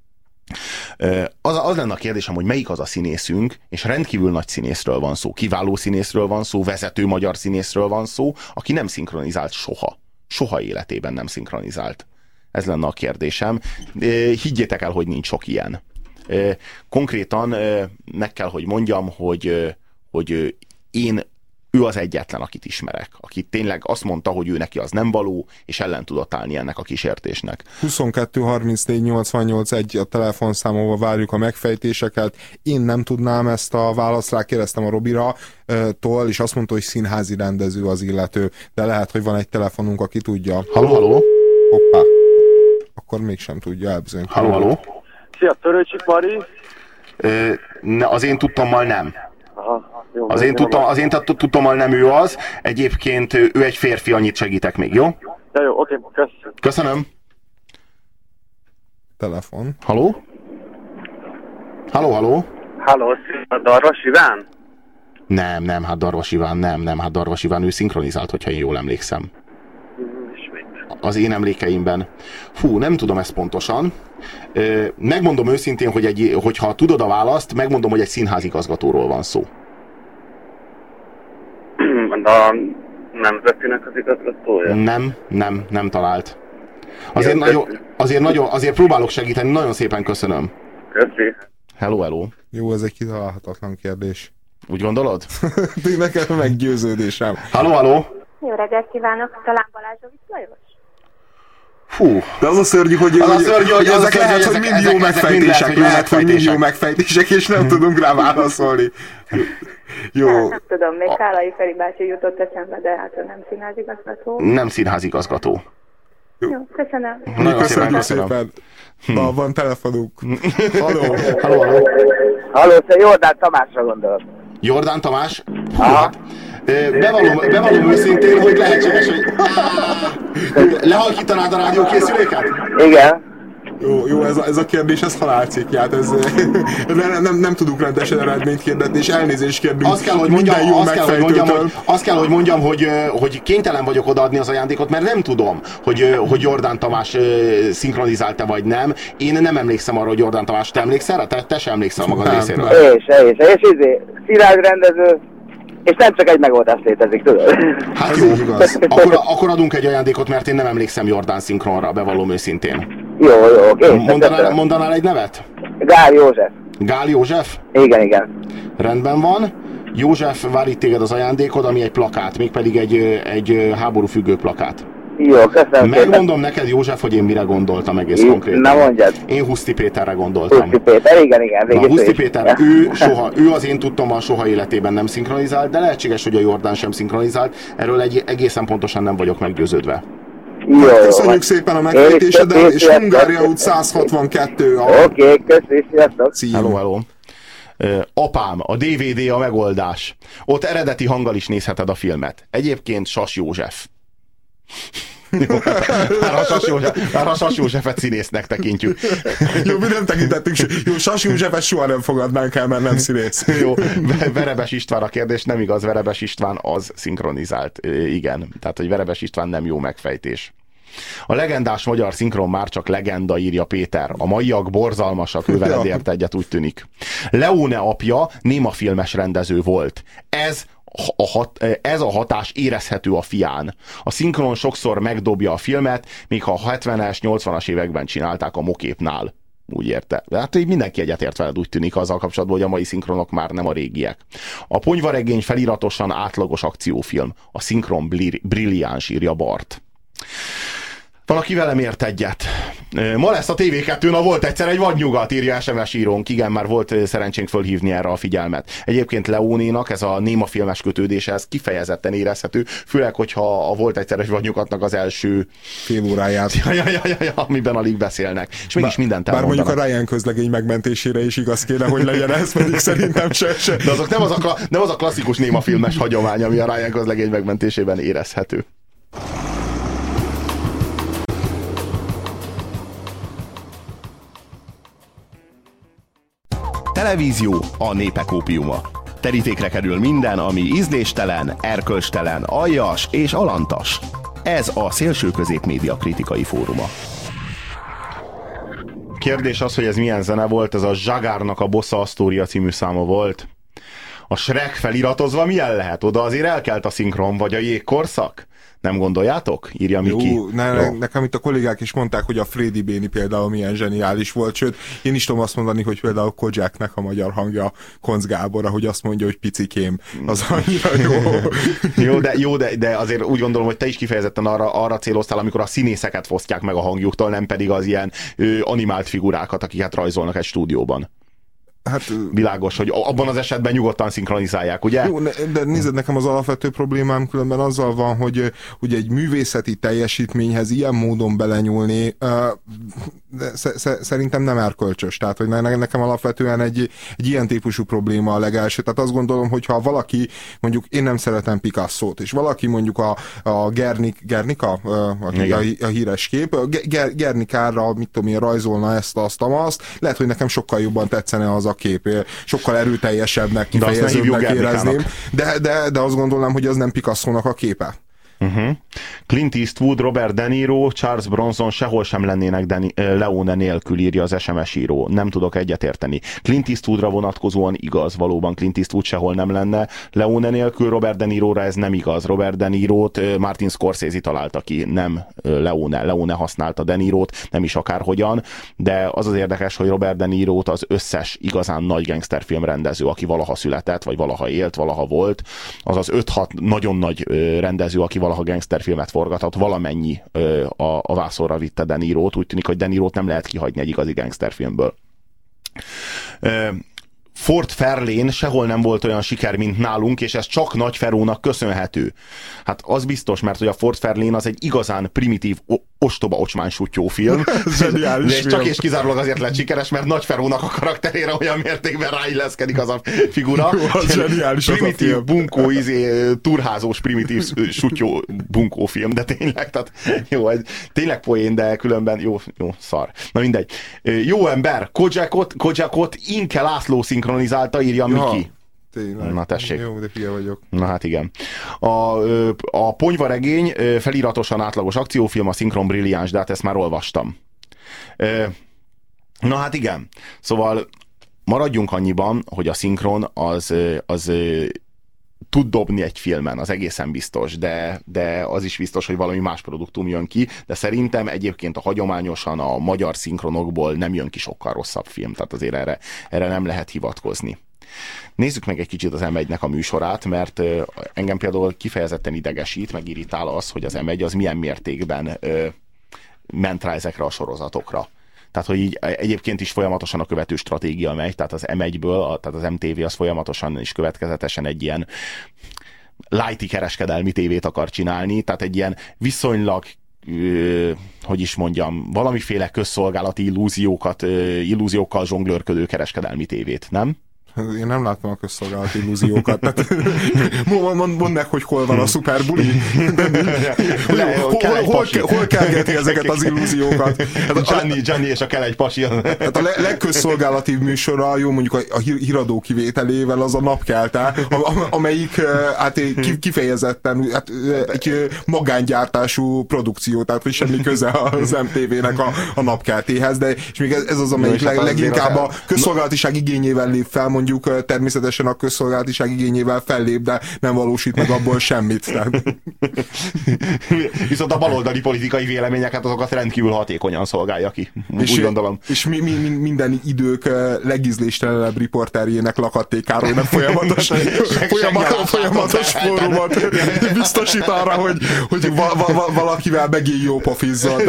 Speaker 5: Az lenne a kérdésem, hogy melyik az a színészünk, és rendkívül nagy színészről van szó, kiváló színészről van szó, vezető magyar színészről van szó, aki nem szinkronizált soha. Soha életében nem szinkronizált. Ez lenne a kérdésem. Higgyétek el, hogy nincs sok ilyen. Konkrétan meg kell, hogy mondjam, hogy ő az egyetlen, akit ismerek. Aki tényleg azt mondta, hogy ő neki az nem való, és ellen tudott állni ennek a kísértésnek.
Speaker 4: 22 34 88 1 a telefonszámolva várjuk a megfejtéseket. Én nem tudnám ezt a választ rá, kérdeztem a Robira tól, és azt mondta, hogy színházi rendező az illető. De lehet, hogy van egy telefonunk, aki tudja.
Speaker 5: Halló?
Speaker 4: Hoppá. Akkor mégsem tudja elbizonyítani.
Speaker 5: Halló?
Speaker 8: Szia, Törőcsik Mari.
Speaker 5: Az én tudtommal nem.
Speaker 8: Aha, jó,
Speaker 5: Az én tudtommal nem ő az. Egyébként ő egy férfi, annyit segítek még, jó?
Speaker 8: Ja, jó, oké,
Speaker 5: köszönöm.
Speaker 4: Telefon.
Speaker 5: Halló? Halló?
Speaker 8: Halló, szia, Darvas Iván?
Speaker 5: Nem, hát Darvas Iván, nem, hát Darvas Iván, ő szinkronizált, hogyha én jól emlékszem. Az én emlékeimben. Fú, nem tudom ezt pontosan. Megmondom őszintén, hogyha tudod a választ, megmondom, hogy egy színházigazgatóról van szó.
Speaker 8: A Nemzetinek az igazgatója?
Speaker 5: Nem talált. Azért próbálok segíteni, nagyon szépen köszönöm.
Speaker 8: Köszi.
Speaker 5: Hello.
Speaker 4: Jó, ez egy kitalálhatatlan kérdés.
Speaker 5: Úgy gondolod?
Speaker 4: Nekem meggyőződésem.
Speaker 5: Halló.
Speaker 9: Jó reggelt kívánok, talán Balázsovics Lajos?
Speaker 4: Fú, de az a szörnyű, hogy ezek lehet, hogy millió megfejtések, millió megfejtések, és nem tudunk rá válaszolni. Jó.
Speaker 9: Nem tudom, még Kálai Feri bácsi jutott eszembe, de hát ő nem színházigazgató.
Speaker 5: Nem színházigazgató.
Speaker 9: Jó, köszönöm.
Speaker 5: Nagyon szépen.
Speaker 4: Na, van telefonunk.
Speaker 5: Halló.
Speaker 8: Halló, Jordán Tamásra gondolok.
Speaker 5: Jordán Tamás? Bevallom őszintén, hogy lehetséges, hogy lehalkítanád a rádiókészüléket?
Speaker 8: Igen.
Speaker 4: Jó, ez a kérdés, ez halálcikját, nem tudunk rendesen eredményt kérdetni, és elnézést kérdünk.
Speaker 5: Azt kell, hogy mondjam, hogy kénytelen vagyok odaadni az ajándékot, mert nem tudom, hogy Jordán Tamás szinkronizálta vagy nem. Én nem emlékszem arra, hogy Jordán Tamás, te emlékszel? Te sem emlékszel magad részéről.
Speaker 8: És színházrendező, és nem csak egy megoldás létezik, tudod?
Speaker 5: Hát jó, akkor adunk egy ajándékot, mert én nem emlékszem Jordán szinkronra, bevallom őszintén.
Speaker 8: Jó,
Speaker 5: Mondanál egy nevet?
Speaker 8: Gál József.
Speaker 5: Gál József?
Speaker 8: Igen.
Speaker 5: Rendben van. József, vár itt téged az ajándékod, ami egy plakát, mégpedig egy háborúfüggő plakát.
Speaker 8: Jó, köszönöm.
Speaker 5: Megmondom neked, József, hogy én mire gondoltam egész konkrétan.
Speaker 8: Na mondjad.
Speaker 5: Én Huszti Péterre gondoltam.
Speaker 8: Huszti Péter, igen.
Speaker 5: Na, Huszti Péter, ő az én tudtommal soha életében nem szinkronizált, de lehetséges, hogy a Jordán sem szinkronizált. Erről egészen pontosan nem vagyok meggyőződve.
Speaker 4: Jó, köszönjük szépen a megfejtésedet, és Hungária út 162.
Speaker 8: Oké, köszi, sziasztok.
Speaker 5: Hello. Apám, a DVD a megoldás. Ott eredeti hanggal is nézheted a filmet. Egyébként Sas József. Már a Sas Józsefet színésznek tekintjük.
Speaker 4: Jó, mi nem tekintettük. Jó, Sas Józsefet soha nem fogadnánk el, mert nem színész.
Speaker 5: Jó, Verebes István a kérdés, nem igaz, Verebes István az szinkronizált. Igen, tehát, hogy Verebes István nem jó megfejtés. A legendás magyar szinkron már csak legenda, írja Péter. A maiak borzalmasak, ő veled ért egyet, úgy tűnik. Leone apja némafilmes rendező volt. Ez a hatás érezhető a fián. A szinkron sokszor megdobja a filmet, még ha a 70-es, 80-as években csinálták a Moképnál. Úgy érte. Hát így mindenki egyetért veled, úgy tűnik azzal kapcsolatban, hogy a mai szinkronok már nem a régiek. A Ponyvaregény feliratosan átlagos akciófilm. A szinkron brilliáns, írja Bart. Valaki velem ért egyet. Ma lesz a TV2-n, volt egyszer egy vadnyugat, írja SMS írónk. Igen, már volt szerencsénk fölhívni erre a figyelmet. Egyébként Leónénak ez a némafilmes kötődése, ez kifejezetten érezhető, főleg, hogyha a volt egyszer egy vadnyugatnak az első
Speaker 4: fél óráját.
Speaker 5: Amiben alig beszélnek. És mégis mindent elmondanak.
Speaker 4: Bár mondjuk a Ryan közlegény megmentésére is igaz kéne, hogy legyen ez, pedig szerintem se.
Speaker 5: De azok nem az a klasszikus némafilmes hagyomány, ami a Ryan közlegény megmentésében érezhető. Televízió a népek ópiuma. Terítékre kerül minden, ami ízléstelen, erkölcstelen, aljas és alantas. Ez a Szélső Középmédia kritikai fóruma. Kérdés az, hogy ez milyen zene volt, ez a Zsagárnak a Bossa Astoria című száma volt. A Shrek feliratozva milyen lehet? Oda azért elkelt a szinkron, vagy a jégkorszak? Nem gondoljátok? Írja Miki.
Speaker 4: Jó, nekem itt a kollégák is mondták, hogy a Frédi Béni például milyen zseniális volt, sőt, én is tudom azt mondani, hogy például Kodzsáknak a magyar hangja Koncz Gábor, ahogy azt mondja, hogy picikém, az annyira jó.
Speaker 5: de azért úgy gondolom, hogy te is kifejezetten arra céloztál, amikor a színészeket fosztják meg a hangjuktól, nem pedig az ilyen animált figurákat, akiket rajzolnak egy stúdióban. Hát, világos, hogy abban az esetben nyugodtan szinkronizálják, ugye? Jó,
Speaker 4: de nézd, nekem az alapvető problémám különben azzal van, hogy ugye egy művészeti teljesítményhez ilyen módon belenyúlni szerintem nem erkölcsös. Tehát, hogy nekem alapvetően egy ilyen típusú probléma a legelső. Tehát azt gondolom, hogy ha valaki, mondjuk én nem szeretem Picasso-t, és valaki mondjuk a Gernika, a híres kép, Gernikára, mit tudom én, rajzolna ezt, azt, lehet, hogy nekem sokkal jobban tetszene az a kép, sokkal erőteljesebbnek, kifejezőbbnek érezném, de azt gondolnám, hogy az nem Picasso-nak a képe.
Speaker 5: Clint Eastwood, Robert De Niro, Charles Bronson sehol sem lennének Leone nélkül, írja az SMS író. Nem tudok egyetérteni. Clint Eastwoodra vonatkozóan igaz, valóban Clint Eastwood sehol nem lenne Leone nélkül, Robert De Niróra ez nem igaz. Robert De Nirót Martin Scorsese találta ki, nem Leone használta De Nirót, nem is akárhogyan, de az az érdekes, hogy Robert De Nirót az összes igazán nagy gangsterfilm rendező, aki valaha született, vagy valaha élt, valaha volt, az az 5-6 nagyon nagy rendező, aki valaha gangsterfilmet forgatott, valamennyi a vászorra vitte De Nirót. Úgy tűnik, hogy De Nirót nem lehet kihagyni egy igazi gangsterfilmből. Ford Fairlane sehol nem volt olyan siker, mint nálunk, és ez csak Nagy Ferónak köszönhető. Hát az biztos, mert hogy a Ford Fairlane az egy igazán primitív, ostoba ocsmánysútyó film.
Speaker 4: Zseniális film.
Speaker 5: Csak és kizárólag azért lett sikeres, mert Nagy Ferónak a karakterére olyan mértékben ráilleszkedik az a figura.
Speaker 4: Jó, zseniális
Speaker 5: primitív, bunkó, turházós, primitív sutyó bunkó film, de tényleg, tehát jó, tényleg poén, de különben jó, szar. Na mindegy. Jó ember, Kodzsákot Inke László szinkronizálta, írja Miki.
Speaker 4: Tényleg.
Speaker 5: Na tessék.
Speaker 4: Jó, de hülye vagyok.
Speaker 5: Na hát igen. A Ponyvaregény feliratosan átlagos akciófilm, a szinkron brilliáns, de hát ezt már olvastam. Na hát igen. Szóval maradjunk annyiban, hogy a szinkron az tud dobni egy filmen, az egészen biztos, de az is biztos, hogy valami más produktum jön ki, de szerintem egyébként hagyományosan a magyar szinkronokból nem jön ki sokkal rosszabb film, tehát azért erre nem lehet hivatkozni. Nézzük meg egy kicsit az M1-nek a műsorát, mert engem például kifejezetten idegesít, meg irritál az, hogy az M1 az milyen mértékben ment rá ezekre a sorozatokra. Tehát, hogy így egyébként is folyamatosan a követő stratégia megy, tehát az M1-ből, tehát az MTV az folyamatosan és következetesen egy ilyen lighty kereskedelmi tévét akar csinálni, tehát egy ilyen viszonylag hogy is mondjam, valamiféle közszolgálati illúziókkal zsonglőrködő kereskedelmi tévét, nem?
Speaker 4: Én nem láttam a közszolgálati illúziókat. Tehát, mondd meg, hogy hol van a szuperbuli. Hol kelgeti ezeket az illúziókat?
Speaker 5: Gianni és a Kelegy pasi.
Speaker 4: Hát a legközszolgálatibb műsora, jó, mondjuk a híradó kivételével az a Napkelte, amelyik hát kifejezetten egy magángyártású produkció, tehát hogy semmi köze az MTV-nek a Napkeltéhez, de és még ez az, amelyik leginkább a közszolgálatiság igényével lép fel, mondjuk természetesen a közszolgálatiság igényével fellép, de nem valósít meg abból semmit. Tehát.
Speaker 5: Viszont a baloldali politikai véleményeket azokat rendkívül hatékonyan szolgálja ki. Úgy gondolom.
Speaker 4: És minden idők legízléstelenebb riporterjének, Lakatté Károlynak folyamatos fórumot biztosít arra, hogy valakivel megint jó pofizzol.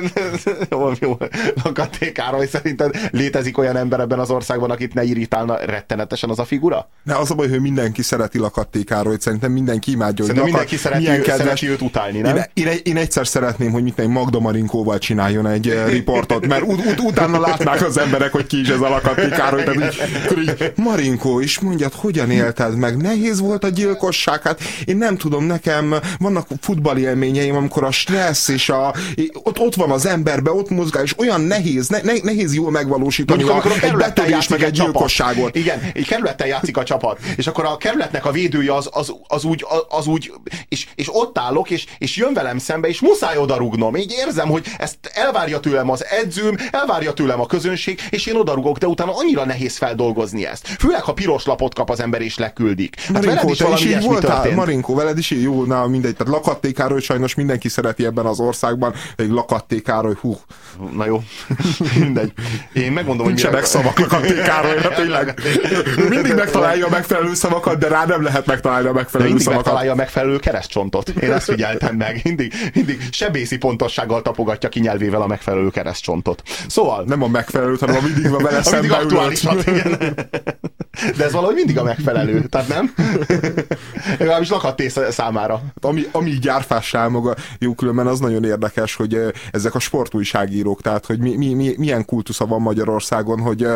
Speaker 5: Jó. Lakatté Károly, szerinted létezik olyan ember ebben az országban, akit ne irritálna rettenetesen az a figura?
Speaker 4: Ne, az a baj, hogy mindenki szereti Lakatté Károlyt, szerintem mindenki imádja,
Speaker 5: hogy mindenki szereti őt utálni, nem?
Speaker 4: Én egyszer szeretném, hogy Magda Marinkóval csináljon egy riportot, mert utána látnák az emberek, hogy ki is ez a Lakatté Károly. Akkor így, Marinkó, és mondjad, hogyan élted meg? Nehéz volt a gyilkosság? Hát én nem tudom, nekem vannak futballélményeim, amikor a stressz és ott van az emberbe, ott mozgál, és olyan nehéz jól megvalósítani egy betörés meg egy gyilkosságot.
Speaker 5: Igen, egy kerülettel játszik a csapat, és akkor a kerületnek a védője az úgy és ott állok, és jön velem szembe, és muszáj odarugnom. Így érzem, hogy ezt elvárja tőlem az edzőm, elvárja tőlem a közönség, és én odarugok, de utána annyira nehéz feldolgozni ezt. Főleg, ha piros lapot kap az ember, és leküldik. Hát
Speaker 4: Marinkó, te is így voltál? Marinkó, veled is így? Jó, na mindegy. Tehát Lakatté Károly sajnos mindenki szereti ebben az országban, de Lakatté Károly,
Speaker 5: Na jó, mindegy. Én megmondom, hogy
Speaker 4: nincsenek szavak Lakatté Károlyra, tényleg. Mindig megtalálja a megfelelő szavakat, de rá nem lehet megtalálni a megfelelő
Speaker 5: mindig
Speaker 4: szavakat.
Speaker 5: Megtalálja a megfelelő keresztcsontot. Én ezt figyeltem meg. Mindig sebészi pontossággal tapogatja ki nyelvével a megfelelő keresztcsontot. Szóval...
Speaker 4: Nem a megfelelőt, hanem a mindig van vele szembe ülött.
Speaker 5: De ez valahogy mindig a megfelelő, tehát nem? Legalábbis Lakatté számára.
Speaker 4: Ami gyárfássá maga, jó, különben az nagyon érdekes, hogy ezek a sportújságírók, tehát hogy milyen kultusza van Magyarországon, hogy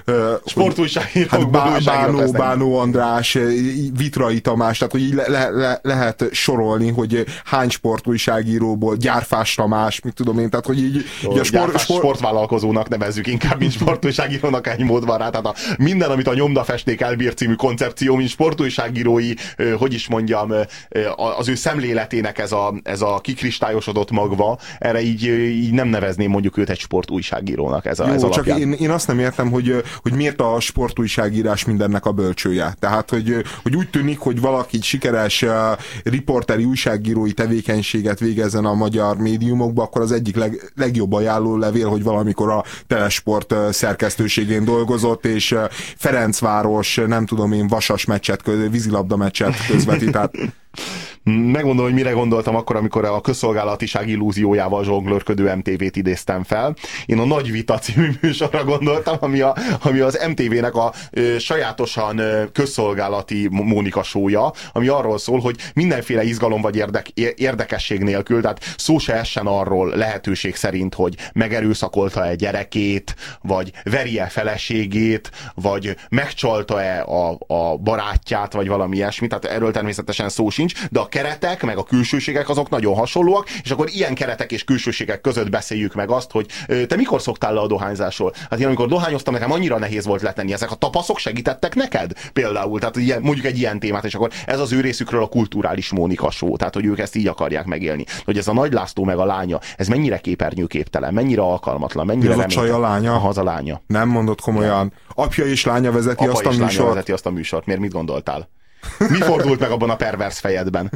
Speaker 5: sportújságírók,
Speaker 4: hát Bánó András, Vitrai Tamás, tehát hogy így lehet sorolni, hogy hány sportújságíróból, Gyárfás Tamás, mit tudom én, tehát hogy így
Speaker 5: a sportvállalkozónak nevezzük inkább, mint sportújságírónak, ennyi mód van rá, tehát minden, amit a Nyomdafesték elbír című koncepció, mint sportújságírói, hogy is mondjam, az ő szemléletének ez a kikristályosodott magva, erre így nem nevezném mondjuk őt egy sportújságírónak, ez alapján.
Speaker 4: Csak én azt nem értem, hogy miért a sportújságírás mindennek a bölcsője. Tehát, hogy úgy tűnik, hogy valaki sikeres riporteri, újságírói tevékenységet végezzen a magyar médiumokba, akkor az egyik legjobb ajánló levél, hogy valamikor a Telesport szerkesztőségén dolgozott, és Ferencváros, nem tudom én, vasas meccset, vízilabda meccset közvetít.
Speaker 5: Megmondom, hogy mire gondoltam akkor, amikor a közszolgálatiság illúziójával zsonglőrködő MTV-t idéztem fel. Én a Nagy Vita című műsorra gondoltam, ami az MTV-nek a sajátosan közszolgálati Mónika show-ja, ami arról szól, hogy mindenféle izgalom vagy érdekesség nélkül, tehát szó se essen arról lehetőség szerint, hogy megerőszakolta-e gyerekét, vagy veri-e feleségét, vagy megcsalta-e a barátját, vagy valami ilyesmi, tehát erről természetesen szó sincs, de a keretek, meg a külsőségek azok nagyon hasonlóak, és akkor ilyen keretek és külsőségek között beszéljük meg azt, hogy te mikor szoktál le a dohányzásról? Hát én amikor dohányoztam, nekem annyira nehéz volt letenni. Ezek a tapaszok segítettek neked? Például, tehát mondjuk egy ilyen témát, és akkor ez az ő részükről a kulturális Mónika show, tehát hogy ők ezt így akarják megélni. Hogy ez a Nagy László meg a lánya, ez mennyire képernyőképtelen, mennyire alkalmatlan, mennyire
Speaker 4: reménytelen. A lánya?
Speaker 5: Az a lánya.
Speaker 4: Nem mondod komolyan. Apja és lánya vezeti
Speaker 5: Apa
Speaker 4: azt a műsort.
Speaker 5: Lánya vezeti azt a műsort. Miért mit gondoltál? Mi fordult meg abban a pervers fejedben?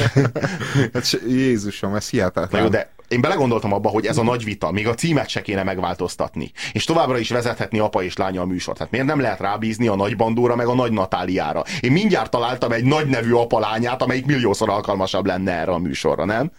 Speaker 4: Hát, Jézusom, ez hihetetlen.
Speaker 5: Jó, de én belegondoltam abba, hogy ez a Nagy Vita, még a címet se kéne megváltoztatni. És továbbra is vezethetni apa és lánya a műsort. Hát miért nem lehet rábízni a Nagy Bandóra meg a Nagy Natáliára? Én mindjárt találtam egy nagy nevű apa lányát, amelyik milliószor alkalmasabb lenne erre a műsorra, nem?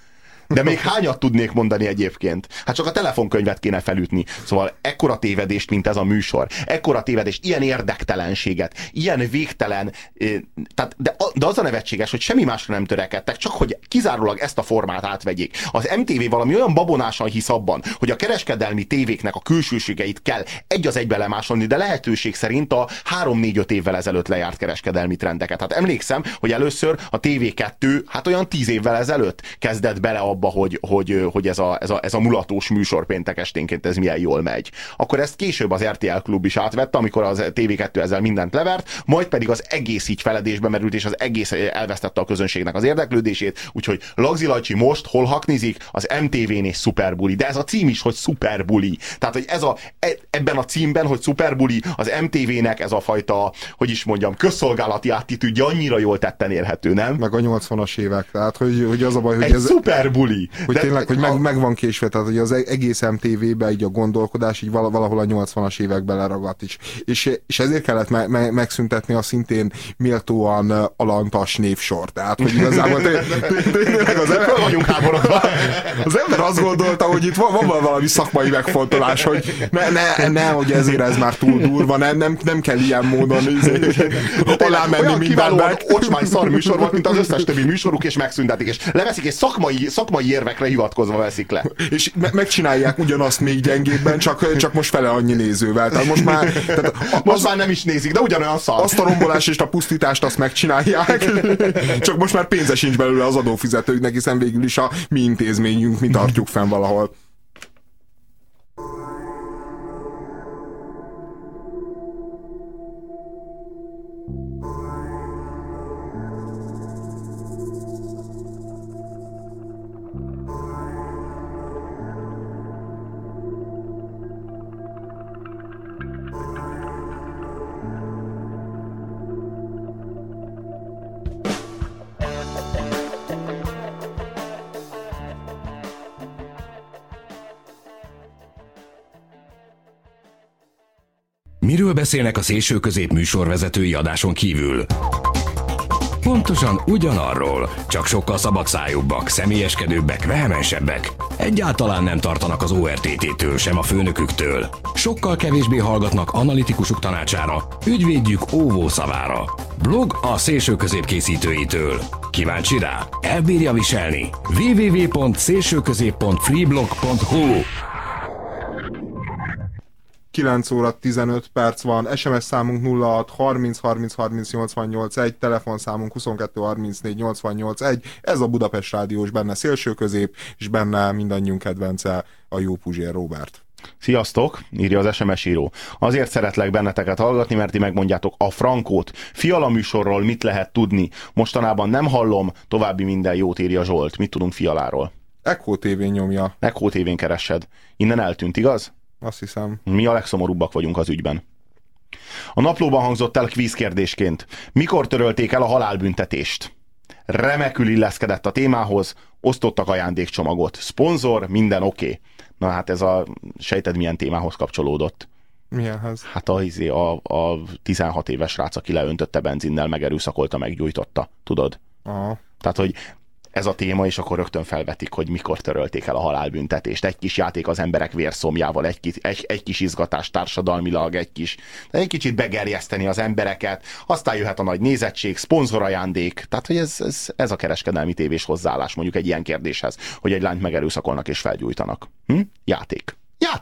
Speaker 5: De még hányat tudnék mondani egyébként? Hát csak a telefonkönyvet kéne felütni. Szóval ekkora tévedést, mint ez a műsor. Ekkora tévedést, ilyen érdektelenséget, ilyen végtelen... De az a nevetséges, hogy semmi másra nem törekedtek, csak hogy kizárólag ezt a formát átvegyék. Az MTV valami olyan babonásan hisz abban, hogy a kereskedelmi tévéknek a külsőségeit kell egy az egybe lemásolni, de lehetőség szerint a 3-4-5 évvel ezelőtt lejárt kereskedelmi trendeket. Hát emlékszem, hogy először a TV2, hát olyan 10 évvel ezelőtt kezdett bele abba, hogy ez a mulatós műsor péntek esténként ez milyen jól megy. Akkor ezt később az RTL Klub is átvette, amikor az TV2 ezzel mindent levert, majd pedig az egész így feledésbe merült, és az egész elvesztette a közönségnek az érdeklődését, úgyhogy Lagzi Lajcsi most hol haknizik? Az MTV-n és Szuperbuli. De ez a cím is, hogy Szuperbuli. Tehát, hogy ebben a címben, hogy Szuperbuli, az MTV-nek ez a fajta, hogy is mondjam, közszolgálati attitűdje annyira jól tetten érhető, nem?
Speaker 4: Meg a 80-as évek, tehát, hogy az a baj, hogy
Speaker 5: egy szuperbuli.
Speaker 4: Hogy tényleg, hogy meg van késve, tehát, hogy az egész MTV-be így a gondolkodás így valahol a 80-as években leragadt is. És ezért kellett megszüntetni a szintén méltóan alantas névsort. Tehát, hogy igazából tényleg az ember
Speaker 5: vagyunk háborodva.
Speaker 4: Az ember azt gondolta, hogy itt van valami szakmai megfontolás, hogy ne, hogy ezért ez már túl durva, nem kell ilyen módon alá menni mindennek.
Speaker 5: Ocsmány szar műsor volt, mint az összes többi műsoruk, és megszüntetik, és leveszik, és szakmai érvekre hivatkozva veszik le.
Speaker 4: És megcsinálják ugyanazt még gyengébben, csak most fele annyi nézővel. Tehát most
Speaker 5: már nem is nézik, de ugyanolyan szar.
Speaker 4: Azt a rombolást és a pusztítást azt megcsinálják, csak most már pénze sincs belőle az adófizetőknek, hiszen végül is a mi intézményünk, mi tartjuk fenn valahol.
Speaker 1: Miről beszélnek a szélsőközép műsorvezetői adáson kívül? Pontosan ugyanarról, csak sokkal szabadszájúbbak, személyeskedőbbek, vehemensebbek. Egyáltalán nem tartanak az ORTT-től, sem a főnöküktől. Sokkal kevésbé hallgatnak analitikusuk tanácsára, ügyvédjük óvó szavára. Blog a szélsőközép készítőitől. Kíváncsi rá? Elbírja viselni? www.szélsőközép.freeblog.hu
Speaker 4: 9 óra 15 perc van, SMS számunk 06 30 30 30 88 1, telefonszámunk 22 34 88 1, ez a Budapest Rádiós, benne szélsőközép, és benne mindannyiunk kedvence a jó Puzsér Róbert.
Speaker 5: Sziasztok, írja az SMS író. Azért szeretlek benneteket hallgatni, mert ti megmondjátok a frankót. Fiala műsorról mit lehet tudni? Mostanában nem hallom, további minden jót, írja Zsolt. Mit tudunk Fialáról?
Speaker 4: Echo TV-n nyomja.
Speaker 5: Echo TV-n keresed. Innen eltűnt, igaz?
Speaker 4: Azt hiszem.
Speaker 5: Mi a legszomorúbbak vagyunk az ügyben. A naplóban hangzott el kvízkérdésként. Mikor törölték el a halálbüntetést? Remekül illeszkedett a témához, osztottak ajándékcsomagot. Szponzor, minden oké. Na hát ez a sejted milyen témához kapcsolódott.
Speaker 4: Milyenhez?
Speaker 5: Hát a 16 éves srác, aki leöntötte benzinnel, megerőszakolta, meggyújtotta. Tudod?
Speaker 4: Aha.
Speaker 5: Tehát, hogy ez a téma, és akkor rögtön felvetik, hogy mikor törölték el a halálbüntetést. Egy kis játék az emberek vérszomjával, egy kis izgatás társadalmilag, egy kicsit begerjeszteni az embereket, aztán jöhet a nagy nézettség, szponzorajándék. Tehát, hogy ez a kereskedelmi tévés hozzáállás mondjuk egy ilyen kérdéshez, hogy egy lányt megerőszakolnak és felgyújtanak. Játék.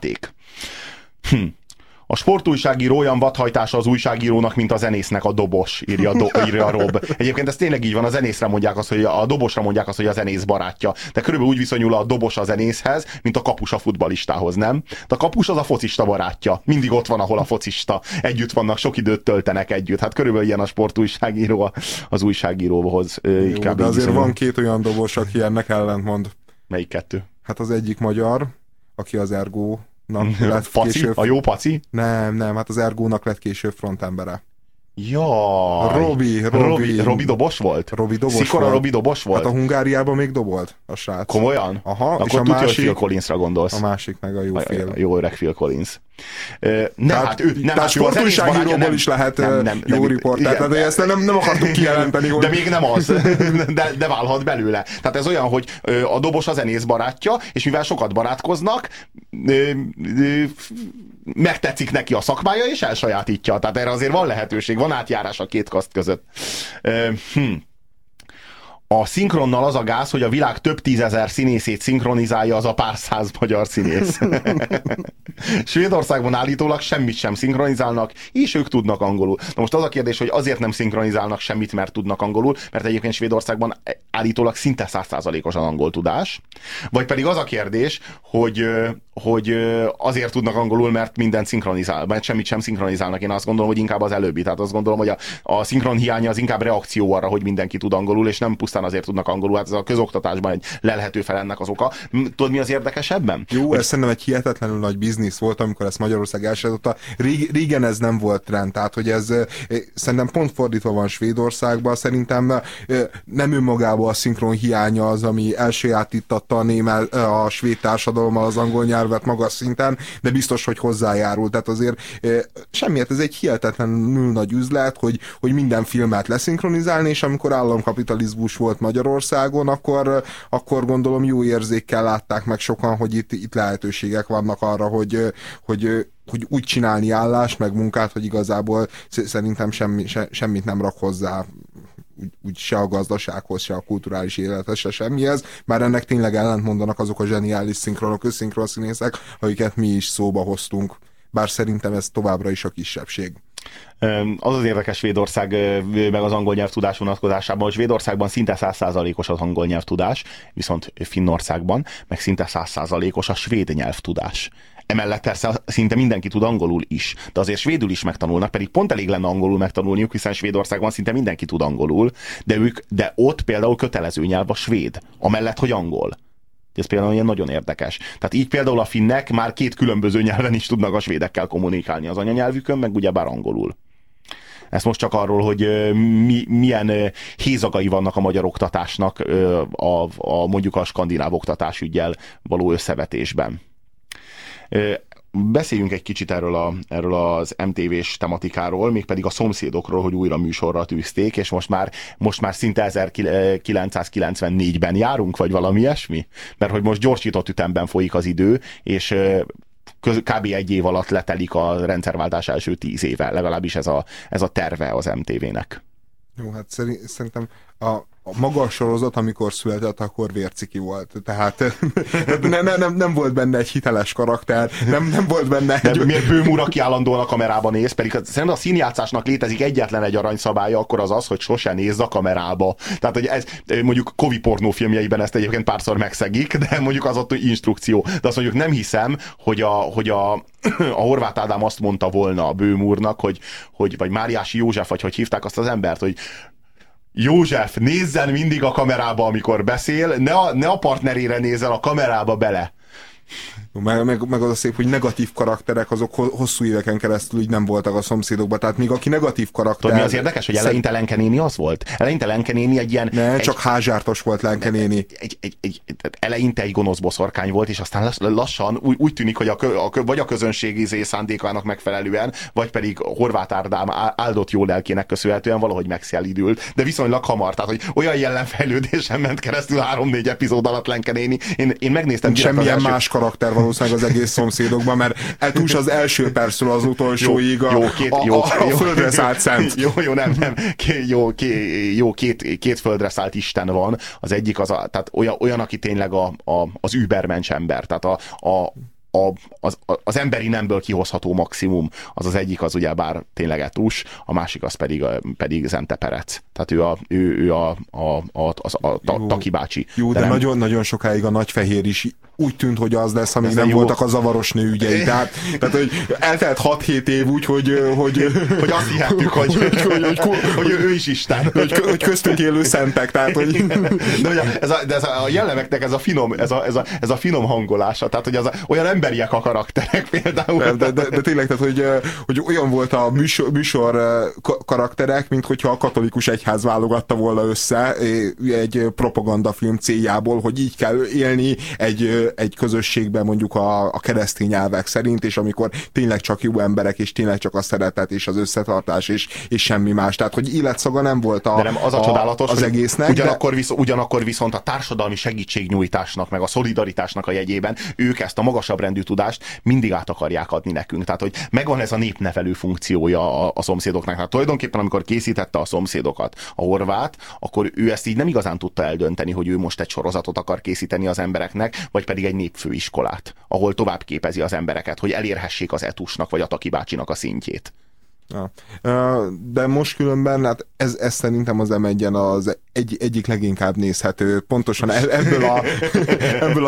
Speaker 5: A sportújságíró olyan vadhajtása az újságírónak, mint a zenésznek a dobos, írja Rob. Egyébként ez tényleg így van, a zenészre mondják azt, hogy a dobosra mondják azt, hogy a zenész barátja. De körülbelül úgy viszonyul a dobos a zenészhez, mint a kapus a futballistához, nem? De a kapus az a focista barátja. Mindig ott van, ahol a focista. Együtt vannak, sok időt töltenek együtt. Hát körülbelül ilyen a sportújságíró az újságíróhoz.
Speaker 4: Jó, de azért viszonyul. Van két olyan dobos, aki ennek ellentmond.
Speaker 5: Melyik kettő?
Speaker 4: Hát az egyik magyar, aki az Ergo
Speaker 5: Paci? Később... A jó Paci?
Speaker 4: Nem, hát az Ergónak lett később frontemberre.
Speaker 5: Ja. Robi dobos volt?
Speaker 4: Robi dobos
Speaker 5: Szikora
Speaker 4: volt.
Speaker 5: Robi dobos volt?
Speaker 4: Hát a Hungáriában még dobolt a srác.
Speaker 5: Komolyan?
Speaker 4: Aha.
Speaker 5: Akkor
Speaker 4: és
Speaker 5: tudja, hogy Phil Collinsra gondolsz.
Speaker 4: A másik meg a jó Phil.
Speaker 5: Jó öreg Phil Collins.
Speaker 4: Tehát sportújságíróból is lehet jó riporter. Tehát ezt nem akartuk kijelenteni. Hogy...
Speaker 5: De még nem az. De válhat belőle. Tehát ez olyan, hogy a dobos a zenész barátja, és mivel sokat barátkoznak, megtetszik neki a szakmája, és elsajátítja. Tehát erre azért van lehetőség, van átjárás a két kaszt között. A szinkronnal az a gáz, hogy a világ több tízezer színészét szinkronizálja az a pár száz magyar színész. Svédországban állítólag semmit sem szinkronizálnak, és ők tudnak angolul. Na most az a kérdés, hogy azért nem szinkronizálnak semmit, mert tudnak angolul, mert egyébként Svédországban állítólag szinte 100%-os az angol tudás. Vagy pedig az a kérdés, hogy azért tudnak angolul, mert mindent szinkronizál, mert semmit sem szinkronizálnak. Én azt gondolom, hogy inkább az előbbi. Tehát azt gondolom, hogy a szinkron hiánya az inkább reakció arra, hogy mindenki tud angolul, és nem pusztán azért tudnak angolul. Hát ez a közoktatásban egy lelhető fel ennek az oka. Tudod, mi az érdekesebben?
Speaker 4: Jó, ez szerintem egy hihetetlenül nagy biznisz volt, amikor ezt Magyarország elsajátította. Régen ez nem volt trend, tehát hogy ez szerintem pont fordítva van Svédországban. Szerintem nem önmagában a szinkron hiánya az, ami elsajátítatta a svéd társadalommal az angol nyelvet magas szinten, de biztos, hogy hozzájárul. Tehát azért semmiért, ez egy hihetetlenül nagy üzlet, hogy minden filmet leszinkronizálni, és amikor államkapitalizmus volt Magyarországon, akkor gondolom jó érzékkel látták meg sokan, hogy itt lehetőségek vannak arra, hogy úgy csinálni állást, meg munkát, hogy igazából szerintem semmit nem rak hozzá úgy se a gazdasághoz, se a kulturális élethez, se semmihez, bár ennek tényleg ellentmondanak azok a zseniális szinkronok, összinkron színészek, akiket mi is szóba hoztunk. Bár szerintem ez továbbra is a kisebbség.
Speaker 5: Az az érdekes Svédország meg az angol nyelvtudás vonatkozásában, hogy Svédországban szinte 100%-os az angol nyelvtudás, viszont Finnországban meg szinte 100%-os a svéd nyelvtudás. Emellett persze szinte mindenki tud angolul is, de azért svédül is megtanulnak, pedig pont elég lenne angolul megtanulniuk, hiszen Svédországban szinte mindenki tud angolul, de ott például kötelező nyelv a svéd, amellett, hogy angol. Ez például ilyen nagyon érdekes. Tehát így például a finnek már két különböző nyelven is tudnak a svédekkel kommunikálni, az anyanyelvükön, meg ugyebár angolul. Ez most csak arról, hogy milyen hézagai vannak a magyar oktatásnak mondjuk a skandináv oktatásüggyel való összevetésben. Beszéljünk egy kicsit erről az MTV-s tematikáról, mégpedig a szomszédokról, hogy újra műsorra tűzték, és most már szinte 1994-ben járunk, vagy valami ilyesmi? Mert hogy most gyorsított ütemben folyik az idő, és kb. Egy év alatt letelik a rendszerváltás első 10 éve, legalábbis ez a terve az MTV-nek.
Speaker 4: Jó, hát szerintem a maga sorozat, amikor született, akkor vérciki volt. Tehát nem volt benne egy hiteles karakter, nem volt benne egy...
Speaker 5: De miért Böhm úr, aki állandóan a kamerába néz, pedig szerintem a színjátszásnak létezik egyetlen egy aranyszabálya, akkor az, hogy sose nézz a kamerába. Tehát, hogy ez mondjuk Kovi pornófilmjeiben ezt egyébként párszor megszegik, de mondjuk az ott instrukció. De azt mondjuk nem hiszem, hogy a Horváth Ádám azt mondta volna a Böhm úrnak, vagy Máriási József, vagy hogy hívták azt az embert, hogy József, nézzen mindig a kamerába, amikor beszél, ne a partnerére nézzen, a kamerába bele.
Speaker 4: Meg az a szép, hogy negatív karakterek azok hosszú éveken keresztül így nem voltak a szomszédokban. Tehát még aki negatív karakter...
Speaker 5: Tudod, mi az érdekes, hogy eleinte Lenke néni az volt? Eleinte Lenke néni egy ilyen...
Speaker 4: csak házsártos volt Lenke néni.
Speaker 5: Eleinte egy gonosz boszorkány volt, és aztán lassan úgy tűnik, hogy vagy a közönség szándékának megfelelően, vagy pedig Horváth Ádám áldott jó lelkének köszönhetően valahogy megszelidült, de viszonylag hamar. Tehát, hogy olyan jellemfejlődésen ment keresztül 3-4 epizód alatt Lenke néni. Én megnéztem...
Speaker 4: Semmilyen más karakter valószínűleg az egész szomszédokban, mert eltús az első percről az utolsóig a földre szállt szent. Két földre szállt Isten van. Az egyik tehát olyan, aki tényleg az übermensch ember. Tehát az emberi nemből kihozható maximum, az egyik az ugyebár tényleg Etus, a másik az pedig Zente Perec. Tehát ő a Taki bácsi. Jó, de nagyon-nagyon sokáig a Nagyfehér is úgy tűnt, hogy az lesz, amíg nem voltak a zavaros nő ügyei. Tehát hogy eltelt 6-7 év úgy, hogy
Speaker 5: azt hihettük, hogy ő is Isten.
Speaker 4: Hogy köztünk élő szentek. Tehát, hogy...
Speaker 5: De ez a jellemeknek ez a finom hangolása. Tehát, hogy olyan emberiek a karakterek például.
Speaker 4: De tényleg, tehát, hogy olyan volt a műsor karakterek, mint hogyha a katolikus egyház válogatta volna össze egy propagandafilm céljából, hogy így kell élni egy egy közösségben mondjuk a keresztény elvek szerint, és amikor tényleg csak jó emberek, és tényleg csak a szeretet és az összetartás, és semmi más. Tehát, hogy életszaga nem volt
Speaker 5: de nem, az a csodálatos,
Speaker 4: az egésznek.
Speaker 5: Ugyanakkor viszont a társadalmi segítségnyújtásnak, meg a szolidaritásnak a jegyében ők ezt a magasabb rendű tudást mindig át akarják adni nekünk. Tehát, hogy megvan ez a népnevelő funkciója a szomszédoknak. Hát tulajdonképpen, amikor készítette a Szomszédokat a Horváth, akkor ő ezt így nem igazán tudta eldönteni, hogy ő most egy sorozatot akar készíteni az embereknek, vagy pedig egy népfőiskolát, ahol tovább képezi az embereket, hogy elérhessék az Etusnak, vagy a Taki bácsinak a szintjét.
Speaker 4: Ja. De most különben, hát ez szerintem az M1-en az egyik leginkább nézhető, pontosan ebből a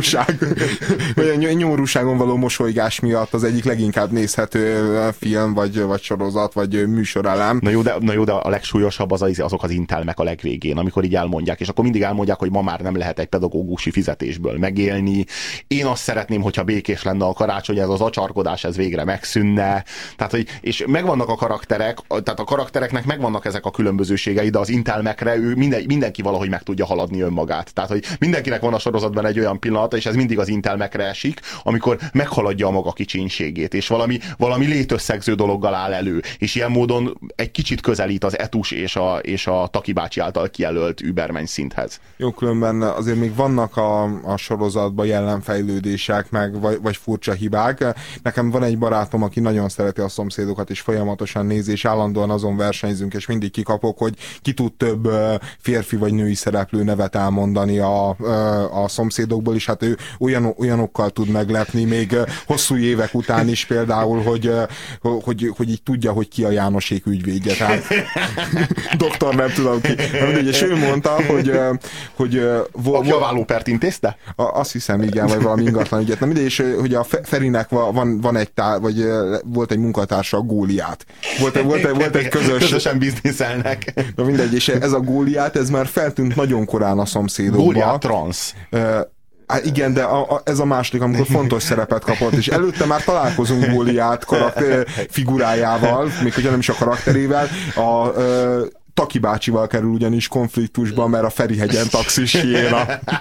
Speaker 4: nyomorúságon való mosolygás miatt az egyik leginkább nézhető film, vagy sorozat, vagy műsorelem.
Speaker 5: Na jó, de a legsúlyosabb azok az intelmek a legvégén, amikor így elmondják, és akkor mindig elmondják, hogy ma már nem lehet egy pedagógusi fizetésből megélni. Én azt szeretném, hogyha békés lenne a karácsony, ez az acsarkodás, ez végre megszűnne. Tehát, hogy, és megvannak a karakterek, tehát a karaktereknek megvannak ezek a különbözőségei, de az intelmekre ő mindenki valahogy meg tudja haladni önmagát. Tehát, hogy mindenkinek van a sorozatban egy olyan pillanata, és ez mindig az intelmekre esik, amikor meghaladja a maga kicsinségét, és valami létösszegző dologgal áll elő, és ilyen módon egy kicsit közelít az Etus és a Taki bácsi által kijelölt übermensch szinthez.
Speaker 4: Jó, különben azért még vannak a sorozatban jelenfejlődések, meg vagy furcsa hibák. Nekem van egy barátom, aki nagyon szereti a Szomszédokat, és folyamatosan nézi, és állandóan azon versenyzünk, és mindig kikapok, hogy ki tud több férfi vagy női szereplő nevet elmondani a Szomszédokból, és hát ő olyanokkal tud meglepni, még hosszú évek után is például, hogy így tudja, hogy ki a Jánosék ügyvédje. Tehát doktor nem tudom ki. És ő mondta, hogy
Speaker 5: aki a vállópert intézte?
Speaker 4: Azt hiszem, igen, vagy valami ingatlan ügyet. Na mindegy, és hogy a Ferinek van egy vagy volt egy munkatársa, a Góliát. Volt egy
Speaker 5: közösen bizniszelnek.
Speaker 4: Na mindegy, és ez a Góliát, ez már feltűnt nagyon korán a Szomszédokba.
Speaker 5: Góliát transz.
Speaker 4: Igen, de ez a második, amikor fontos szerepet kapott, és előtte már találkozunk Góliát figurájával, még hogyha nem is a karakterével, a Taki bácsival kerül ugyanis konfliktusba, mert a Ferihegyen taxis hiéna.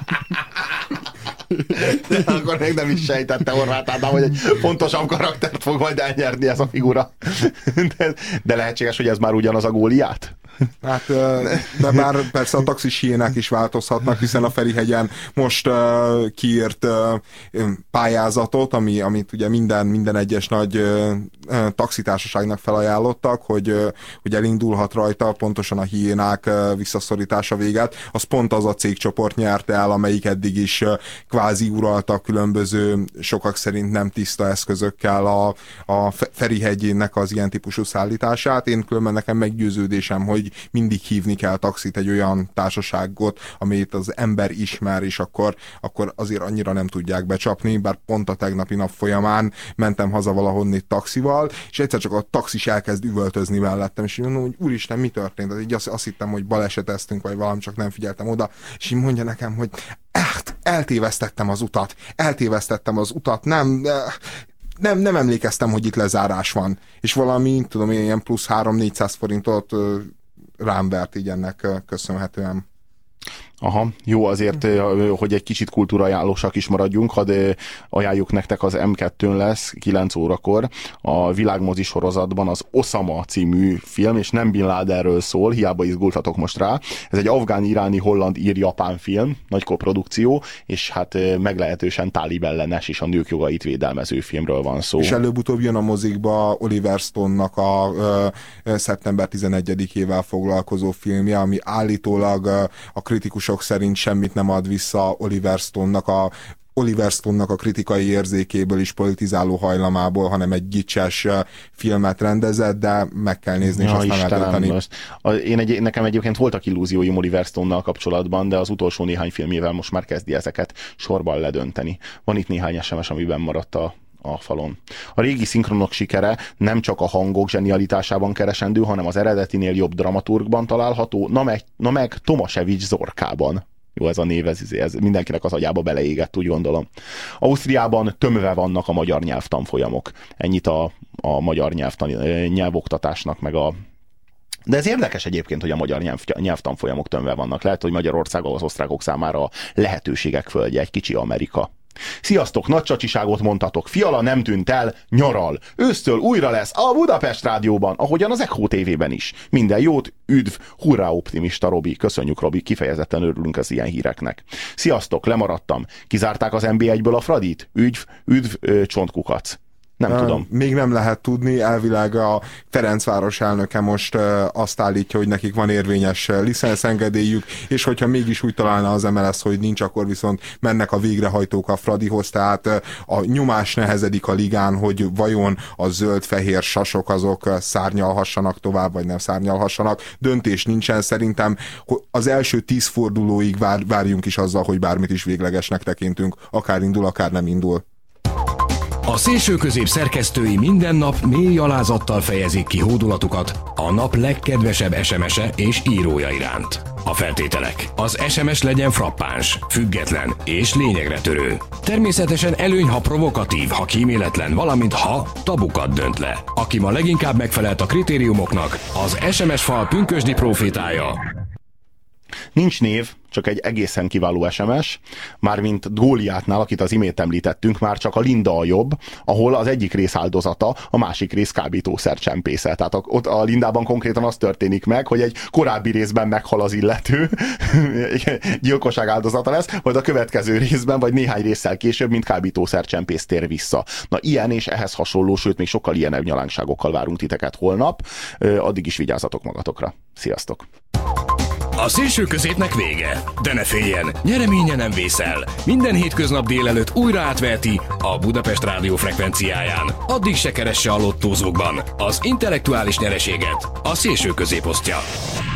Speaker 5: De akkor még nem is sejtette Horváth Ádám, hogy egy fontosabb karaktert fog majd elnyerni ez a figura. De lehetséges, hogy ez már ugyanaz a Góliát?
Speaker 4: Hát, de bár persze a taxis hiénák is változhatnak, hiszen a Ferihegyen most kiírt pályázatot, amit ugye minden egyes nagy taxitársaságnak felajánlottak, hogy elindulhat rajta, pontosan a hiénák visszaszorítása véget. Az pont az a cégcsoport nyerte el, amelyik eddig is kvázi uralta különböző, sokak szerint nem tiszta eszközökkel a Ferihegyének az ilyen típusú szállítását. Én különben nekem meggyőződésem, hogy mindig hívni kell taxit, egy olyan társaságot, amit az ember ismer, és akkor azért annyira nem tudják becsapni, bár pont a tegnapi nap folyamán mentem haza valahonnét taxival, és egyszer csak a taxis elkezd üvöltözni mellettem, és így mondom, hogy úristen, mi történt? Így azt hittem, hogy baleseteztünk, vagy valami, csak nem figyeltem oda, és így mondja nekem, hogy eltévesztettem az utat, nem emlékeztem, hogy itt lezárás van. És valami, tudom én, ilyen plusz 300-400 forintot rám vert így ennek köszönhetően.
Speaker 5: Aha, jó, azért, hogy egy kicsit kultúrajánlósak is maradjunk, hadd ajánljuk nektek, az M2-n lesz 9 órakor a világmozi sorozatban az Osama című film, és nem Bin Ladenről szól, hiába izgultatok most rá. Ez egy afgán, iráni, holland, ír, japán film, nagy koprodukció, és hát meglehetősen tálib ellenes és a nők jogait védelmező filmről van szó.
Speaker 4: És előbb-utóbb jön a mozikba Oliver Stone-nak a szeptember 11-ével foglalkozó filmje, ami állítólag a kritikusok szerint semmit nem ad vissza Oliver Stone-nak a kritikai érzékéből is politizáló hajlamából, hanem egy gicses filmet rendezett, de meg kell nézni, és azt nem eldönteni.
Speaker 5: Nekem egyébként voltak illúzióim Oliver Stone-nal kapcsolatban, de az utolsó néhány filmjével most már kezdi ezeket sorban ledönteni. Van itt néhány SMS, amiben maradt a falon. A régi szinkronok sikere nem csak a hangok zsenialitásában keresendő, hanem az eredetinél jobb dramaturgban található, na meg Tomasevics Zorkában. Jó, ez a név, ez mindenkinek az agyába beleégett, úgy gondolom. Ausztriában tömve vannak a magyar nyelvtanfolyamok. Ennyit a magyar nyelvoktatásnak, meg De ez érdekes egyébként, hogy a magyar nyelvtanfolyamok tömve vannak. Lehet, hogy Magyarország az osztrákok számára a lehetőségek földje, egy kicsi Amerika. Sziasztok, nagy csacsiságot mondtatok. Fiala nem tűnt el, nyaral. Ősztől újra lesz a Budapest Rádióban, ahogyan az Echo TV-ben is. Minden jót, üdv, hurrá optimista Robi. Köszönjük, Robi, kifejezetten örülünk az ilyen híreknek. Sziasztok, lemaradtam. Kizárták az NB1-ből a Fradit? Üdv, csontkukac. Nem tudom.
Speaker 4: Még nem lehet tudni, elvileg a Ferencváros elnöke most azt állítja, hogy nekik van érvényes licenszengedélyük, és hogyha mégis úgy találna az MLS, hogy nincs, akkor viszont mennek a végrehajtók a Fradihoz, tehát a nyomás nehezedik a ligán, hogy vajon a zöld-fehér sasok azok szárnyalhassanak tovább, vagy nem szárnyalhassanak. Döntés nincsen, szerintem az első 10 fordulóig várjunk is azzal, hogy bármit is véglegesnek tekintünk, akár indul, akár nem indul.
Speaker 1: A szélsőközép szerkesztői minden nap mély alázattal fejezik ki hódulatukat a nap legkedvesebb SMS-e és írója iránt. A feltételek. Az SMS legyen frappáns, független és lényegre törő. Természetesen előny, ha provokatív, ha kíméletlen, valamint ha tabukat dönt le. Aki ma leginkább megfelelt a kritériumoknak, az SMS fal pünkösdi profétája.
Speaker 5: Nincs név, csak egy egészen kiváló SMS, mármint Góliátnál, akit az imént említettünk, már csak a Linda a jobb, ahol az egyik rész áldozata, a másik rész kábítószercsempésze. Tehát ott a Lindában konkrétan az történik meg, hogy egy korábbi részben meghal az illető, gyilkosság áldozata lesz, majd a következő részben, vagy néhány résszel később, mint kábítószercsempész tér vissza. Na ilyen és ehhez hasonló, sőt még sokkal ilyenebb nyalánkságokkal várunk titeket holnap. Addig is vigyázzatok magatokra. Sziasztok!
Speaker 1: A szélső középnek vége, de ne féljen, nyereménye nem vészel. Minden hétköznap délelőtt újra átveheti a Budapest Rádió frekvenciáján. Addig se keresse a lottózókban az intellektuális nyereséget, a szélső közép osztja.